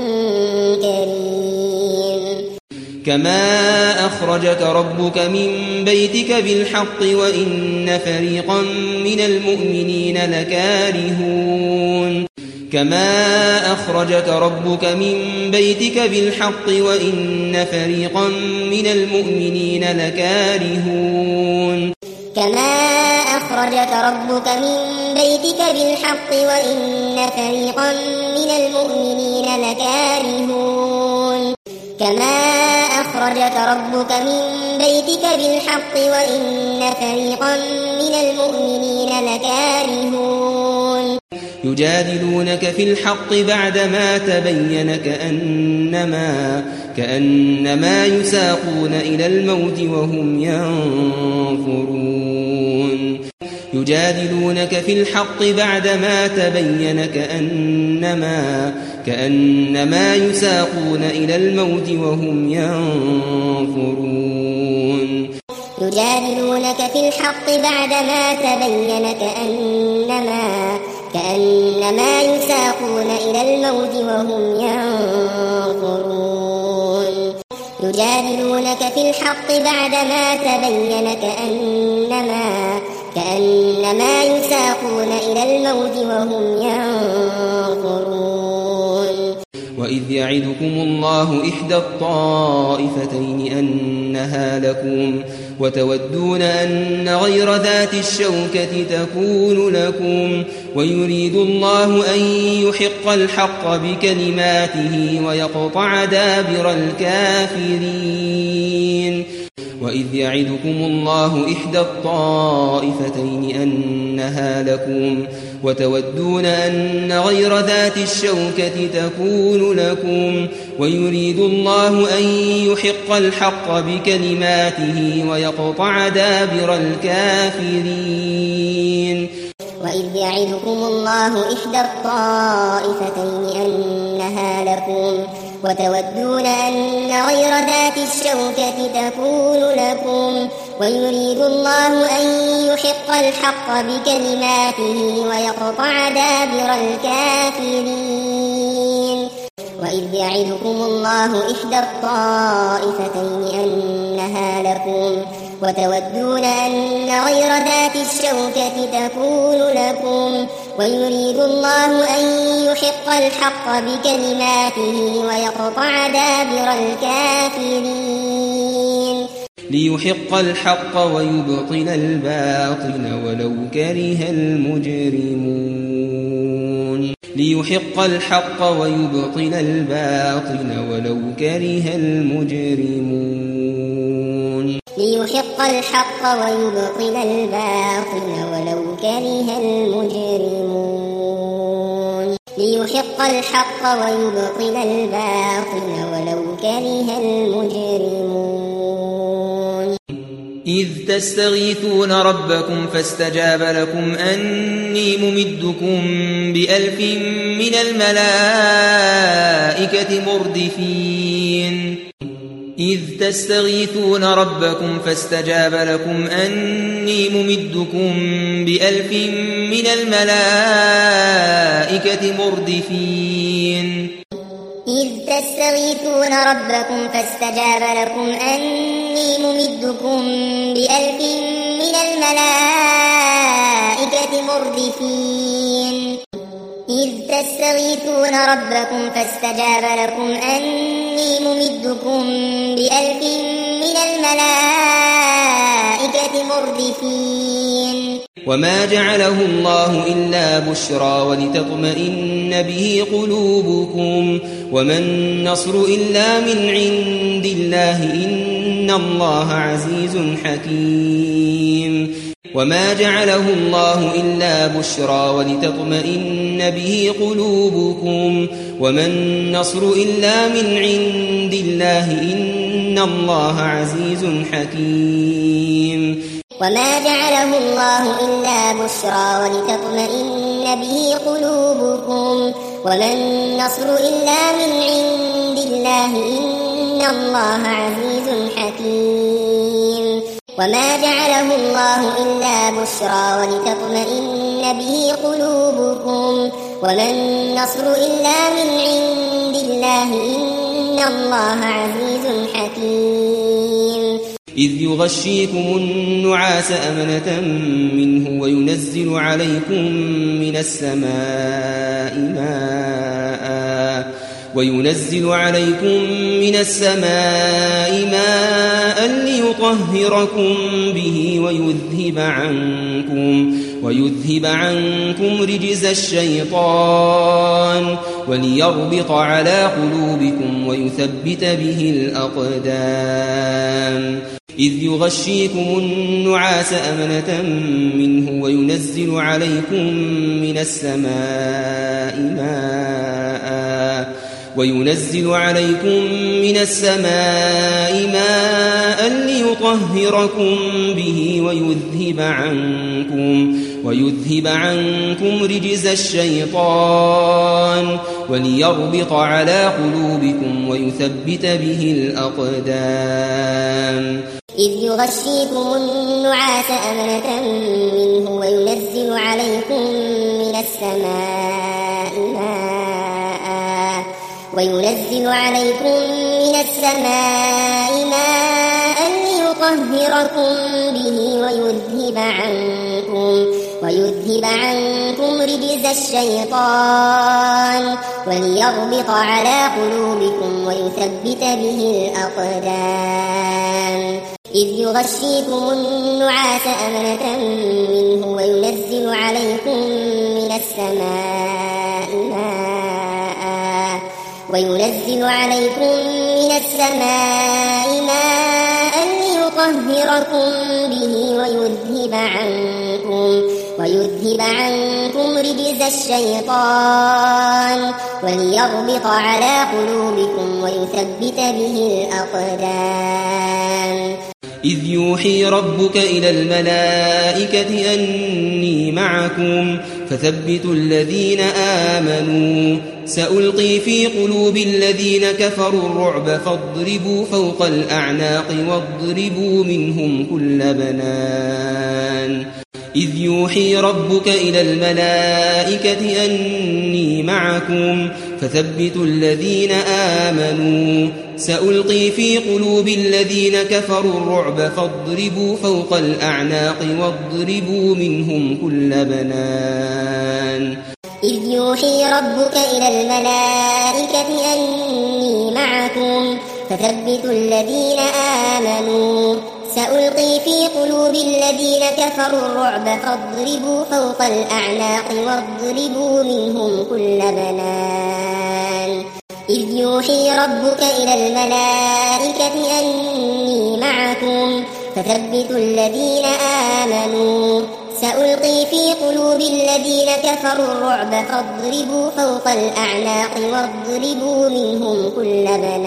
[SPEAKER 2] كريم.
[SPEAKER 1] كما أخرجك ربك من بيتك بالحق وإن فريقا من المؤمنين لكارهون كما أخرجك ربك من بيتك بالحق وإن فريقا من المؤمنين لكارهون
[SPEAKER 2] كما أخرجك ربك من بيتك بالحق وإن فريقا من المؤمنين لكارهون كما أخرجك ربك من بيتك بالحق وإن فريقا من المؤمنين لكارهون
[SPEAKER 1] يجادلونك في الحق بعدما تبين كأنما, كأنما يساقون إلى الموت وهم ينظرون يجادلونك في الحق بعدما تبين كأنما, كأنما يساقون إلى الموت وهم ينظرون
[SPEAKER 2] يجادلونك في الحق بعدما تبين كأنما, كأنما يساقون إلى الموت وهم ينظرون يجادلونك في الحق بعدما تبين كأنما, كأنما يساقون إلى الموت وهم ينظرون
[SPEAKER 1] وإذ يعدكم الله إحدى الطائفتين أنها لكم وتودون أن غير ذات الشوكة تكون لكم ويريد الله أن يحق الحق بكلماته ويقطع دابر الكافرين وإذ يعدكم الله إحدى الطائفتين أنها لكم وتودون أن غير ذات الشوكة تكون لكم ويريد الله أن يحق الحق بكلماته ويقطع دابر الكافرين
[SPEAKER 2] وإذ يعدكم الله إحدى الطائفتين أنها لكم وتودون أن غير ذات الشوكة تكون لكم ويريد الله أن يحق الحق بكلماته ويقطع دابر الكافرين وإذ يعدكم الله إحدى الطائفتين أنها لكم وتودون أن غير ذات الشوكة تكون لكم ويريد الله أن يحق الحق بكلماته ويقطع دابر الكافرين
[SPEAKER 1] ليحق الحق ويبطل الباطل ولو كره المجرمون ليحق الحق ويبطل الباطل ولو كره المجرمون
[SPEAKER 2] ليحق الحق ويبطل الباطل ولو كره المجرمون ليحق الحق ويبطل الباطل ولو كره المجرمون
[SPEAKER 1] إذ تستغيثون ربكم فاستجاب لكم أني ممدكم بألف من الملائكة مردفين إذ تستغيثون ربكم فاستجاب لكم أني ممدكم بألف من الملائكة مردفين
[SPEAKER 2] إذ تستغيثون ربكم فاستجاب لكم أني ممدكم بألف من الملائكة مردفين إذ تستغيثون ربكم فاستجاب لكم أني ممدكم بألف من الملائكة مردفين
[SPEAKER 1] وما جعله الله إلا بشرى ولتطمئن به قلوبكم وما النصر إلا من عند الله إن الله عزيز حكيم وما جعله الله إلا بشرى ولتطمئن به قلوبكم وما النصر إلا من عند الله إن الله عزيز حكيم
[SPEAKER 2] وما جعله الله إلا بشرى ولتطمئن به قلوبكم وما النصر إلا من عند الله إن الله عزيز حكيم وما جعله الله إلا بشرى ولتطمئن به قلوبكم وما النصر إلا من عند الله إن الله عزيز حكيم
[SPEAKER 1] إذ يغشيكم النعاس أمنة منه وينزل عليكم من السماء ماء وينزل عليكم من السماء ماء ليطهركم به ويذهب عنكم ويذهب عنكم رجز الشيطان وليربط على قلوبكم ويثبت به الأقدام إذ يغشيكم النعاس أمنة منه وينزل عليكم من السماء ماء وينزل عليكم من السماء ماء ليطهركم به ويذهب عنكم ويذهب عنكم رجز الشيطان وليربط على قلوبكم ويثبت به الأقدام.
[SPEAKER 2] إذ يغشيكم النعاس أمنة منه وينزل عليكم من السماء ماء وينزل عليكم من السماء ماء ليطهركم به ويذهب عنكم ويذهب عنكم رجز الشيطان وليربط على قلوبكم ويثبت به الأقدام. إذ يغشيكم النعاس أمنة منه وينزل عليكم من السماء ماء وينزل عليكم من السماء ماء ليطهركم به ويذهب عنكم ويذهب عنكم رجز الشيطان وليربط على قلوبكم ويثبت به الأقدام.
[SPEAKER 1] إذ يوحي ربك إلى الملائكة أني معكم فثبتوا الذين آمنوا سألقي في قلوب الذين كفروا الرعب فاضربوا فوق الأعناق واضربوا منهم كل بنان. إذ يوحي ربك إلى الملائكة أني معكم فثبتوا الذين آمنوا سألقي في قلوب الذين كفروا الرعب فاضربوا فوق الأعناق واضربوا منهم كل بنان.
[SPEAKER 2] إذ يوحي ربك إلى الملائكة أني معكم فثبتوا الذين آمنوا سألقي في قلوب الذين كفروا الرعب فاضربوا فوق الأعناق واضربوا منهم كل بنان. إذ يوحي ربك إلى الملائكة أني معكم فثبتوا الذين آمنوا سألقي في قلوب الذين كفروا الرعب فاضربوا فوق الأعناق واضربوا منهم كل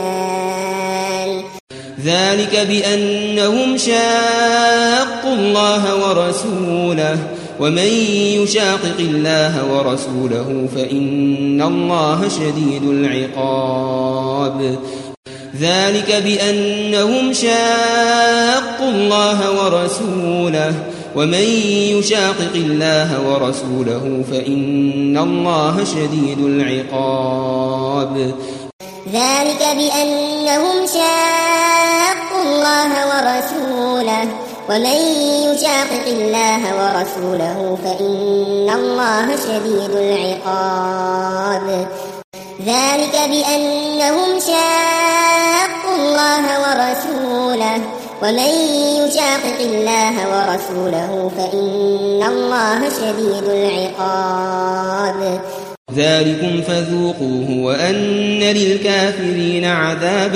[SPEAKER 2] بنان.
[SPEAKER 1] ذلك بأنهم شاقوا الله ورسوله ومن يشاقق الله ورسوله فإن الله شديد العقاب. ذلك بأنهم شاقوا الله ورسوله ومن يشاقق الله ورسوله فإن الله شديد العقاب.
[SPEAKER 2] ذلك بأنهم شاقوا الله ورسوله ومن يشاقق الله ورسوله فإن الله شديد العقاب. ذلك بأنهم شاقوا الله ورسوله ومن يشاقق الله ورسوله فإن الله شديد العقاب.
[SPEAKER 1] ذلكم فذوقوه وأن للكافرين عذاب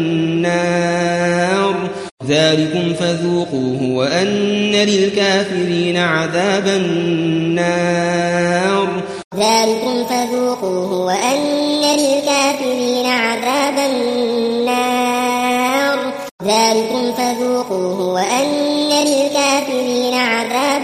[SPEAKER 1] النار. ذلكم فذوقوه وأن للكافرين عذاب النار.
[SPEAKER 2] ذلكم فذوقوه وأن للكافرين عذاب النار. ذلكم فذوقوه وأن للكافرين عذاب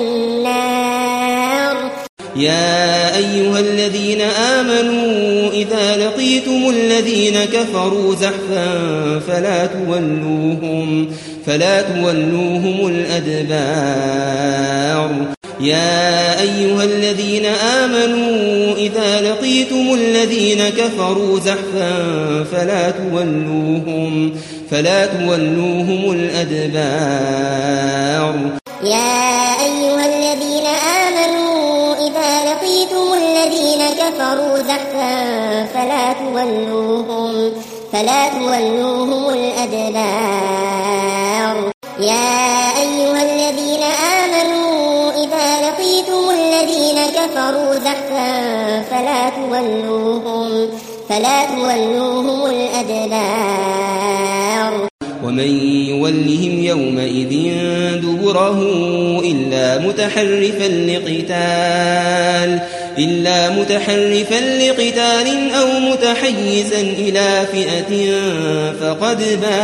[SPEAKER 2] النار.
[SPEAKER 1] يا أيها الذين آمنوا إذا لقيتم الذين كفروا زحفا فلا تولوهم فلا تولوهم الأدبار. يا أيها الذين آمنوا إذا لقيتم الذين كفروا زحفا فلا تولوهم فلا تولوهم الأدبار.
[SPEAKER 2] يا أيها الذين آمنوا إذا لقيتم الذين كفروا زحفا فلا تولوهم فلا تولوهم الأدبار. يا أيها الذين آمنوا إذا لقيتم الذين كفروا زحفا فلا تولوهم فلا تولوهم الأدبار.
[SPEAKER 1] ومن يولهم يومئذ دبره إلا متحرفا لقتال إلا متحرفا لقتال أو متحيزا إلى فئة فقد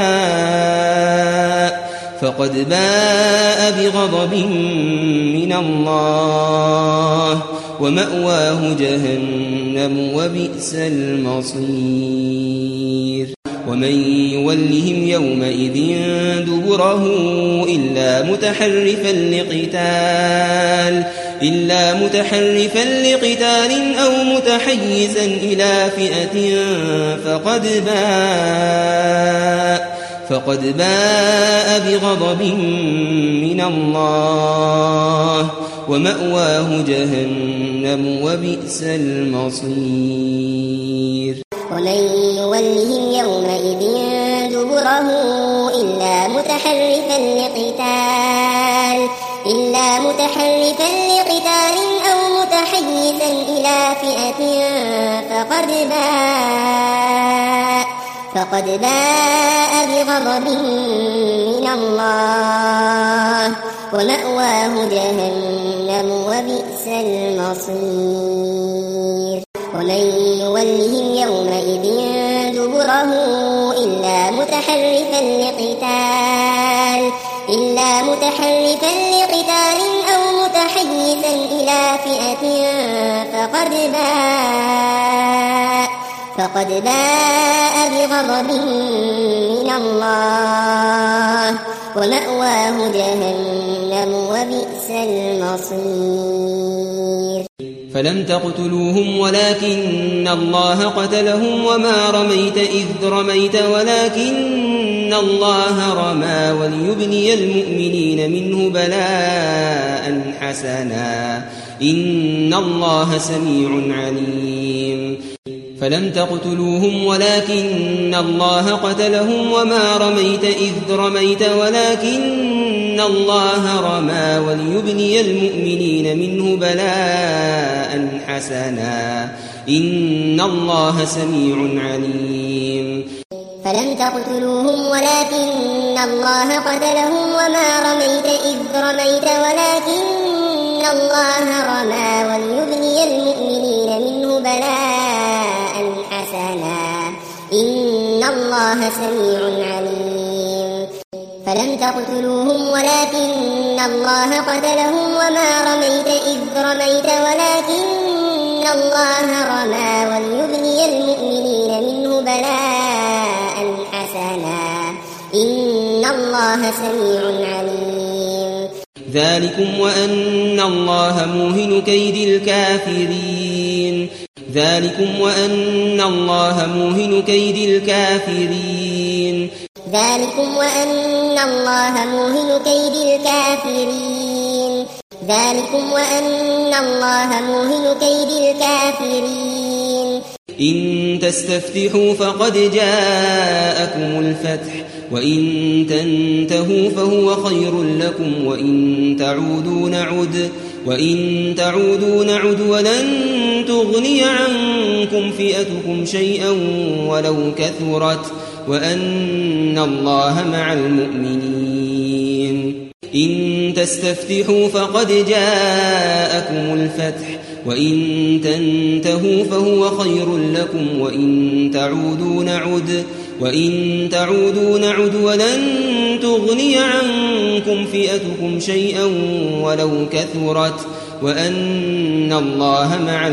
[SPEAKER 1] باء فقد باء بغضب من الله ومأواه جهنم وبئس المصير ومن يولهم يومئذ دبره إلا متحرفا لقتال إلا متحرفا لقتال أو متحيزا إلى فئة فقد باء فقد باء بغضب من الله ومأواه جهنم وبئس المصير
[SPEAKER 2] ومن يولهم يومئذ دبره إلا متحرفا لقتال إلا متحرفا لقتال أو متحيزا إلى فئة فقد باء فقد باء بغضب من الله ومأواه جهنم وبئس المصير ومن يولهم يومئذ دبره إلا متحرفا لقتال إلا متحرفا لقتال أو متحيزا إلى فئة فقد باء فقد باء بغضب من الله ومأواه جهنم وبئس المصير
[SPEAKER 1] فلم تقتلوهم ولكن الله قتلهم وما رميت إذ رميت ولكن الله رمى وليبني المؤمنين منه بلاء حسنا إن الله سميع عليم فلم تقتلوهم ولكن الله قتلهم وما رميت إذ رميت ولكن الله رمى وليبني المؤمنين منه بلاء حسنا إن الله سميع عليم
[SPEAKER 2] فلم تقتلوهم ولكن الله قتلهم وما رميت إذ رميت ولكن الله رمى وليبني المؤمنين منه بلاء حسنا إن الله سميع عليم فلم تقتلوهم ولكن الله قتلهم وما رميت إذ رميت ولكن الله رمى وليبني المؤمنين منه بلاء حسنا إن الله سميع عليم
[SPEAKER 1] ذلكم وأن الله موهن كيد الكافرين ذلكم وأن الله موهن كيد الكافرين
[SPEAKER 2] ذلكم وأن الله موهن كيد الكافرين ذلكم وأن الله موهن كيد الكافرين
[SPEAKER 1] إن تستفتحوا فقد جاءكم الفتح وإن تنتهوا فهو خير لكم وإن تعودوا نعد وإن تعودوا نعد ولن تغني عنكم فئتكم شيئا ولو كثرت وأن الله مع المؤمنين إن تستفتحوا فقد جاءكم الفتح وإن تنتهوا فهو خير لكم وإن تعودوا نعد وإن تعودوا نعد ولن تغني عنكم فئتكم شيئا ولو كثرت وأن الله مع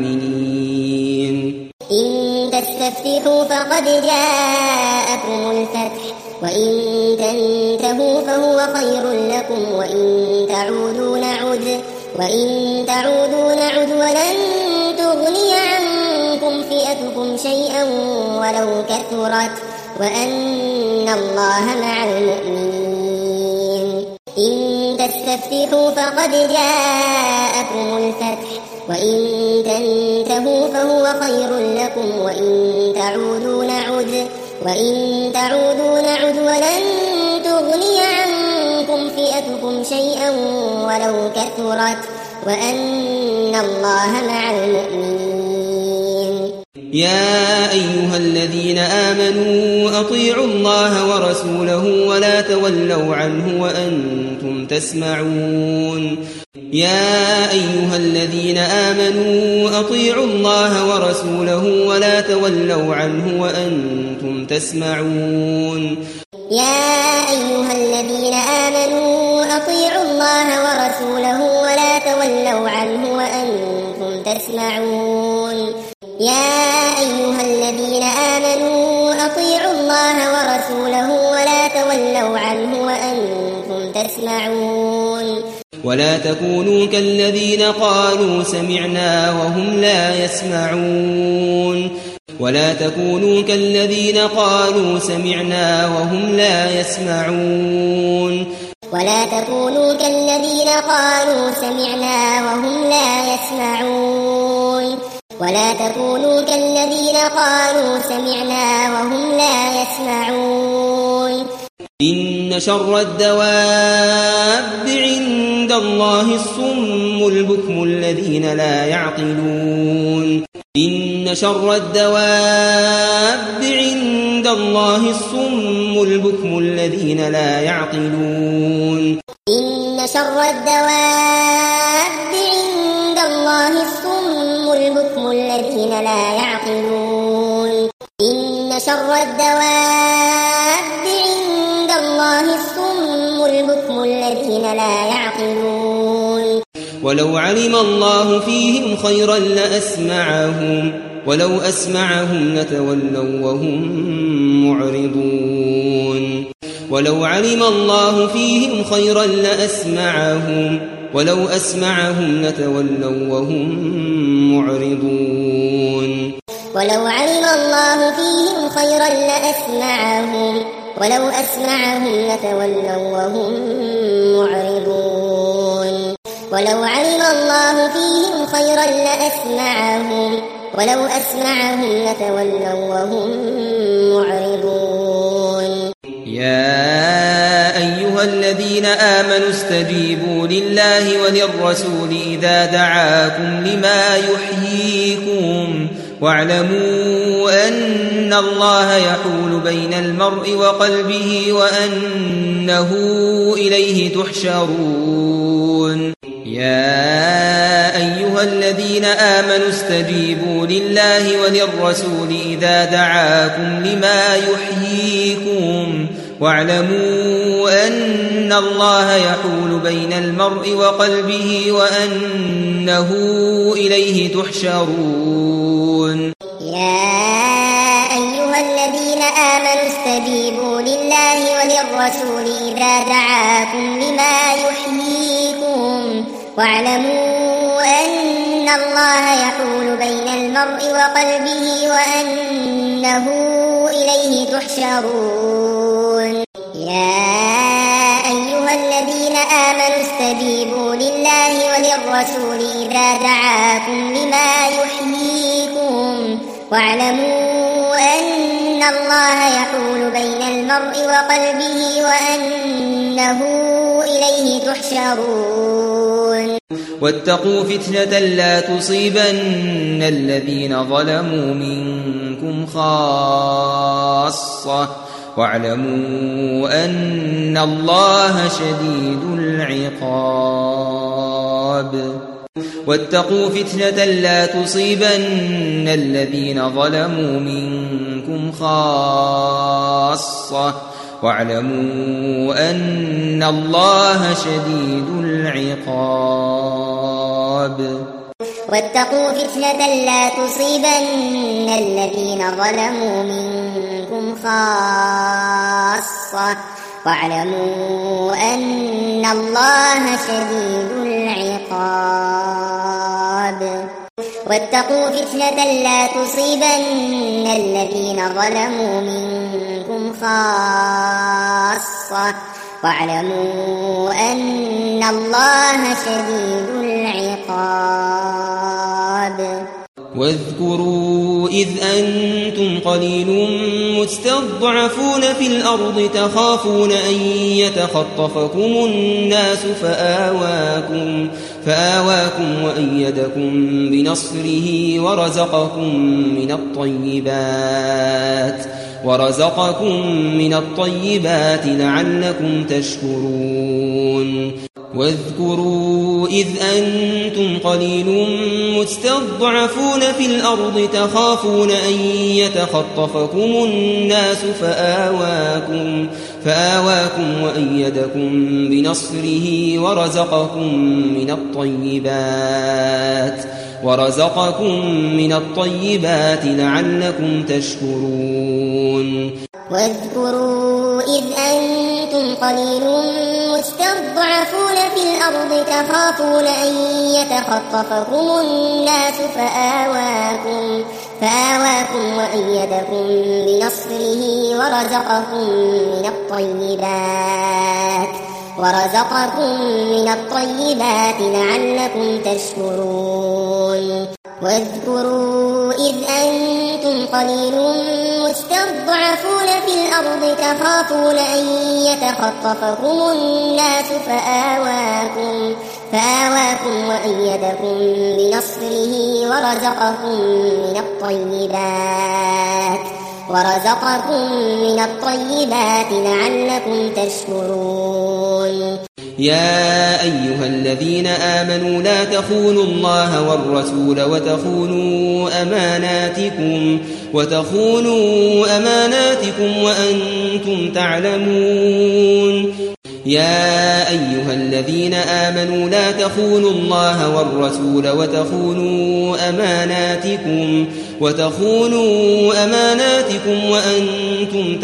[SPEAKER 1] المؤمنين
[SPEAKER 2] إن تستفتحوا فقد جاءكم الفتح وإن تنتهوا فهو خير لكم وإن تعودوا نعد وإن تعودوا نعد ولن تغني عنكم فئتكم شيئا ولو كثرت وأن الله مع المؤمنين إن تستفتحوا فقد جاءكم الفتح وإن تنتهوا فهو خير لكم وإن تعودوا نعد وإن تعودوا نعد ولن تغني عنكم فئتكم شيئا ولو كثرت وأن الله مع المؤمنين
[SPEAKER 1] يا أيها الذين آمنوا أطيعوا الله ورسوله ولا تولوا عنه وأنتم تسمعون يا أيها الذين آمنوا أطيعوا الله ورسوله ولا تولوا عنه وأنتم تسمعون
[SPEAKER 2] يا أيها الذين آمنوا أطيعوا الله ورسوله ولا تولوا عنه وأنتم تسمعون يا أيها الذين آمنوا أطيعوا الله ورسوله ولا تولوا عنه وأنتم تسمعون
[SPEAKER 1] ولا تكونوا كالذين قالوا سمعنا وهم لا يسمعون ولا تكونوا كالذين قالوا سمعنا وهم لا يسمعون
[SPEAKER 2] ولا تكونوا كالذين قالوا سمعنا وهم لا يسمعون ولا تكونوا كالذين قالوا سمعنا وهم لا يسمعون
[SPEAKER 1] إن شر الدواب عند الله الصم البكم الذين لا يعقلون إن شر الدواب عند الله الصم البكم الذين لا يعقلون
[SPEAKER 2] إن شر الدواب عند الله الصم البكم الذين لا يعقلون إن شر الدواب عند الله الصم البكم الذين لا يعقلون
[SPEAKER 1] ولو علم الله فيهم خيرا لأسمعهم ولو أسمعهم لتولوا وهم معرضون ولو علم الله فيهم خيرا لأسمعهم ولو أسمعهم لتولوا وهم معرضون
[SPEAKER 2] ولو علم الله فيهم خيرا لأسمعهم ولو أسمعهم لتولوا وهم معرضون ولو علم الله فيهم خيرا لأسمعهم ولو أسمعهم لتولوا وهم معرضون
[SPEAKER 1] يا أيها الذين آمنوا استجيبوا لله وللرسول إذا دعاكم لما يحييكم واعلموا أن الله يحول بين المرء وقلبه وأنه إليه تحشرون يا أيها الذين آمنوا استجيبوا لله وللرسول إذا دعاكم لما يحييكم واعلموا أن الله يحول بين المرء وقلبه وأنه إليه تحشرون
[SPEAKER 2] يا أيها الذين آمنوا استجيبوا لله وللرسول إذا دعاكم لما يحييكم واعلموا أن الله يحول بين المرء وقلبه وأنه إليه تحشرون يا أيها الذين آمنوا استجيبوا لله وللرسول إذا دعاكم لما يحييكم واعلموا أن الله يحول بين المرء وقلبه وأنه إليه تحشرون
[SPEAKER 1] واتقوا فتنة لا تصيبن الذين ظلموا منكم خاصة واعلموا أن الله شديد العقاب واتقوا فتنة لا تصيبن الذين ظلموا منكم خاصة واعلموا أن الله شديد العقاب
[SPEAKER 2] واتقوا فتنة لا تصيبن الذين ظلموا منكم خاصة واعلموا أن الله شديد العقاب واتقوا فتنة لا تصيبن الذين ظلموا منكم خاصة واعلموا أن الله شديد العقاب
[SPEAKER 1] واذكروا إذ أنتم قليل مستضعفون في الأرض تخافون أن يتخطفكم الناس فآواكم, فآواكم وأيدكم بنصره ورزقكم من الطيبات ورزقكم من الطيبات لعلكم تشكرون واذكروا إذ أنتم قليل مستضعفون في الأرض تخافون أن يتخطفكم الناس فآواكم, فآواكم وأيدكم بنصره ورزقكم من الطيبات ورزقكم من الطيبات لعلكم تشكرون
[SPEAKER 2] واذكروا إذ أنتم قليل مستضعفون في الأرض تخافون أن يتخطفكم الناس فآواكم, فآواكم وأيدكم بنصره ورزقكم من الطيبات ورزقكم من الطيبات لعلكم تشكرون واذكروا إذ أنتم قليل مستضعفون في الأرض تخافون أن يتخطفكم الناس فآواكم, فآواكم وأيدكم بنصره ورزقكم من الطيبات ورزقكم من الطيبات لعلكم تشكرون
[SPEAKER 1] يا أيها الذين آمنوا لا تخونوا الله والرسول وتخونوا أماناتكم وتخونوا أماناتكم وأنتم تعلمون يا أيها الذين آمنوا لا تخونوا الله والرسول وتخونوا أماناتكم وتخونوا أماناتكم وأنتم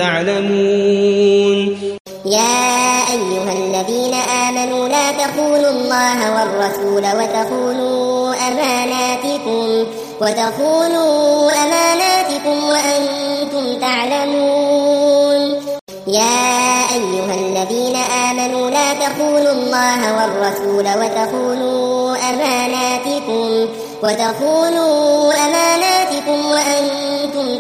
[SPEAKER 1] تعلمون
[SPEAKER 2] يا أيها الذين آمنوا لا تخونوا الله والرسول وتخونوا أماناتكم وتخونوا أماناتكم وأنتم تعلمون يا أيها الذين آمنوا لا تخونوا الله والرسول وتخونوا أماناتكم وتخونوا أماناتكم وأنتم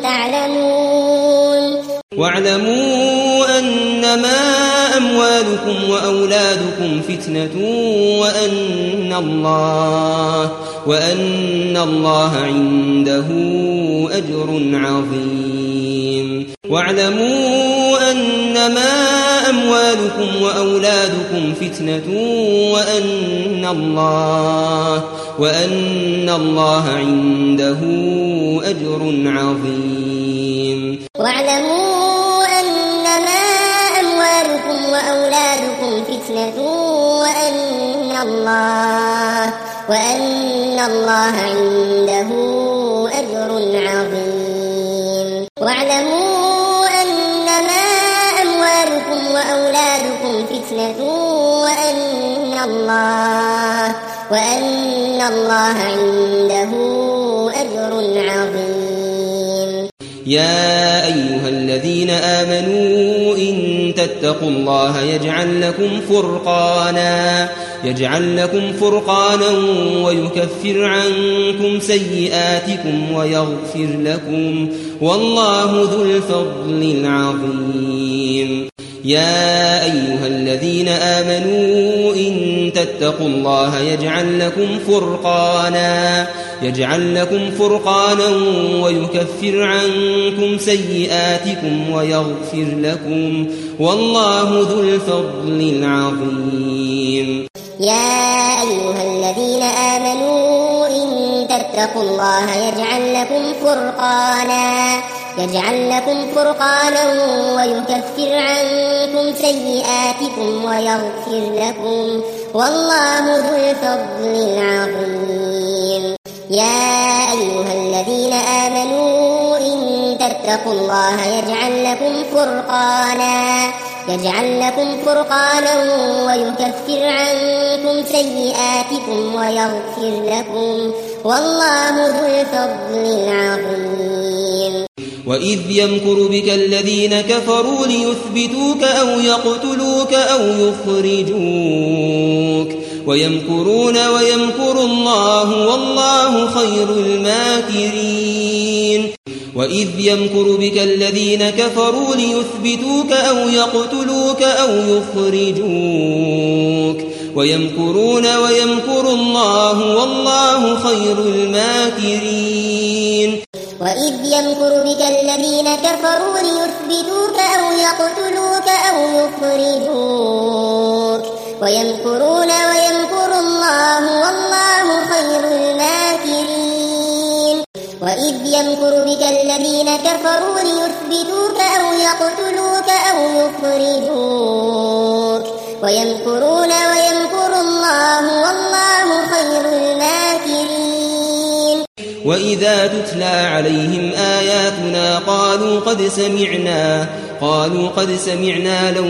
[SPEAKER 2] تعلمون
[SPEAKER 1] واعلموا أنما أموالكم وأولادكم فتنة وأن الله وأن الله عنده أجر عظيم واعلموا أنما أموالكم وأولادكم فتنة وأن الله وأن الله عنده أجر عظيم
[SPEAKER 2] واعلموا أنما أموالكم وأولادكم فتنة وأن الله وأن الله عنده أجر عظيم واعلموا أنما أموالكم وأولادكم فتنة وأن الله وأن الله عنده أجر عظيم
[SPEAKER 1] يا أيها الذين آمنوا إن تتقوا الله يجعل لكم فرقانا يجعل لكم فرقانا ويكفر عنكم سيئاتكم ويغفر لكم والله ذو الفضل العظيم يا أيها الذين آمنوا إن تتقوا الله يجعل لكم فرقانا يجعل لكم فرقانا ويكفر عنكم سيئاتكم ويغفر لكم والله ذو الفضل العظيم
[SPEAKER 2] يا أيها الذين آمنوا إن تتقوا الله يجعل لكم فرقانا يجعل لكم فرقانا ويكفر عنكم سيئاتكم ويغفر لكم والله ذو الفضل العظيم يا أيها الذين آمنوا إن تتقوا الله يجعل لكم فرقانا يجعل لكم فرقانا ويكفر عنكم سيئاتكم ويغفر لكم والله ذو الفضل العظيم
[SPEAKER 1] وإذ يمكر بك الذين كفروا ليثبتوك أو يقتلوك أو يخرجوك ويمكرون ويمكر الله والله خير الماكرين وإذ يمكر بك الذين كفروا ليثبتوك أو يقتلوك أو يخرجوك ويمكرون ويمكر الله والله خير الماكرين
[SPEAKER 2] وإذ يمكر بك الذين كفروا ليثبتوك أو يقتلوك أو يخرجوك ويمكرون ويمكر الله والله خير الماكرين وإذ يمكر بك الذين كفروا ليثبتوك أو يقتلوك أو يخرجوك ويمكرون ويمكر الله والله خير الماكرين
[SPEAKER 1] وإذا تتلى عليهم آياتنا قالوا قد سمعنا قالوا قد سمعنا لو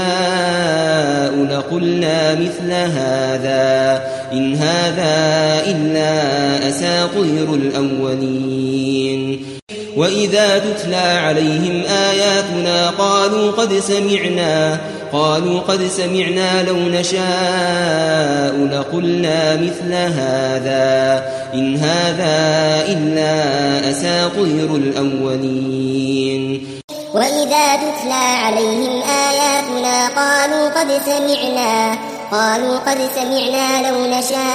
[SPEAKER 1] نشاء لقلنا مثل هذا إن هذا إلا أساطير الأولين وإذا تتلى عليهم آياتنا قالوا قد سمعنا قالوا قد سمعنا لو نشاء لقلنا مثل هذا إن هذا إلا أساطير الأولين
[SPEAKER 2] وإذا تتلى عليهم آياتنا قالوا قد سمعنا قالوا قد سمعنا لو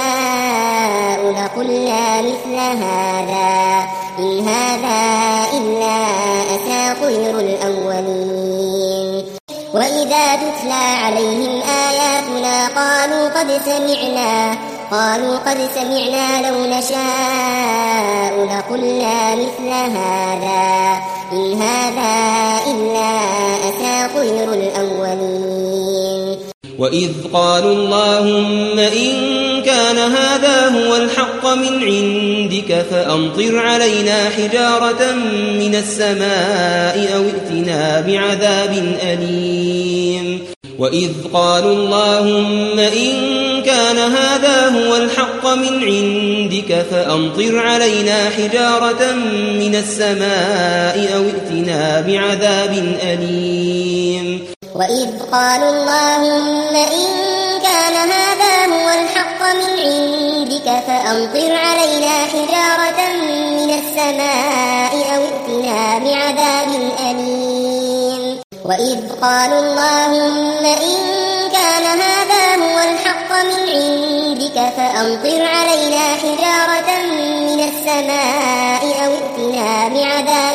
[SPEAKER 2] نشاء لقلنا مثل هذا إن هذا إلا أساطير الأولين وإذا تتلى عليهم آياتنا قالوا قد سمعنا قالوا قد سمعنا لو نشاء لقلنا مثل هذا إن هذا إلا أساطير الأولين
[SPEAKER 1] وإذ قالوا اللهم إن كان هذا هو الحق من عندك فأمطر علينا حجارة من السماء أو ائتنا بعذاب أليم وإذ قالوا اللهم إن كان هذا هو الحق من عندك فأمطر علينا حجارة من السماء أو ائتنا بعذاب أليم
[SPEAKER 2] وإذ قالوا اللهم إن كان هذا هو الحق من عندك فأمطر علينا حجارة من السماء أو ائتنا بعذاب أليم وإذ قالوا اللهم إن كان هذا هو الحق من عندك فأمطر علينا حجارة من السماء أو ائتنا بعذاب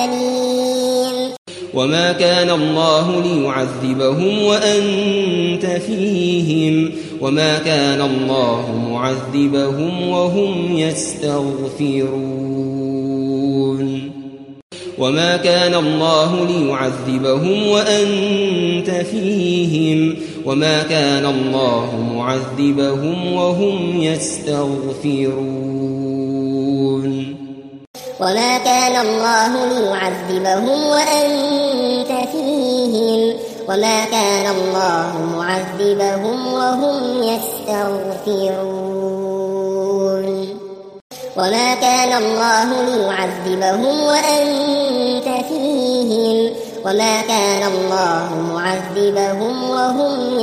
[SPEAKER 2] أليم
[SPEAKER 1] وما كان الله ليعذبهم وأنت فيهم وما كان الله معذبهم وهم يستغفرون وما كان الله ليعذبهم وأنت فيهم وما كان الله معذبهم وهم يستغفرون
[SPEAKER 2] وما كان الله ليعذبهم وأنت فيهم وما كان الله معذبهم وهم يستغفرون وما كان الله ليعذبهم وأنت فيهم وما كان الله معذبهم وهم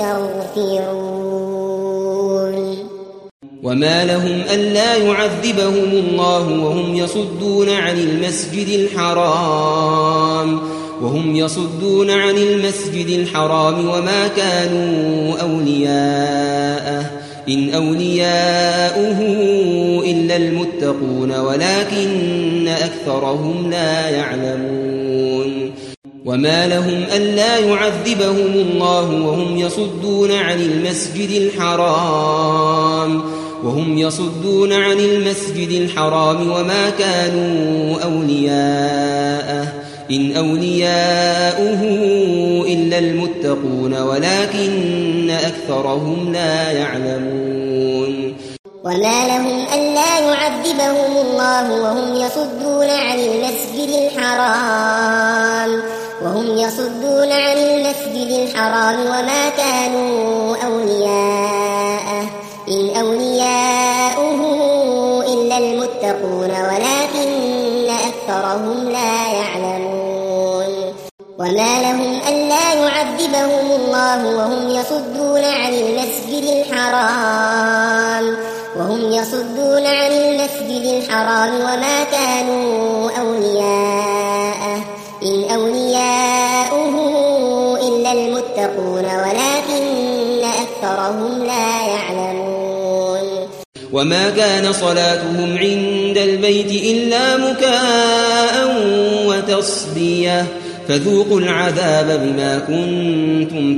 [SPEAKER 2] يستغفرون
[SPEAKER 1] وما لهم ألا يعذبهم الله وهم يصدون عن المسجد الحرام وهم يصدون عن المسجد الحرام وما كانوا أولياءه إن أولياؤه إلا المتقون ولكن أكثرهم لا يعلمون وما لهم ألا يعذبهم الله وهم يصدون عن المسجد الحرام وهم يصدون عن المسجد الحرام وما كانوا أولياءه إن أولياؤه إلا المتقون ولكن أكثرهم لا يعلمون
[SPEAKER 2] وما لهم ألا يعذبهم الله وهم يصدون عن المسجد الحرام وهم يصدون عن المسجد الحرام وما كانوا أولياءه إن أولياؤه إلا المتقون ولكن أكثرهم لا يعلمون وما لهم ألا يعذبهم الله وهم يصدون عن المسجد الحرام وهم يصدون عن المسجد الحرام وما كانوا أولياءه إن أولياؤه إلا المتقون ولكن أكثرهم وهم لا يعلمون
[SPEAKER 1] وما كان صلاتهم عند البيت إلا مكاء وتصدية فذوقوا العذاب بما كنتم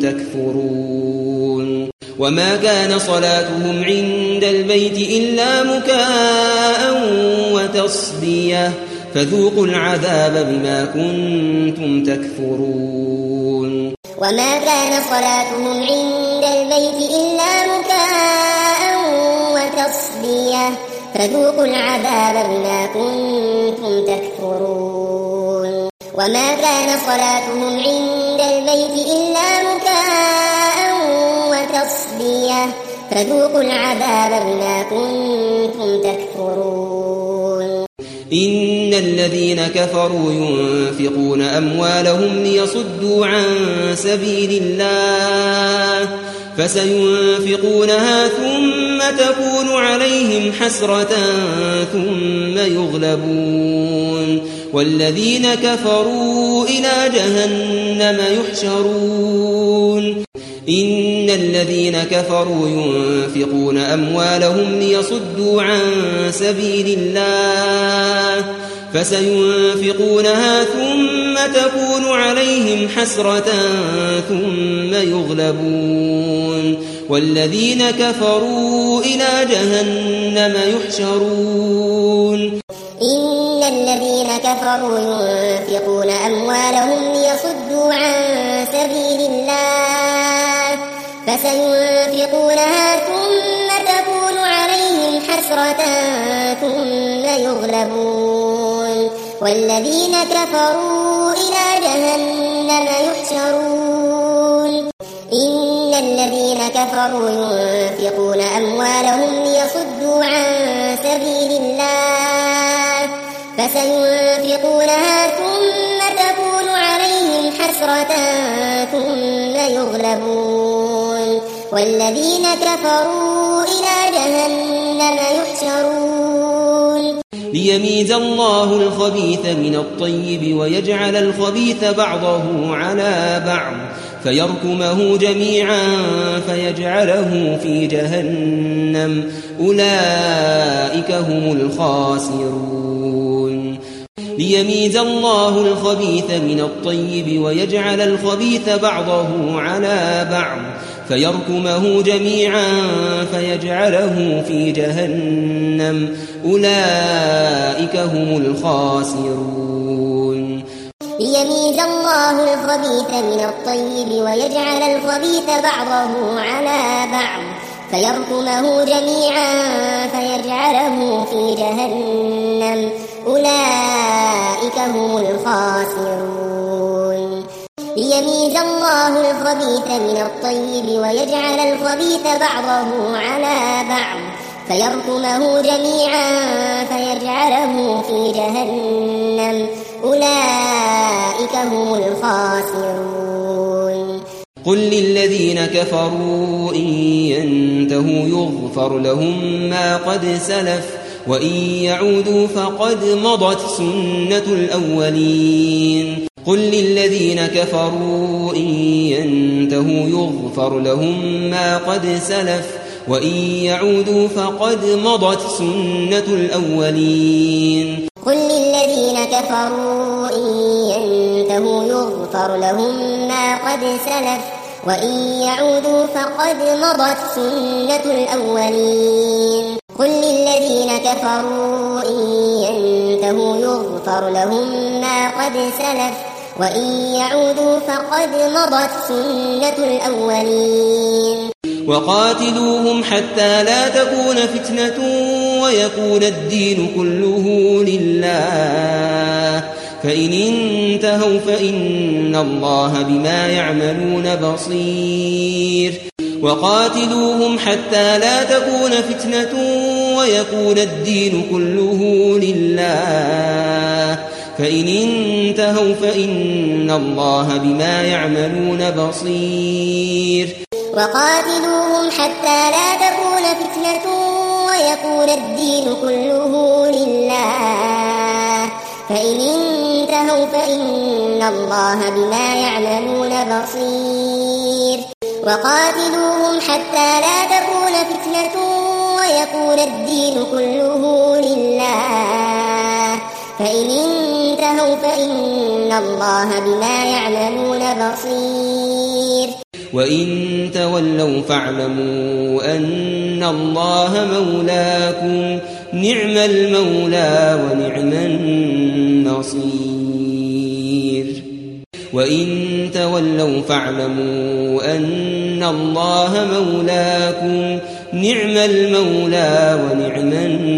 [SPEAKER 1] تكفرون وما كان صلاتهم عند البيت إلا مكاء وتصدية فذوقوا العذاب بما كنتم تكفرون
[SPEAKER 2] وما كان صلاتهم عند البيت إلا مكاء وتصدية فذوقوا العذاب بما كنتم تكفرون وما كان صلاتهم عند البيت إلا مكاء وتصدية فذوقوا العذاب بما كنتم تكفرون
[SPEAKER 1] إن الذين كفروا ينفقون أموالهم ليصدوا عن سبيل الله فسينفقونها ثم تكون عليهم حسرة ثم يغلبون والذين كفروا إلى جهنم يحشرون إن الذين كفروا ينفقون أموالهم ليصدوا عن سبيل الله فسينفقونها ثم تكون عليهم حسرة ثم يغلبون والذين كفروا إلى جهنم يحشرون
[SPEAKER 2] إن الذين كفروا ينفقون أموالهم ليصدوا عن سبيل الله فسينفقونها ثم تكون عليهم حسرة ثم يغلبون والذين كفروا إلى جهنم يحشرون إن الذين كفروا ينفقون أموالهم ليصدوا عن سبيل الله فسينفقونها ثم تكون عليهم حسرة ثم يغلبون والذين كفروا إلى جهنم يحشرون
[SPEAKER 1] ليميز الله الخبيث من الطيب ويجعل الخبيث بعضه على بعض فيركمه جميعا فيجعله في جهنم أولئك هم الخاسرون ليميز الله الخبيث من الطيب ويجعل الخبيث بعضه على بعض فيركمه جميعا فيجعله في جهنم أولئك هم الخاسرون
[SPEAKER 2] ليميز الله الخبيث من الطيب ويجعل الخبيث بعضه على بعض فيركمه جميعا فيجعله في جهنم أولئك هم الخاسرون ليميز الله الخبيث من الطيب ويجعل الخبيث بعضه على بعض فيركمه جميعا فيجعله في جهنم أولئك هم الخاسرون
[SPEAKER 1] قل للذين كفروا إن ينتهوا يغفر لهم ما قد سلف وإن يعودوا فقد مضت سنة الأولين قل للذين كفروا إن ينتهوا يغفر لهم ما قد سلف وإن يعودوا فقد مضت سنة الأولين
[SPEAKER 2] قل للذين كفروا إن ينتهوا يغفر لهم ما قد سلف وإن يعودوا فقد مضت سنة الأولين قل للذين كفروا إن ينتهوا يغفر لهم ما قد سلف وإن يعودوا فقد مضت سنة الأولين
[SPEAKER 1] وقاتلوهم حتى لا تكون فتنة ويكون الدين كله لله فإن انتهوا فإن الله بما يعملون بصير وقاتلوهم حتى لا تكون فتنة ويكون الدين كله لله فإن انتهوا فإن الله بما يعملون بصير
[SPEAKER 2] وقاتلوهم حتى لا تكون فتنة ويكون الدين كله لله فإن انتهوا فإن الله بما يعملون بصير وقاتلوهم حتى لا تكون فتنة ويكون الدين كله لله فإن انتهوا فإن الله بما يعملون بصير
[SPEAKER 1] وإن تولوا فاعلموا أن الله مولاكم نعم المولى ونعم النصير وإن تولوا فاعلموا أن الله مولاكم نعم المولى ونعم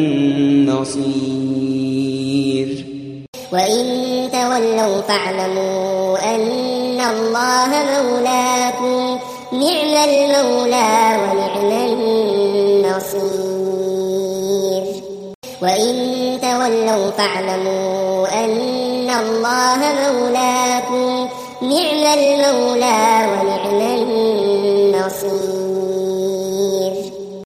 [SPEAKER 1] النصير
[SPEAKER 2] وإن تولوا فاعلموا أن الله مولاكم نعم المولى ونعم النصير وإن تولوا فاعلموا أن الله مولاكم نعم المولى ونعم النصير